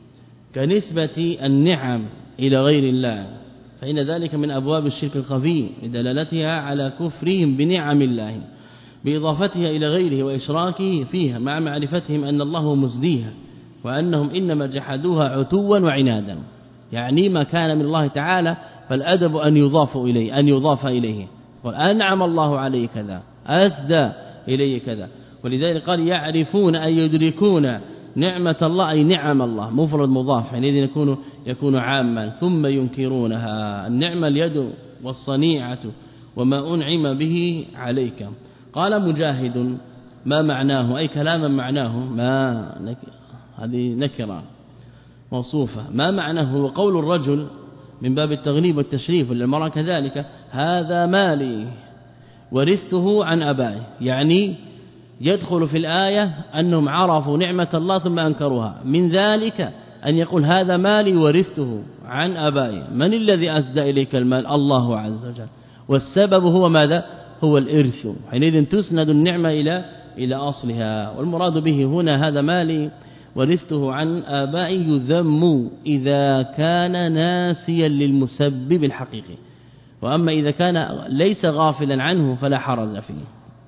كنسبة النعم إلى غير الله، فإن ذلك من أبواب الشرك الخفي بدلالتها على كفرهم بنعم الله بإضافتها إلى غيره وإشراكه فيها، مع معرفتهم أن الله مزديها وأنهم إنما جحدوها عتوا وعنادا. يعني ما كان من الله تعالى فالأدب أن يضاف إليه أن يضاف إليه وأنعم الله عليه كذا، أسدى إليه كذا. ولذلك قال يعرفون أن يدركون نعمة الله أي نعم الله مفرد مضاف، حينئذ يكون يكون عاما. ثم ينكرونها، النعمة اليد والصنيعة وما أنعم به عليك. قال مجاهد ما معناه أي كلاما معناه ما نك... هذه نكرة موصوفة، ما معناه هو قول الرجل من باب التغليب والتشريف للمرأة كذلك هذا مالي ورثته عن أبائي، يعني يدخل في الآية أنهم عرفوا نعمة الله ثم أنكروها. من ذلك أن يقول هذا مالي ورثته عن أبائي، من الذي أسدى إليك المال؟ الله عز وجل، والسبب هو ماذا؟ هو الإرث، حينئذ تسند النعمة إلى إلى أصلها. والمراد به هنا هذا مالي ورثته عن آبائي يذم إذا كان ناسيا للمسبب الحقيقي، وأما إذا كان ليس غافلا عنه فلا حرج فيه،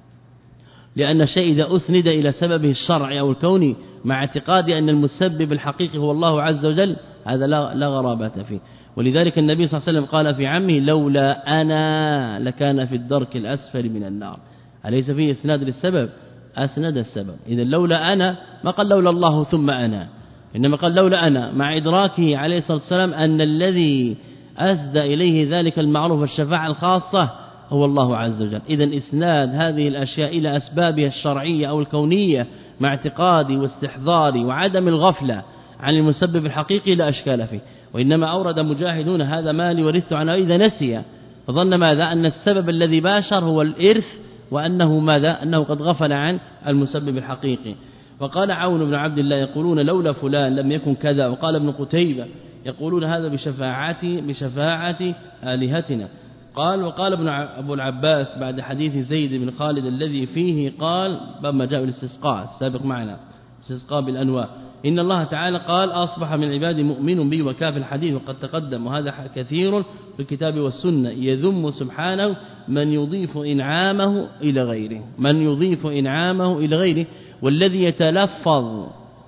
لأن الشيء إذا أسند إلى سببه الشرعي أو الكوني مع اعتقاد أن المسبب الحقيقي هو الله عز وجل هذا لا, لا غرابة فيه. ولذلك النبي صلى الله عليه وسلم قال في عمه لولا أنا لكان في الدرك الأسفل من النار، أليس فيه إسناد للسبب؟ أسند السبب. إذا لولا أنا ما قال لولا الله ثم أنا، إنما قال لولا أنا، مع إدراكه عليه الصلاة والسلام أن الذي أسدى إليه ذلك المعروف الشفاعة الخاصة هو الله عز وجل. إذن إسناد هذه الأشياء إلى أسبابها الشرعية أو الكونية مع اعتقاد واستحضار وعدم الغفلة عن المسبب الحقيقي لا أشكال فيه. وإنما أورد مجاهدون هذا مالي ورثت عنه إذا نسي، فظن ماذا؟ أن السبب الذي باشر هو الإرث، وأنه ماذا؟ أنه قد غفل عن المسبب الحقيقي. وقال عون بن عبد الله يقولون لولا فلان لم يكن كذا. وقال ابن قتيبة يقولون هذا بشفاعة بشفاعة آلهتنا. قال وقال ابن أبو العباس بعد حديث زيد بن خالد الذي فيه قال بما جاء الاستسقاء السابق معنا استسقاء بالأنواع، إن الله تعالى قال أصبح من عبادي مؤمن بي وكاف الحديث وقد تقدم، وهذا كثير في الكتاب والسنة. يذم سبحانه من يضيف إنعامه إلى غيره، من يضيف إنعامه إلى غيره، والذي يتلفظ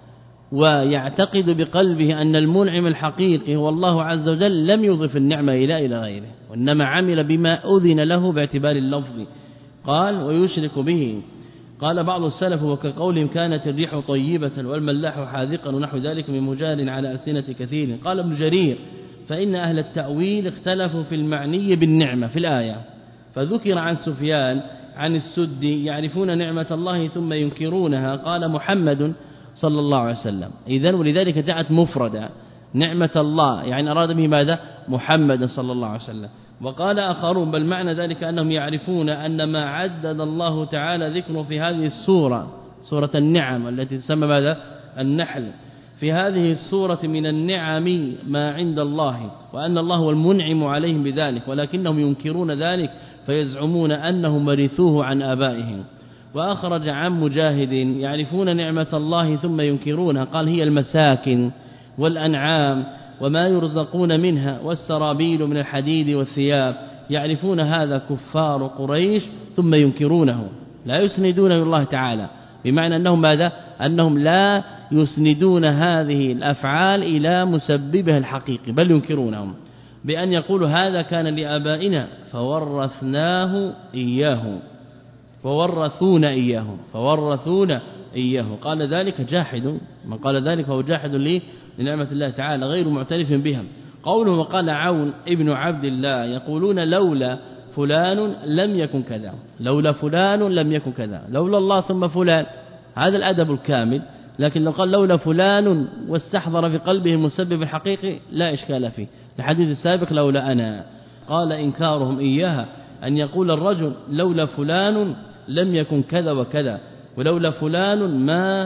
ويعتقد بقلبه أن المنعم الحقيقي هو الله عز وجل لم يضف النعمة إلى إلى غيره، وإنما عمل بما أذن له باعتبار اللفظ. قال ويشرك به. قال بعض السلف وكقولهم كانت الريح طيبة والملاح حاذقا ونحو ذلك من مجال على ألسنة كثير. قال ابن جرير فإن أهل التأويل اختلفوا في المعني بالنعمة في الآية، فذكر عن سفيان عن السدي يعرفون نعمة الله ثم ينكرونها، قال محمد صلى الله عليه وسلم. إذن ولذلك جاءت مفردة نعمة الله، يعني أراد به ماذا؟ محمد صلى الله عليه وسلم. وقال آخرون بل معنى ذلك أنهم يعرفون أن ما عدد الله تعالى ذكره في هذه السورة، سورة النعم التي تسمى ماذا؟ النحل، في هذه السورة من النعم ما عند الله، وأن الله هو المنعم عليهم بذلك، ولكنهم ينكرون ذلك فيزعمون أنهم ورثوه عن آبائهم. وأخرج عن مجاهد يعرفون نعمة الله ثم ينكرونها، قال هي المساكن والأنعام وما يرزقون منها والسرابيل من الحديد والثياب، يعرفون هذا كفار قريش ثم ينكرونه، لا يسندونه إلى الله تعالى، بمعنى أنهم ماذا؟ أنهم لا يسندون هذه الأفعال إلى مسببها الحقيقي، بل ينكرونهم بأن يقولوا هذا كان لآبائنا فورثناه إياه، فورثون إياه فورثون إياه. قال ذلك جاحد، من قال ذلك فهو جاحد لي لنعمة الله تعالى غير معترف بها. قوله وقال عون ابن عبد الله يقولون لولا فلان لم يكن كذا، لولا فلان لم يكن كذا، لولا الله ثم فلان، هذا الأدب الكامل. لكن لو قال لولا فلان واستحضر في قلبه المسبب الحقيقي لا إشكال فيه. الحديث السابق لولا أنا. قال إنكارهم إياها أن يقول الرجل لولا فلان لم يكن كذا وكذا، ولولا فلان ما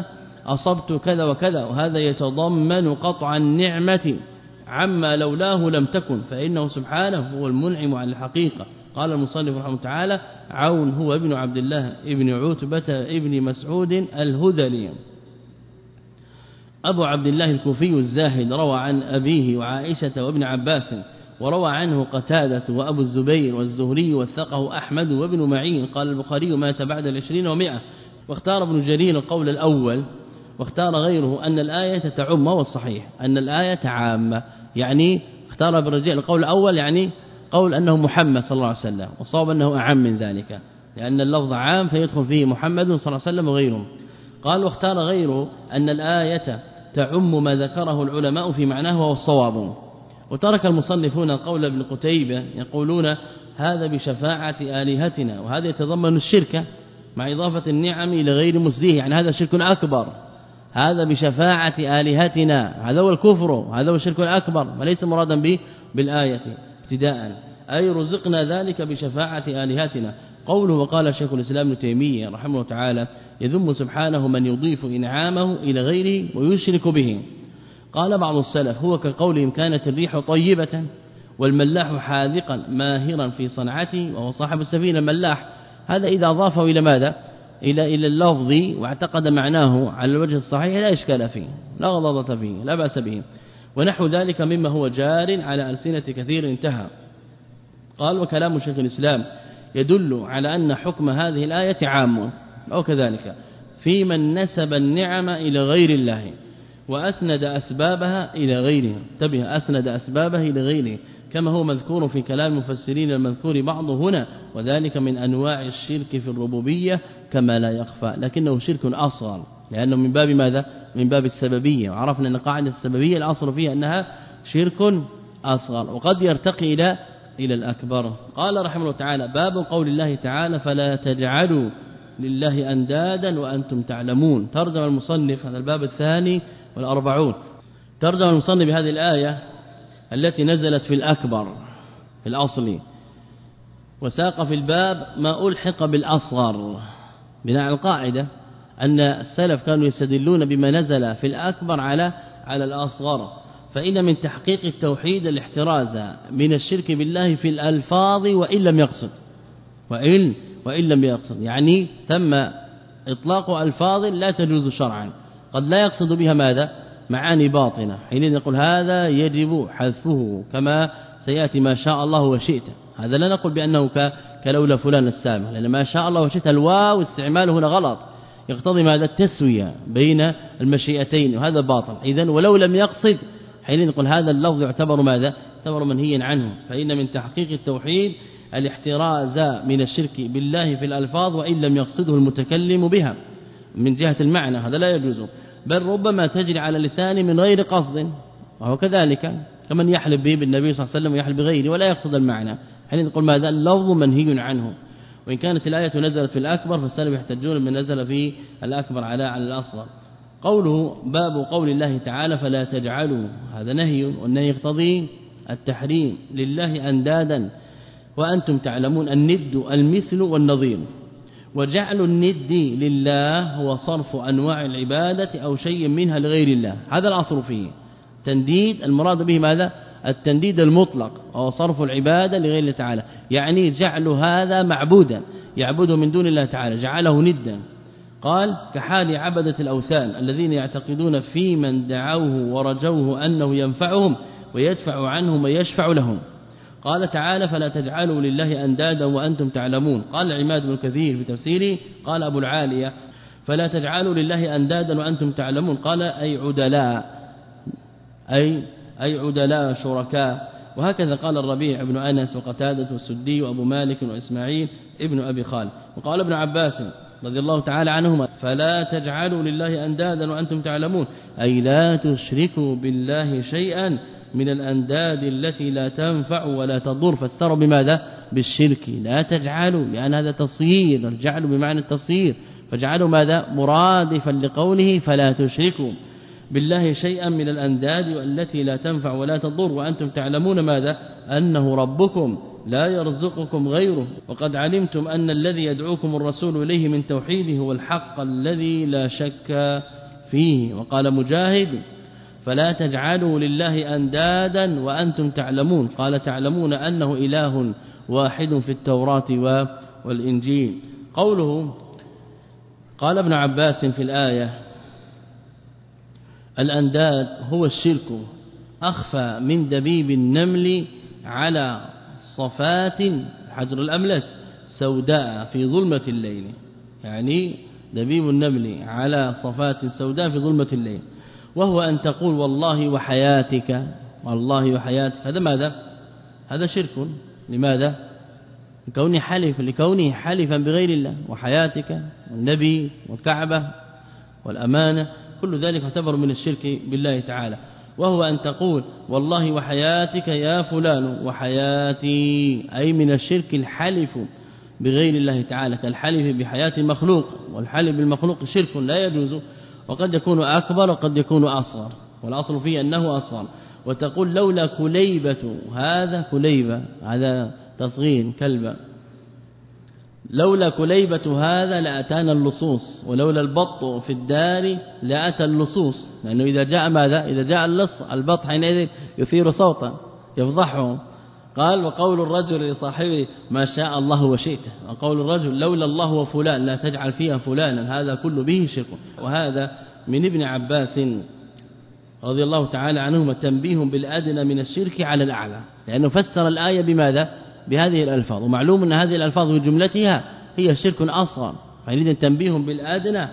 أصبت كذا وكذا، وهذا يتضمن قطع النعمة عما لولاه لم تكن، فإنه سبحانه هو المنعم على الحقيقة. قال المصنف رحمه تعالى: عون هو ابن عبد الله ابن عتبة ابن مسعود الهذلي أبو عبد الله الكوفي الزاهد، روى عن أبيه وعائشة وابن عباس، وروى عنه قتادة وأبو الزبير والزهري، وثقه أحمد وابن معين. قال البخاري: مات بعد العشرين ومئة. واختار ابن جرير القول الأول، واختار غيره أن الآية تعم، والصحيح أن الآية عامة، يعني اختار ابن جرير القول الأول يعني قول أنه محمد صلى الله عليه وسلم، وصاب أنه أعم من ذلك، لأن اللفظ عام فيدخل فيه محمد صلى الله عليه وسلم وغيره. قال: واختار غيره أن الآية تعم ما ذكره العلماء في معناه وهو الصواب. وترك المصنفون قول ابن قتيبة يقولون هذا بشفاعة آلهتنا، وهذا يتضمن الشرك مع إضافة النعم إلى غير مسديه، يعني هذا شرك أكبر. هذا بشفاعة آلهتنا، هذا هو الكفر، هذا هو الشرك الأكبر، وليس مرادا به بالآية ابتداء، أي رزقنا ذلك بشفاعة آلهتنا. قوله: وقال شيخ الإسلام ابن تيمية رحمه الله تعالى: يذم سبحانه من يضيف إنعامه إلى غيره ويشرك به. قال بعض السلف: هو كقولهم كانت الريح طيبة والملاح حاذقا ماهرا في صنعته، وهو صاحب السفينة الملاح. هذا إذا أضافه إلى ماذا؟ إلى إلى اللفظ واعتقد معناه على الوجه الصحيح لا إشكال فيه، لا غضاضة فيه، لا بأس به، ونحو ذلك مما هو جار على ألسنة كثير. انتهى. قال: وكلام شيخ الإسلام يدل على أن حكم هذه الآية عام، أو كذلك في من نسب النعم إلى غير الله وأسند أسبابها إلى غيره. انتبه، أسند أسبابها إلى غيره، كما هو مذكور في كلام المفسرين المذكور بعضه هنا، وذلك من أنواع الشرك في الربوبية كما لا يخفى، لكنه شرك أصغر، لأنه من باب ماذا؟ من باب السببية، وعرفنا أن قاعدة السببية الأصل فيها أنها شرك أصغر، وقد يرتقي إلى إلى الأكبر. قال رحمه الله تعالى: باب قول الله تعالى: فلا تجعلوا لله أندادا وأنتم تعلمون. ترجم المصنف هذا الباب الثاني والأربعون، ترجم المصنف بهذه الآية التي نزلت في الأكبر في الأصل، وساق في الباب ما ألحق بالأصغر، بناء على القاعدة أن السلف كانوا يستدلون بما نزل في الأكبر على على الأصغر، فإن من تحقيق التوحيد الاحتراز من الشرك بالله في الألفاظ وإن لم يقصد، وإن وإن لم يقصد، يعني تم إطلاق ألفاظ لا تجوز شرعا قد لا يقصد بها ماذا؟ معاني باطنة، حينئذ نقول هذا يجب حذفه، كما سيأتي ما شاء الله وشئت. هذا لا نقول بأنه كلولا فلان السامع، لأن ما شاء الله وشئت الواو استعماله هنا غلط، يقتضي ماذا؟ التسوية بين المشيئتين، وهذا باطل. إذن ولو لم يقصد حينئذ نقول هذا اللفظ يعتبر ماذا؟ يعتبر منهيا عنه، فإن من تحقيق التوحيد الاحتراز من الشرك بالله في الألفاظ وإن لم يقصده المتكلم بها من جهة المعنى، هذا لا يجوز، بل ربما تجري على لسان من غير قصد، وهو كذلك كمن يحلف به بالنبي صلى الله عليه وسلم ويحلف بغيره ولا يقصد المعنى، حين نقول ماذا؟ اللفظ منهي عنه. وإن كانت الآية نزلت في الأكبر فالسلف يحتجون من نزل في الأكبر على على الأصغر. قوله: باب قول الله تعالى: فلا تجعلوا، هذا نهي، والنهي يقتضي التحريم، لله أندادا وأنتم تعلمون. الند المثل والنظير، وجعل الند لله هو صرف أنواع العبادة أو شيء منها لغير الله، هذا الأصل فيه. تنديد المراد به ماذا؟ التنديد المطلق، أو صرف العبادة لغير الله تعالى، يعني جعل هذا معبودا يعبده من دون الله تعالى، جعله ندا. قال: كحال عبدة الأوثان الذين يعتقدون في من دعوه ورجوه أنه ينفعهم ويدفع عنهم ويشفع لهم. قال تعالى: فلا تجعلوا لله أندادا وأنتم تعلمون. قال عماد بن كثير في تفسيره، قال أبو العالية: فلا تجعلوا لله أندادا وأنتم تعلمون، قال أي عدلاء، أي أي عدلاء شركاء. وهكذا قال الربيع بن أنس وقتادة والسدي وأبو مالك وإسماعيل ابن أبي خالد. وقال ابن عباس رضي الله تعالى عنهما: فلا تجعلوا لله أندادا وأنتم تعلمون، أي لا تشركوا بالله شيئا من الأنداد التي لا تنفع ولا تضر. فسروا بماذا؟ بالشرك. لا تجعلوا، لأن هذا تصيير، الجعل بمعنى التصيير، فجعلوا ماذا؟ مرادفا لقوله فلا تشركوا بالله شيئا من الأنداد التي لا تنفع ولا تضر، وأنتم تعلمون ماذا؟ أنه ربكم لا يرزقكم غيره، وقد علمتم أن الذي يدعوكم الرسول إليه من توحيده هو الحق الذي لا شك فيه. وقال مجاهد فلا تجعلوا لله أندادا وأنتم تعلمون، قال تعلمون أنه إله واحد في التوراة والإنجيل. قوله قال ابن عباس في الآية الأنداد هو الشرك أخفى من دبيب النمل على صفات حجر الأملس سوداء في ظلمة الليل، يعني دبيب النمل على صفات سوداء في ظلمة الليل. وهو أن تقول والله وحياتك، والله وحياتك، هذا ماذا؟ هذا شرك. لماذا؟ لكونه حلف لكونه حلفا بغير الله، وحياتك والنبي والكعبة والأمانة، كل ذلك يعتبر من الشرك بالله تعالى. وهو أن تقول والله وحياتك يا فلان وحياتي، أي من الشرك الحلف بغير الله تعالى كالحلف بحياة المخلوق، والحلف بالمخلوق شرك لا يجوز، وقد يكون أكبر وقد يكون أصغر، والأصل فيه أنه أصغر. وتقول لولا كليبة، هذا كليبة هذا تصغير كلبة، لولا كليبة هذا لأتانا اللصوص، ولولا البط في الدار لأتى اللصوص، لأنه إذا جاء ماذا؟ إذا جاء اللص البط حينئذ يثير صوتا يفضحه. قال وقول الرجل لصاحبه ما شاء الله وشئت، وقول الرجل لولا الله وفلان لا تجعل فيها فلانا، هذا كله به شرك. وهذا من ابن عباس رضي الله تعالى عنهما تنبيه بالأدنى من الشرك على الأعلى، لأنه فسر الآية بماذا؟ بهذه الألفاظ، ومعلوم أن هذه الألفاظ بجملتها هي شرك أصغر، فإذن تنبيه بالأدنى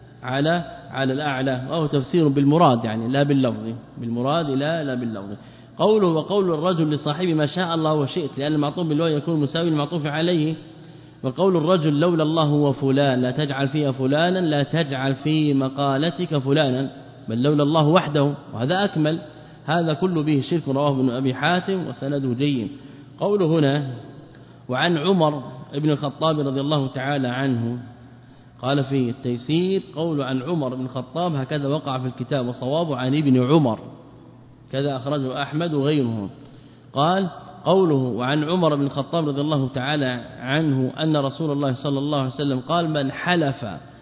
على على الأعلى، وهو تفسير بالمراد يعني لا باللفظ، بالمراد لا لا باللفظ. قوله وقول الرجل لصاحبه ما شاء الله وشئت، لأن المعطوف بالواو يكون مساوي المعطوف عليه. وقول الرجل لولا الله وفلان لا تجعل فيها فلانا، لا تجعل في مقالتك فلانا، بل لولا الله وحده، وهذا أكمل. هذا كله به شرك، رواه ابن أبي حاتم وسنده جيد. قوله هنا وعن عمر ابن الخطاب رضي الله تعالى عنه، قال في التيسير قول عن عمر بن الخطاب هكذا وقع في الكتاب، وصواب عن ابن عمر كذا أخرجه أحمد وغيره. قال قوله وعن عمر بن الخطاب رضي الله تعالى عنه أن رسول الله صلى الله عليه وسلم قال من حلف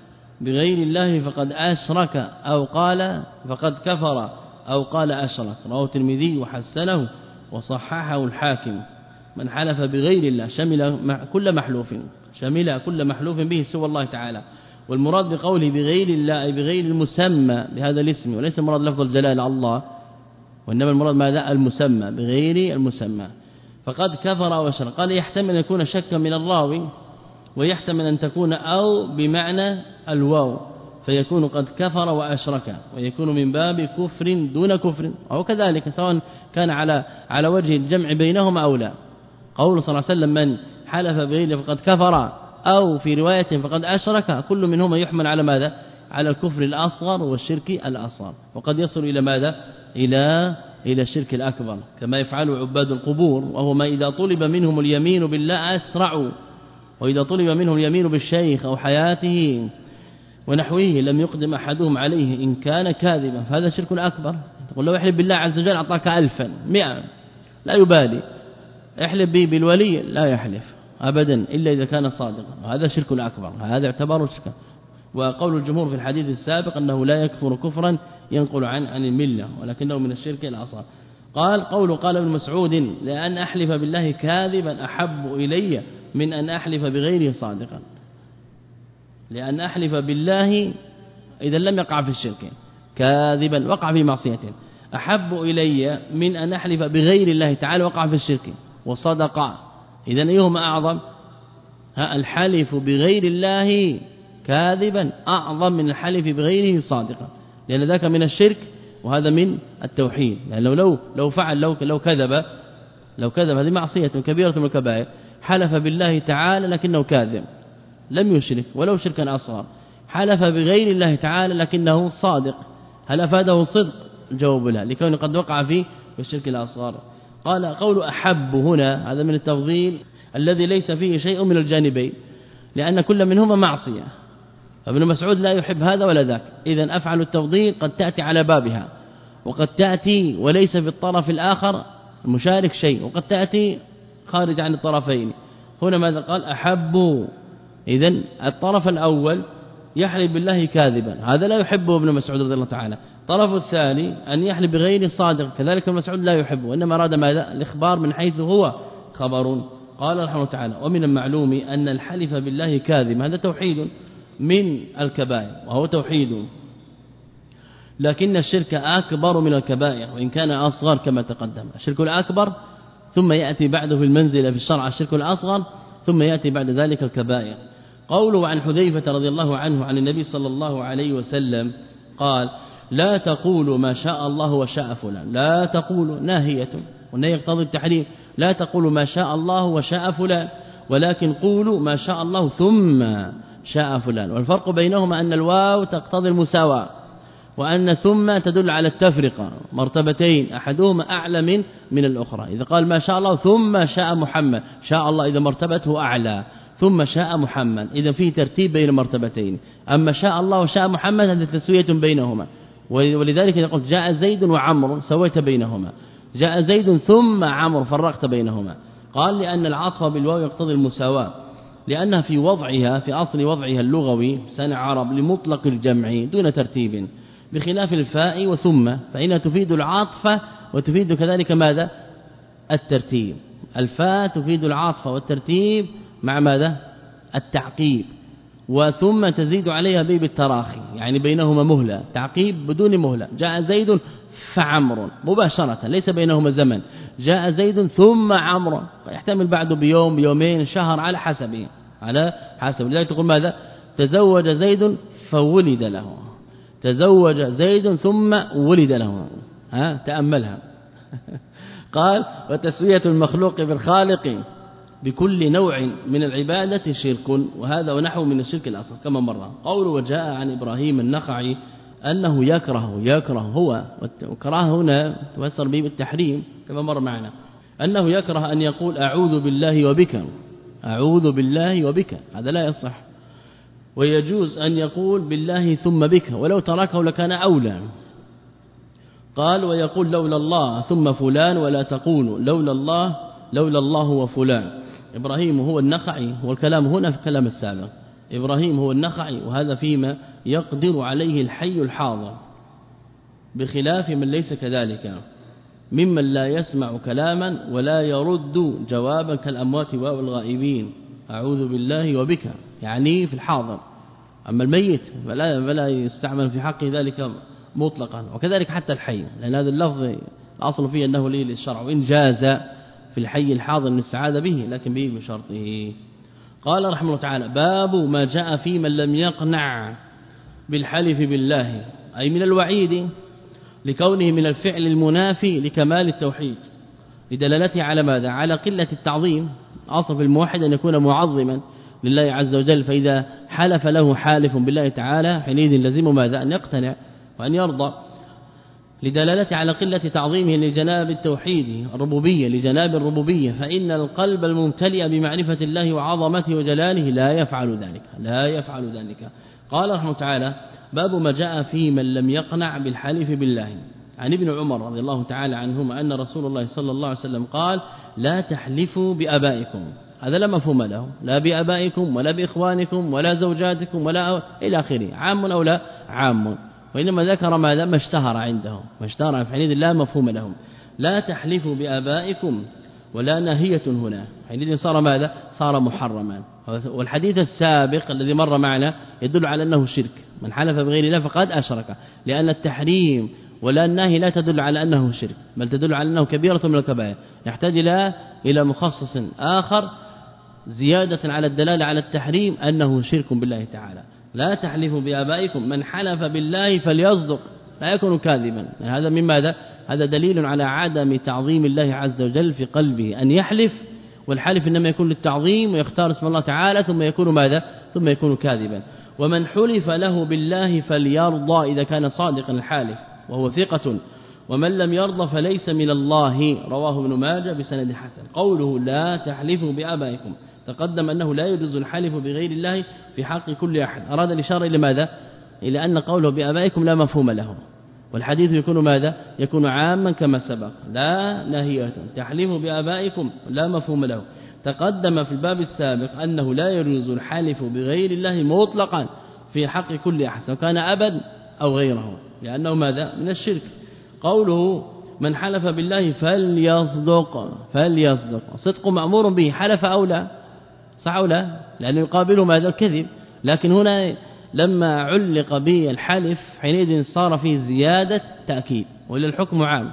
بغير الله فقد أشرك، أو قال فقد كفر، أو قال أشرك، رواه الترمذي وحسنه وصححه الحاكم. من حلف بغير الله شمل كل محلوف، شمل كل محلوف به سوى الله تعالى. والمراد بقوله بغير الله أي بغير المسمى بهذا الاسم، وليس مراد لفظ الجلال على الله، وإنما المراد ماذا؟ المسمى بغير المسمى. فقد كفر واشرك. قال يحتمل أن يكون شكا من الراوي، ويحتمل أن تكون أو بمعنى الواو، فيكون قد كفر وأشرك، ويكون من باب كفر دون كفر، أو كذلك سواء كان على على وجه الجمع بينهما أو لا. قول صلى الله عليه وسلم من حلف بغيره فقد كفر، أو في رواية فقد أشرك، كل منهما يحمل على ماذا؟ على الكفر الأصغر والشرك الأصغر، وقد يصل إلى ماذا؟ إلى إلى الشرك الأكبر، كما يفعل عباد القبور، وهو ما إذا طلب منهم اليمين بالله أسرعوا، وإذا طلب منهم اليمين بالشيخ أو حياته ونحوه لم يقدم أحدهم عليه إن كان كاذبا، فهذا شرك أكبر. تقول لو يحلف بالله عز وجل أعطاك ألفا مئة لا يبالي، احلف به بالولي لا يحلف أبدا إلا إذا كان صادقا، وهذا شرك أكبر، هذا يعتبر شركا. وقول الجمهور في الحديث السابق أنه لا يكفر كفرا ينقل عن عن الملة، ولكنه من الشرك الأصغر. قال قول قال ابن مسعود لأن أحلف بالله كاذبا أحب إلي من أن أحلف بغيره صادقا، لأن أحلف بالله إذا لم يقع في الشرك كاذبا وقع في معصية، أحب إلي من أن أحلف بغير الله تعالى وقع في الشرك وصدق. إذن أيهما أعظم؟ الحلف بغير الله كاذبا أعظم من الحلف بغيره صادقا، لأن ذاك من الشرك وهذا من التوحيد. لأنه لو لو فعل لو لو كذب لو كذب هذه معصية كبيرة من الكبائر. حلف بالله تعالى لكنه كاذب لم يشرك ولو شركا أصغر، حلف بغير الله تعالى لكنه صادق، هل أفاده صدق؟ الجواب لا، لكونه قد وقع فيه الشرك الأصغر. قال قول أحب هنا هذا من التفضيل الذي ليس فيه شيء من الجانبين، لأن كل منهما معصية، فابن مسعود لا يحب هذا ولا ذاك. إذن أفعل التفضيل قد تأتي على بابها، وقد تأتي وليس في الطرف الآخر المشارك شيء، وقد تأتي خارج عن الطرفين. هنا ماذا قال؟ أحب. إذن الطرف الأول يحلف بالله كاذبا، هذا لا يحبه ابن مسعود رضي الله تعالى. الطرف الثاني أن يحلف بغير صادق، كذلك ابن مسعود لا يحبه، وإنما أراد ماذا؟ الإخبار من حيث هو خبر. قال رحمه الله تعالى: ومن المعلوم أن الحلف بالله كاذب هذا توحيد من الكبائر، وهو توحيد، لكن الشرك أكبر من الكبائر وإن كان أصغر كما تقدم. الشرك الأكبر ثم يأتي بعده في المنزلة في الشرع الشرك الأصغر، ثم يأتي بعد ذلك الكبائر. قوله عن حذيفة رضي الله عنه عن النبي صلى الله عليه وسلم قال: لا تقولوا ما شاء الله وشاء فلان، لا تقولوا ناهية، والنهي يقتضي التحريم، لا تقولوا ما شاء الله وشاء فلان، ولكن قولوا ما شاء الله ثم شاء فلان. والفرق بينهما أن الواو تقتضي المساواة، وأن ثم تدل على التفرقة، مرتبتين أحدهما أعلى من من الأخرى. إذا قال ما شاء الله ثم شاء محمد، شاء الله إذا مرتبته أعلى، ثم شاء محمد إذا في ترتيب بين مرتبتين. أما شاء الله وشاء محمد هذه تسوية بينهما، ولذلك إذا قلت جاء زيد وعمر سويت بينهما، جاء زيد ثم عمر فرقت بينهما. قال: لأن العطف بالواو يقتضي المساواة، لأنها في وضعها في أصل وضعها اللغوي سنة عرب لمطلق الجمع دون ترتيب، بخلاف الفاء وثم فإنها تفيد العطف وتفيد كذلك ماذا؟ الترتيب. الفاء تفيد العطف والترتيب مع ماذا؟ التعقيب، وثم تزيد عليها بيب التراخي، يعني بينهما مهلة، تعقيب بدون مهلة. جاء زيد فعمر مباشرة ليس بينهما زمن، جاء زيد ثم عمرو يحتمل بعده بيوم بيومين شهر على حسبه على حسب. لذلك تقول ماذا؟ تزوج زيد فولد له، تزوج زيد ثم ولد له. ها تأملها. قال: وتسوية المخلوق بالخالق بكل نوع من العبادة شرك، وهذا ونحو من الشرك الأصغر كما مر. قوله: وجاء عن إبراهيم النخعي أنه يكره يكره هو، وكره هنا تفسر به بالتحريم كما مر معنا، أنه يكره أن يقول أعوذ بالله وبك، أعوذ بالله وبك، هذا لا يصح. ويجوز أن يقول بالله ثم بك، ولو تركه لكان أولى. قال: ويقول لولا الله ثم فلان، ولا تقول لولا الله لولا الله وفلان. إبراهيم هو النخعي، والكلام هنا في الكلام السابق، إبراهيم هو النخعي، وهذا فيما يقدر عليه الحي الحاضر، بخلاف من ليس كذلك ممن لا يسمع كلاما ولا يرد جوابا كالأموات والغائبين. أعوذ بالله وبك يعني في الحاضر، أما الميت فلا, فلا يستعمل في حق ذلك مطلقا، وكذلك حتى الحي، لأن هذا اللفظ الأصل فيه أنه لي للشرع، وإن جاز في الحي الحاضر من السعادة به لكن به بشرطه. قال رحمه الله تعالى: باب ما جاء في من لم يقنع بالحلف بالله، أي من الوعيد لكونه من الفعل المنافي لكمال التوحيد، لدلالته على ماذا؟ على قلة التعظيم. أصل في الموحد أن يكون معظما لله عز وجل، فإذا حلف له حالف بالله تعالى حينئذ لزم ماذا؟ أن يقتنع وأن يرضى، لدلالته على قلة تعظيمه لجناب التوحيد الربوبية، لجناب الربوبية، فإن القلب الممتلئ بمعرفة الله وعظمته وجلاله لا يفعل ذلك لا يفعل ذلك. قال رحمه تعالى: باب ما جاء في من لم يقنع بالحلف بالله. عن ابن عمر رضي الله تعالى عنهما أن رسول الله صلى الله عليه وسلم قال: لا تحلفوا بآبائكم، هذا لا مفهوم له، لا بآبائكم ولا بإخوانكم ولا زوجاتكم ولا إلى آخره، عام أو لا عام، وإنما ذكر ماذا؟ ما اشتهر عنده، ما اشتهر حينئذ لا مفهوم لهم. لا تحلفوا بآبائكم ولا ناهية هنا، حينئذ صار ماذا؟ صار محرما. والحديث السابق الذي مر معنا يدل على أنه شرك، من حلف بغير الله فقد أشرك، لأن التحريم ولا النهي لا تدل على أنه شرك، بل تدل على أنه كبيرة من الكبائر، نحتاج إلى إلى مخصص آخر زيادة على الدلالة على التحريم أنه شرك بالله تعالى. لا تحلفوا بآبائكم، من حلف بالله فليصدق لا يكون كاذبا. هذا من ماذا؟ هذا دليل على عدم تعظيم الله عز وجل في قلبه، أن يحلف والحلف إنما يكون للتعظيم ويختار اسم الله تعالى ثم يكون ماذا؟ ثم يكون كاذبا. ومن حلف له بالله فليرضى إذا كان صادقا الحالف وهو ثقة، ومن لم يرضى فليس من الله. رواه ابن ماجه بسند حسن. قوله لا تحلفوا بآبائكم، تقدم أنه لا يجوز الحلف بغير الله في حق كل أحد، أراد الإشارة إلى ماذا؟ إلى أن قوله بآبائكم لا مفهوم له، والحديث يكون ماذا؟ يكون عاما كما سبق، لا ناهية، تحلفوا بآبائكم لا مفهوم له. تقدم في الباب السابق أنه لا يجوز الحلف بغير الله مطلقا في حق كل أحد سواء كان أبا أو غيره لأنه ماذا من الشرك. قوله من حلف بالله فليصدق فليصدق صدق مأمور به حلف أو لا صح أو لا لأنه يقابله ماذا الكذب لكن هنا لما علق به الحلف حينئذ صار فيه زيادة تأكيد وإلى الحكم عام.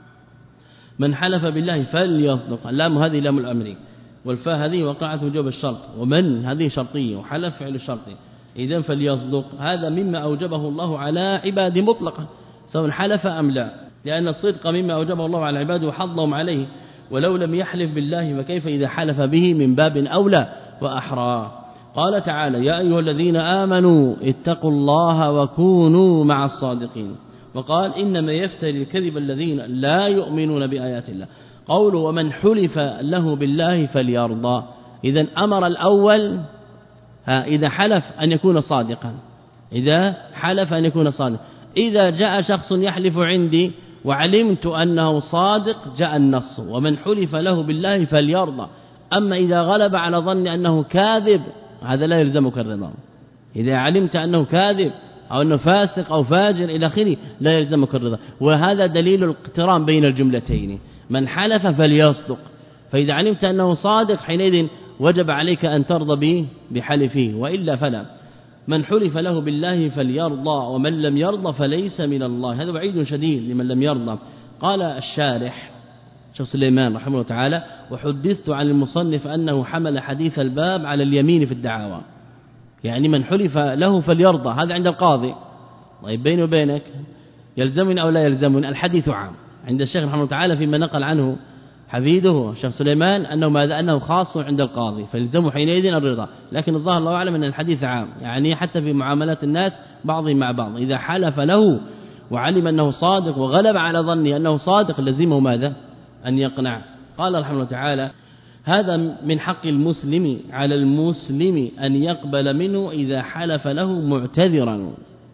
من حلف بالله فليصدق اللام هذه لام الأمر والفاء هذه وقعت وجوب الشرط ومن هذه شرطية وحلف فعل الشرط إذن فليصدق هذا مما أوجبه الله على عباده مطلقا سواء حلف أم لا لأن الصدق مما أوجبه الله على عباده وحضهم عليه ولو لم يحلف بالله فكيف إذا حلف به من باب أولى وأحرى. قال تعالى يا أيها الذين آمنوا اتقوا الله وكونوا مع الصادقين وقال إنما يفتري الكذب الذين لا يؤمنون بآيات الله. قوله ومن حلف له بالله فليرضى إذن أمر الأول ها إذا حلف أن يكون صادقا إذا حلف أن يكون صادقا إذا جاء شخص يحلف عندي وعلمت أنه صادق جاء النص ومن حلف له بالله فليرضى. أما إذا غلب على ظن أنه كاذب هذا لا يلزمك الرضا إذا علمت أنه كاذب أو أنه فاسق أو فاجر إلى آخره لا يلزمك الرضا وهذا دليل الاقتران بين الجملتين من حلف فليصدق فإذا علمت أنه صادق حينئذ وجب عليك أن ترضى به بحلفه وإلا فلا. من حلف له بالله فليرضى ومن لم يرضى فليس من الله هذا وعيد شديد لمن لم يرضى. قال الشارح شيخ سليمان رحمه الله تعالى وحدثت عن المصنف أنه حمل حديث الباب على اليمين في الدعاوى يعني من حلف له فليرضى هذا عند القاضي طيب بيني وبينك يلزمني أو لا يلزمني الحديث عام عند الشيخ رحمه الله تعالى فيما نقل عنه حفيده الشيخ سليمان أنه ماذا أنه خاص عند القاضي فيلزمه حينئذ الرضا لكن الظاهر الله أعلم أن الحديث عام يعني حتى في معاملات الناس بعضهم مع بعض إذا حلف له وعلم أنه صادق وغلب على ظنه أنه صادق لزمه ماذا أن يقنع. قال رحمه الله تعالى هذا من حق المسلم على المسلم أن يقبل منه إذا حلف له معتذرا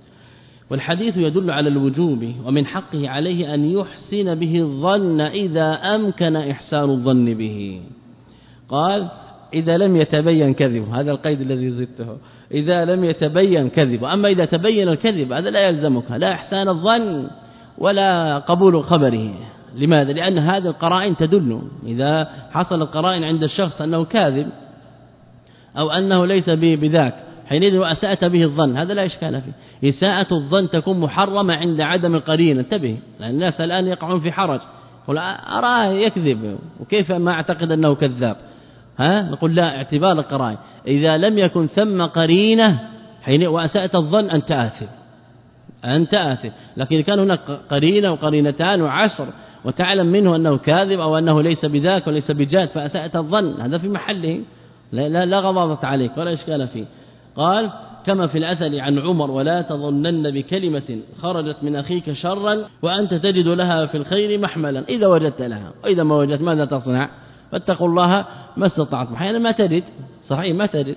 والحديث يدل على الوجوب ومن حقه عليه أن يحسن به الظن إذا أمكن إحسان الظن به. قال إذا لم يتبين كذب هذا القيد الذي زدته إذا لم يتبين كذب أما إذا تبين الكذب هذا لا يلزمك لا إحسان الظن ولا قبول خبره. لماذا؟ لأن هذه القرائن تدل إذا حصل القرائن عند الشخص أنه كاذب أو أنه ليس به بذاك حينئذ وأسأت به الظن هذا لا إشكال فيه. إساءة الظن تكون محرمة عند عدم القرين انتبه لأن الناس الآن يقعون في حرج يقول أراه يكذب وكيف ما أعتقد أنه كذاب ها نقول لا اعتبار القرائن إذا لم يكن ثم قرينة حين وأسأت الظن أنت آثم أنت آثم لكن كان هناك قرينة وقرينتان وعشر وتعلم منه أنه كاذب أو أنه ليس بذاك وليس بجاد فأسأت الظن هذا في محله لا, لا, لا غضاضة عليك ولا إشكال فيه. قال كما في الأثر عن عمر ولا تظنن بكلمة خرجت من أخيك شرا وأنت تجد لها في الخير محملا إذا وجدت لها وإذا ما وجدت ماذا تصنع فاتقوا الله ما استطعتم أحيانا ما تجد صحيح ما تجد.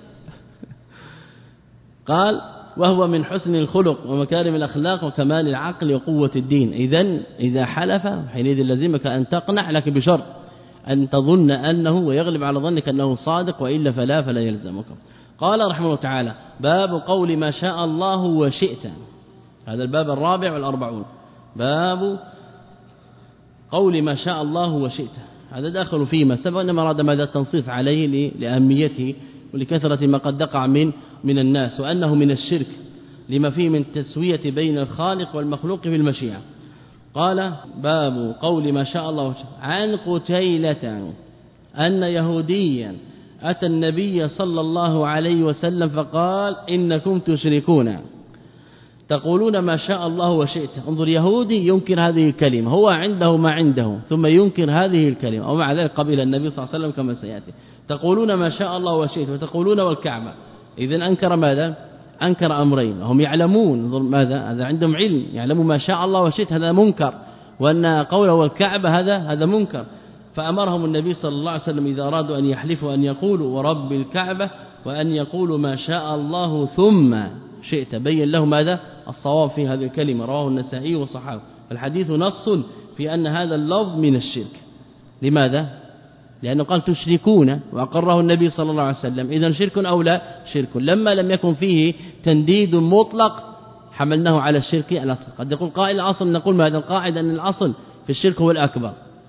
قال وهو من حسن الخلق ومكارم الأخلاق وكمال العقل وقوة الدين إذن إذا حلف حينئذ لازمك أن تقنع لك بشرط أن تظن أنه ويغلب على ظنك أنه صادق وإلا فلا فلا يلزمك. قال رحمه الله تعالى باب قول ما شاء الله وشئت هذا الباب الرابع والأربعون باب قول ما شاء الله وشئت هذا داخل فيما سبق إنما أراد ماذا التنصيص عليه لأهميته ولكثرة ما قد دقع من من الناس وأنه من الشرك لما فيه من تسوية بين الخالق والمخلوق في المشيئة. قال باب قول ما شاء الله وشئت عن قتيلة أن يهوديا أتى النبي صلى الله عليه وسلم فقال إنكم تشركون تقولون ما شاء الله وشئت. انظر يهودي ينكر هذه الكلمة هو عنده ما عنده ثم ينكر هذه الكلمة ومع ذلك قبل النبي صلى الله عليه وسلم كما سيأتي تقولون ما شاء الله وشئت وتقولون والكعبة إذن أنكر ماذا أنكر أمرين هم يعلمون ماذا هذا عندهم علم يعلموا ما شاء الله وشئت هذا منكر وأن قوله والكعبة هذا هذا منكر فأمرهم النبي صلى الله عليه وسلم إذا أرادوا أن يحلفوا أن يقولوا ورب الكعبة وأن يقولوا ما شاء الله ثم شئت بين له ماذا الصواب في هذه الكلمة. رواه النسائي وصححه. الحديث نص في أن هذا اللفظ من الشرك. لماذا لأنه قال تشركون وأقره النبي صلى الله عليه وسلم، إذن شرك أو لا شرك. لما لم يكن فيه تنديد مطلق حملناه على الشرك الأصغر. قد يقول قائل الأصل، نقول ماذا القاعدة أن الأصل في الشرك هو الأكبر،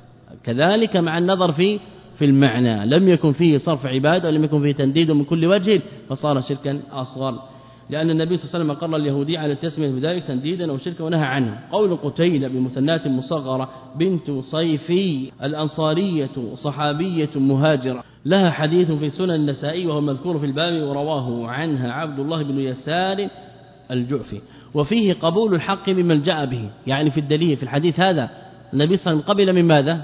كذلك مع النظر في في المعنى، لم يكن فيه صرف عبادة ولم يكن فيه تنديد من كل وجه فصار شركا أصغر، لأن النبي صلى الله عليه وسلم أقر اليهودي على التسمية بذلك تنديدا أو شركا ونهى عنه. قول قتيلة بمثنات مصغرة بنت صيفي الأنصارية صحابية مهاجرة، لها حديث في سنن النسائي وهو المذكور في الباب، ورواه عنها عبد الله بن يسار الجعفي، وفيه قبول الحق ممن جاء به. يعني في الدليل في الحديث هذا النبي صلى الله عليه وسلم قبل من ماذا؟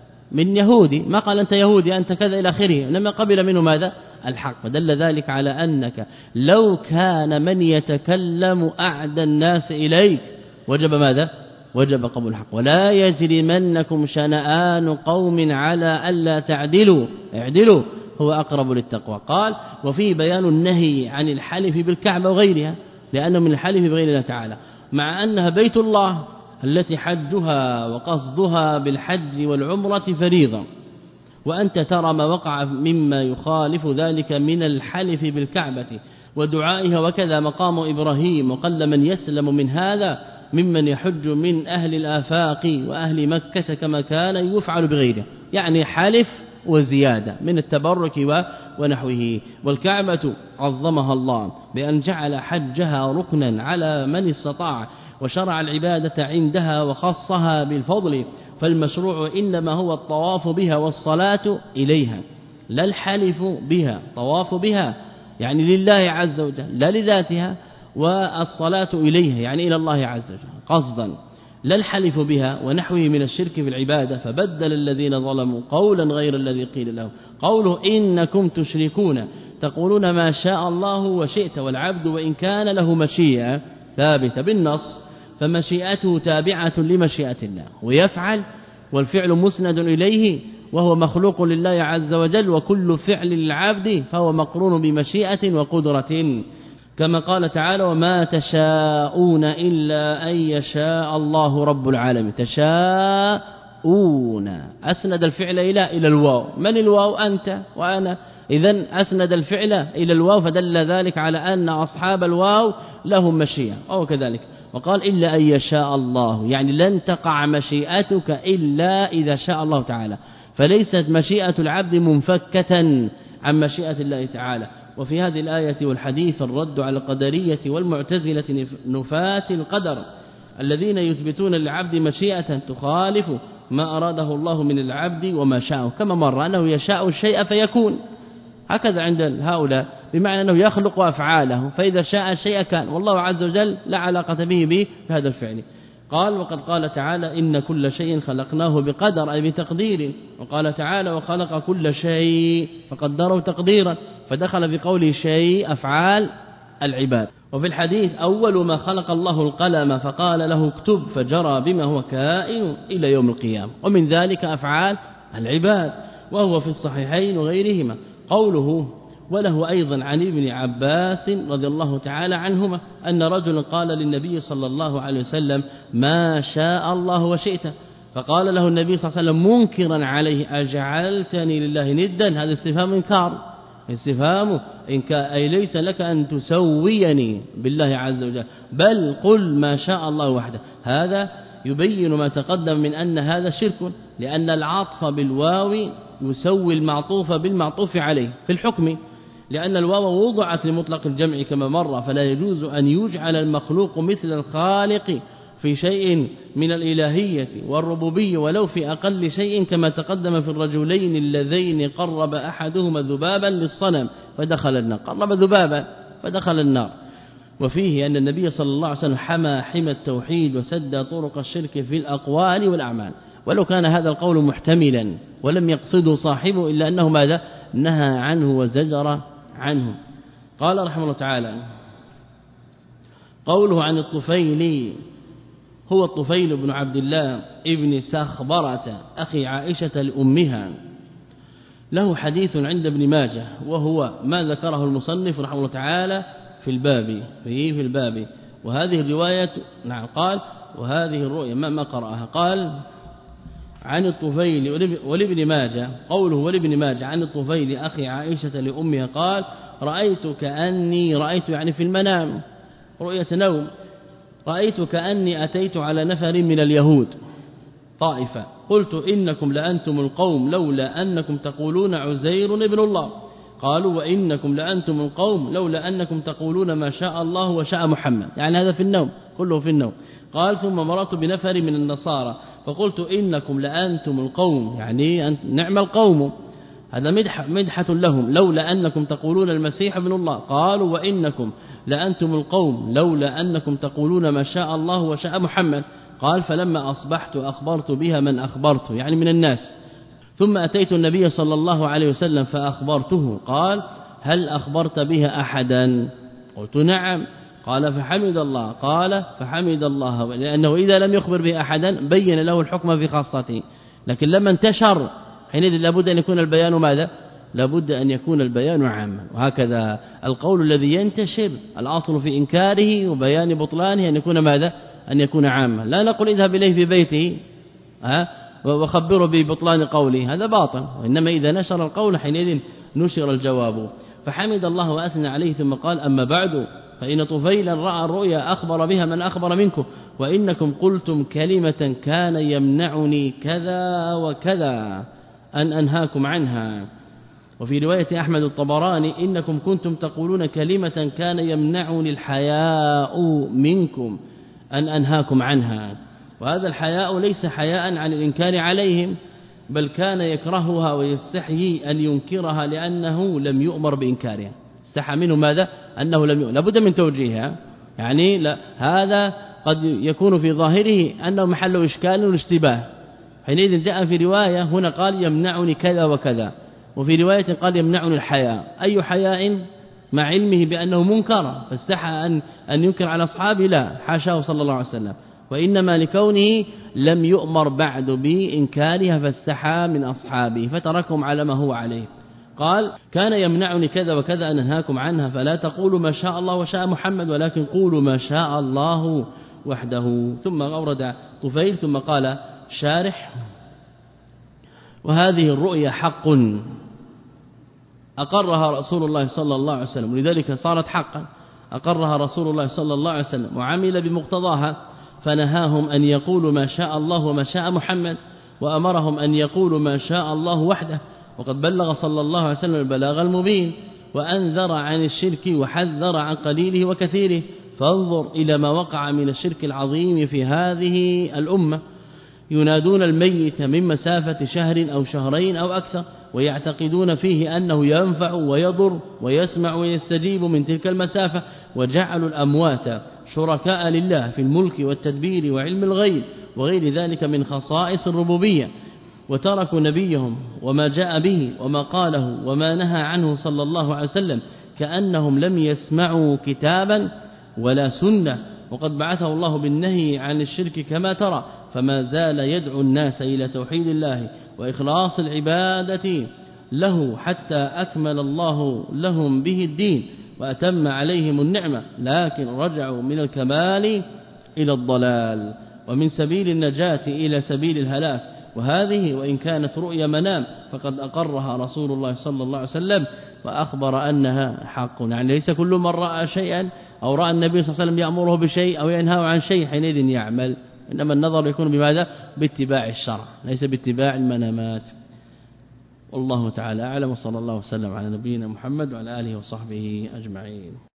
من يهودي، ما قال أنت يهودي أنت كذا إلى آخره، إنما قبل منه ماذا؟ الحق. فدل ذلك على أنك لو كان من يتكلم أعدى الناس إليك وجب ماذا؟ وجب قبول الحق. ولا يجرمنكم شنآن قوم على ألا تعدلوا، اعدلوا هو أقرب للتقوى. قال وفيه بيان النهي عن الحلف بالكعبة وغيرها، لأنه من الحلف بغير الله تعالى، مع أنها بيت الله التي حجها وقصدها بالحج والعمرة فريضة، وأنت ترى ما وقع مما يخالف ذلك من الحلف بالكعبة ودعائها، وكذا مقام إبراهيم، وقل من يسلم من هذا ممن يحج من أهل الآفاق وأهل مكة كما كان يفعل بغيره، يعني حلف وزيادة من التبرك ونحوه. والكعبة عظمها الله بأن جعل حجها ركنا على من استطاع، وشرع العبادة عندها وخصها بالفضل، فالمشروع إنما هو الطواف بها والصلاة إليها، لا الحلف بها. طواف بها يعني لله عز وجل لا لذاتها، والصلاة إليها يعني إلى الله عز وجل قصدا، لا الحلف بها ونحوه من الشرك في العبادة. فبدل الذين ظلموا قولا غير الذي قيل له. قوله إنكم تشركون تقولون ما شاء الله وشئت، والعبد وإن كان له مشيئة ثابتة بالنص فمشيئته تابعة لمشيئة الله، ويفعل والفعل مسند إليه وهو مخلوق لله عز وجل، وكل فعل للعبد فهو مقرون بمشيئة وقدرة، كما قال تعالى وما تشاءون إلا أن يشاء الله رب العالمين. تشاءون أسند الفعل إلى إلى الواو، من الواو؟ أنت وأنا، إذن أسند الفعل إلى الواو، فدل ذلك على أن أصحاب الواو لهم مشيئة أو كذلك. وقال إلا أن يشاء الله، يعني لن تقع مشيئتك إلا إذا شاء الله تعالى، فليست مشيئة العبد منفكة عن مشيئة الله تعالى. وفي هذه الآية والحديث الرد على القدرية والمعتزلة نفاة القدر الذين يثبتون للعبد مشيئة تخالف ما أراده الله من العبد وما شاءه، كما مر أنه يشاء الشيء فيكون، هكذا عند هؤلاء، بمعنى أنه يخلق أفعاله، فإذا شاء الشيء كان، والله عز وجل لا علاقة به به بهذا الفعل. قال وقد قال تعالى إن كل شيء خلقناه بقدر أي بتقدير، وقال تعالى وخلق كل شيء فقدره تقديرا، فدخل في قوله شيء أفعال العباد. وفي الحديث أول ما خلق الله القلم فقال له اكتب فجرى بما هو كائن إلى يوم القيامة، ومن ذلك أفعال العباد، وهو في الصحيحين وغيرهما. قوله وله أيضا عن ابن عباس رضي الله تعالى عنهما أن رجلا قال للنبي صلى الله عليه وسلم ما شاء الله وشئت، فقال له النبي صلى الله عليه وسلم منكرا عليه أجعلتني لله ندا، هذا استفهام إنكار، استفهام إنكار أي ليس لك أن تسويني بالله عز وجل، بل قل ما شاء الله وحده. هذا يبين ما تقدم من أن هذا شرك، لأن العطف بالواو يسوي المعطوف بالمعطوف عليه في الحكم، لأن الواو وضعت لمطلق الجمع كما مر، فلا يجوز أن يجعل المخلوق مثل الخالق في شيء من الإلهية والربوبية ولو في أقل شيء، كما تقدم في الرجلين اللذين قرب أحدهما ذبابا للصنم فدخل النار، قرب ذبابا فدخل النار. وفيه أن النبي صلى الله عليه وسلم حمى حمى التوحيد وسد طرق الشرك في الأقوال والأعمال، ولو كان هذا القول محتملا ولم يقصده صاحبه إلا أنه ماذا نهى عنه وزجر عنه. قال رحمه الله تعالى قوله عن الطفيل هو الطفيل بن عبد الله ابن سخبرة أخي عائشة لأمها، له حديث عند ابن ماجه وهو ما ذكره المصنف رحمه الله تعالى في الباب في في الباب وهذه الرواية نعم قال وهذه الرؤيا ما ما قرأها قال عن الطفيل ولابن ماجه قوله ولابن ماجه عن الطفيل أخي عائشة لأمها قال رأيت كأني رأيت يعني في المنام رؤية نوم رأيت كأني أتيت على نفر من اليهود طائفة قلت إنكم لأنتم القوم لولا أنكم تقولون عزير ابن الله قالوا وإنكم لأنتم القوم لولا أنكم تقولون ما شاء الله وشاء محمد يعني هذا في النوم كله في النوم قال ثم مررت بنفر من النصارى فقلت إنكم لأنتم القوم يعني نعم القوم هذا مدح مدحة لهم لولا أنكم تقولون المسيح ابن الله قالوا وإنكم لأنتم القوم لولا أنكم تقولون ما شاء الله وشاء محمد قال فلما أصبحت أخبرت بها من أخبرت يعني من الناس ثم أتيت النبي صلى الله عليه وسلم فأخبرته قال هل أخبرت بها أحدا قلت نعم قال فحمد الله قال فحمد الله لأنه إذا لم يخبر به أحدا بين له الحكم في خاصته لكن لما انتشر حينئذ لابد أن يكون البيان ماذا لابد أن يكون البيان عاما وهكذا القول الذي ينتشر الأصل في إنكاره وبيان بطلانه أن يكون ماذا أن يكون عاما لا نقول اذهب إليه في بيته ها وخبره ببطلان قوله هذا باطل وإنما إذا نشر القول حينئذ نشر الجواب فحمد الله وأثنى عليه ثم قال أما بعد فإن طفيلا رأى الرؤيا أخبر بها من أخبر منكم وإنكم قلتم كلمة كان يمنعني كذا وكذا أن أنهاكم عنها وفي رواية أحمد الطبراني إنكم كنتم تقولون كلمة كان يمنعني الحياء منكم أن أنهاكم عنها وهذا الحياء ليس حياء عن الإنكار عليهم بل كان يكرهها ويستحيي أن ينكرها لأنه لم يؤمر بإنكارها استحى منه ماذا أنه لم يؤمر لابد من توجيهها يعني لا هذا قد يكون في ظاهره أنه محل إشكال واشتباه حينئذ جاء في رواية هنا قال يمنعني كذا وكذا وفي رواية قال يمنعني الحياء أي حياء مع علمه بأنه منكر فاستحى أن, أن ينكر على أصحابه لا حاشاه صلى الله عليه وسلم وإنما لكونه لم يؤمر بعد بإنكارها فاستحى من أصحابه فتركهم على ما هو عليه قال كان يمنعني كذا وكذا أن أنهاكم عنها فلا تقولوا ما شاء الله وشاء محمد ولكن قولوا ما شاء الله وحده ثم أورد طفيل ثم قال شارح وهذه الرؤيا حق أقرها رسول الله صلى الله عليه وسلم ولذلك صارت حقا أقرها رسول الله صلى الله عليه وسلم وعمل بمقتضاها فنهاهم أن يقولوا ما شاء الله وما شاء محمد وأمرهم أن يقولوا ما شاء الله وحده وقد بلغ صلى الله عليه وسلم البلاغ المبين وأنذر عن الشرك وحذر عن قليله وكثيره فانظر إلى ما وقع من الشرك العظيم في هذه الأمة ينادون الميت من مسافة شهر أو شهرين أو أكثر ويعتقدون فيه أنه ينفع ويضر ويسمع ويستجيب من تلك المسافة وجعلوا الأموات شركاء لله في الملك والتدبير وعلم الغيب وغير ذلك من خصائص الربوبية وتركوا نبيهم وما جاء به وما قاله وما نهى عنه صلى الله عليه وسلم كأنهم لم يسمعوا كتابا ولا سنة وقد بعثه الله بالنهي عن الشرك كما ترى فما زال يدعو الناس إلى توحيد الله وإخلاص العبادة له حتى أكمل الله لهم به الدين وأتم عليهم النعمة لكن رجعوا من الكمال إلى الضلال ومن سبيل النجاة إلى سبيل الهلاك وهذه وإن كانت رؤيا منام فقد أقرها رسول الله صلى الله عليه وسلم وأخبر أنها حق يعني ليس كل من رأى شيئا أو رأى النبي صلى الله عليه وسلم يأمره بشيء أو ينهاه عن شيء حينئذ يعمل إنما النظر يكون بماذا باتباع الشرع ليس باتباع المنامات والله تعالى أعلم وصلى الله وسلم على نبينا محمد وعلى آله وصحبه أجمعين.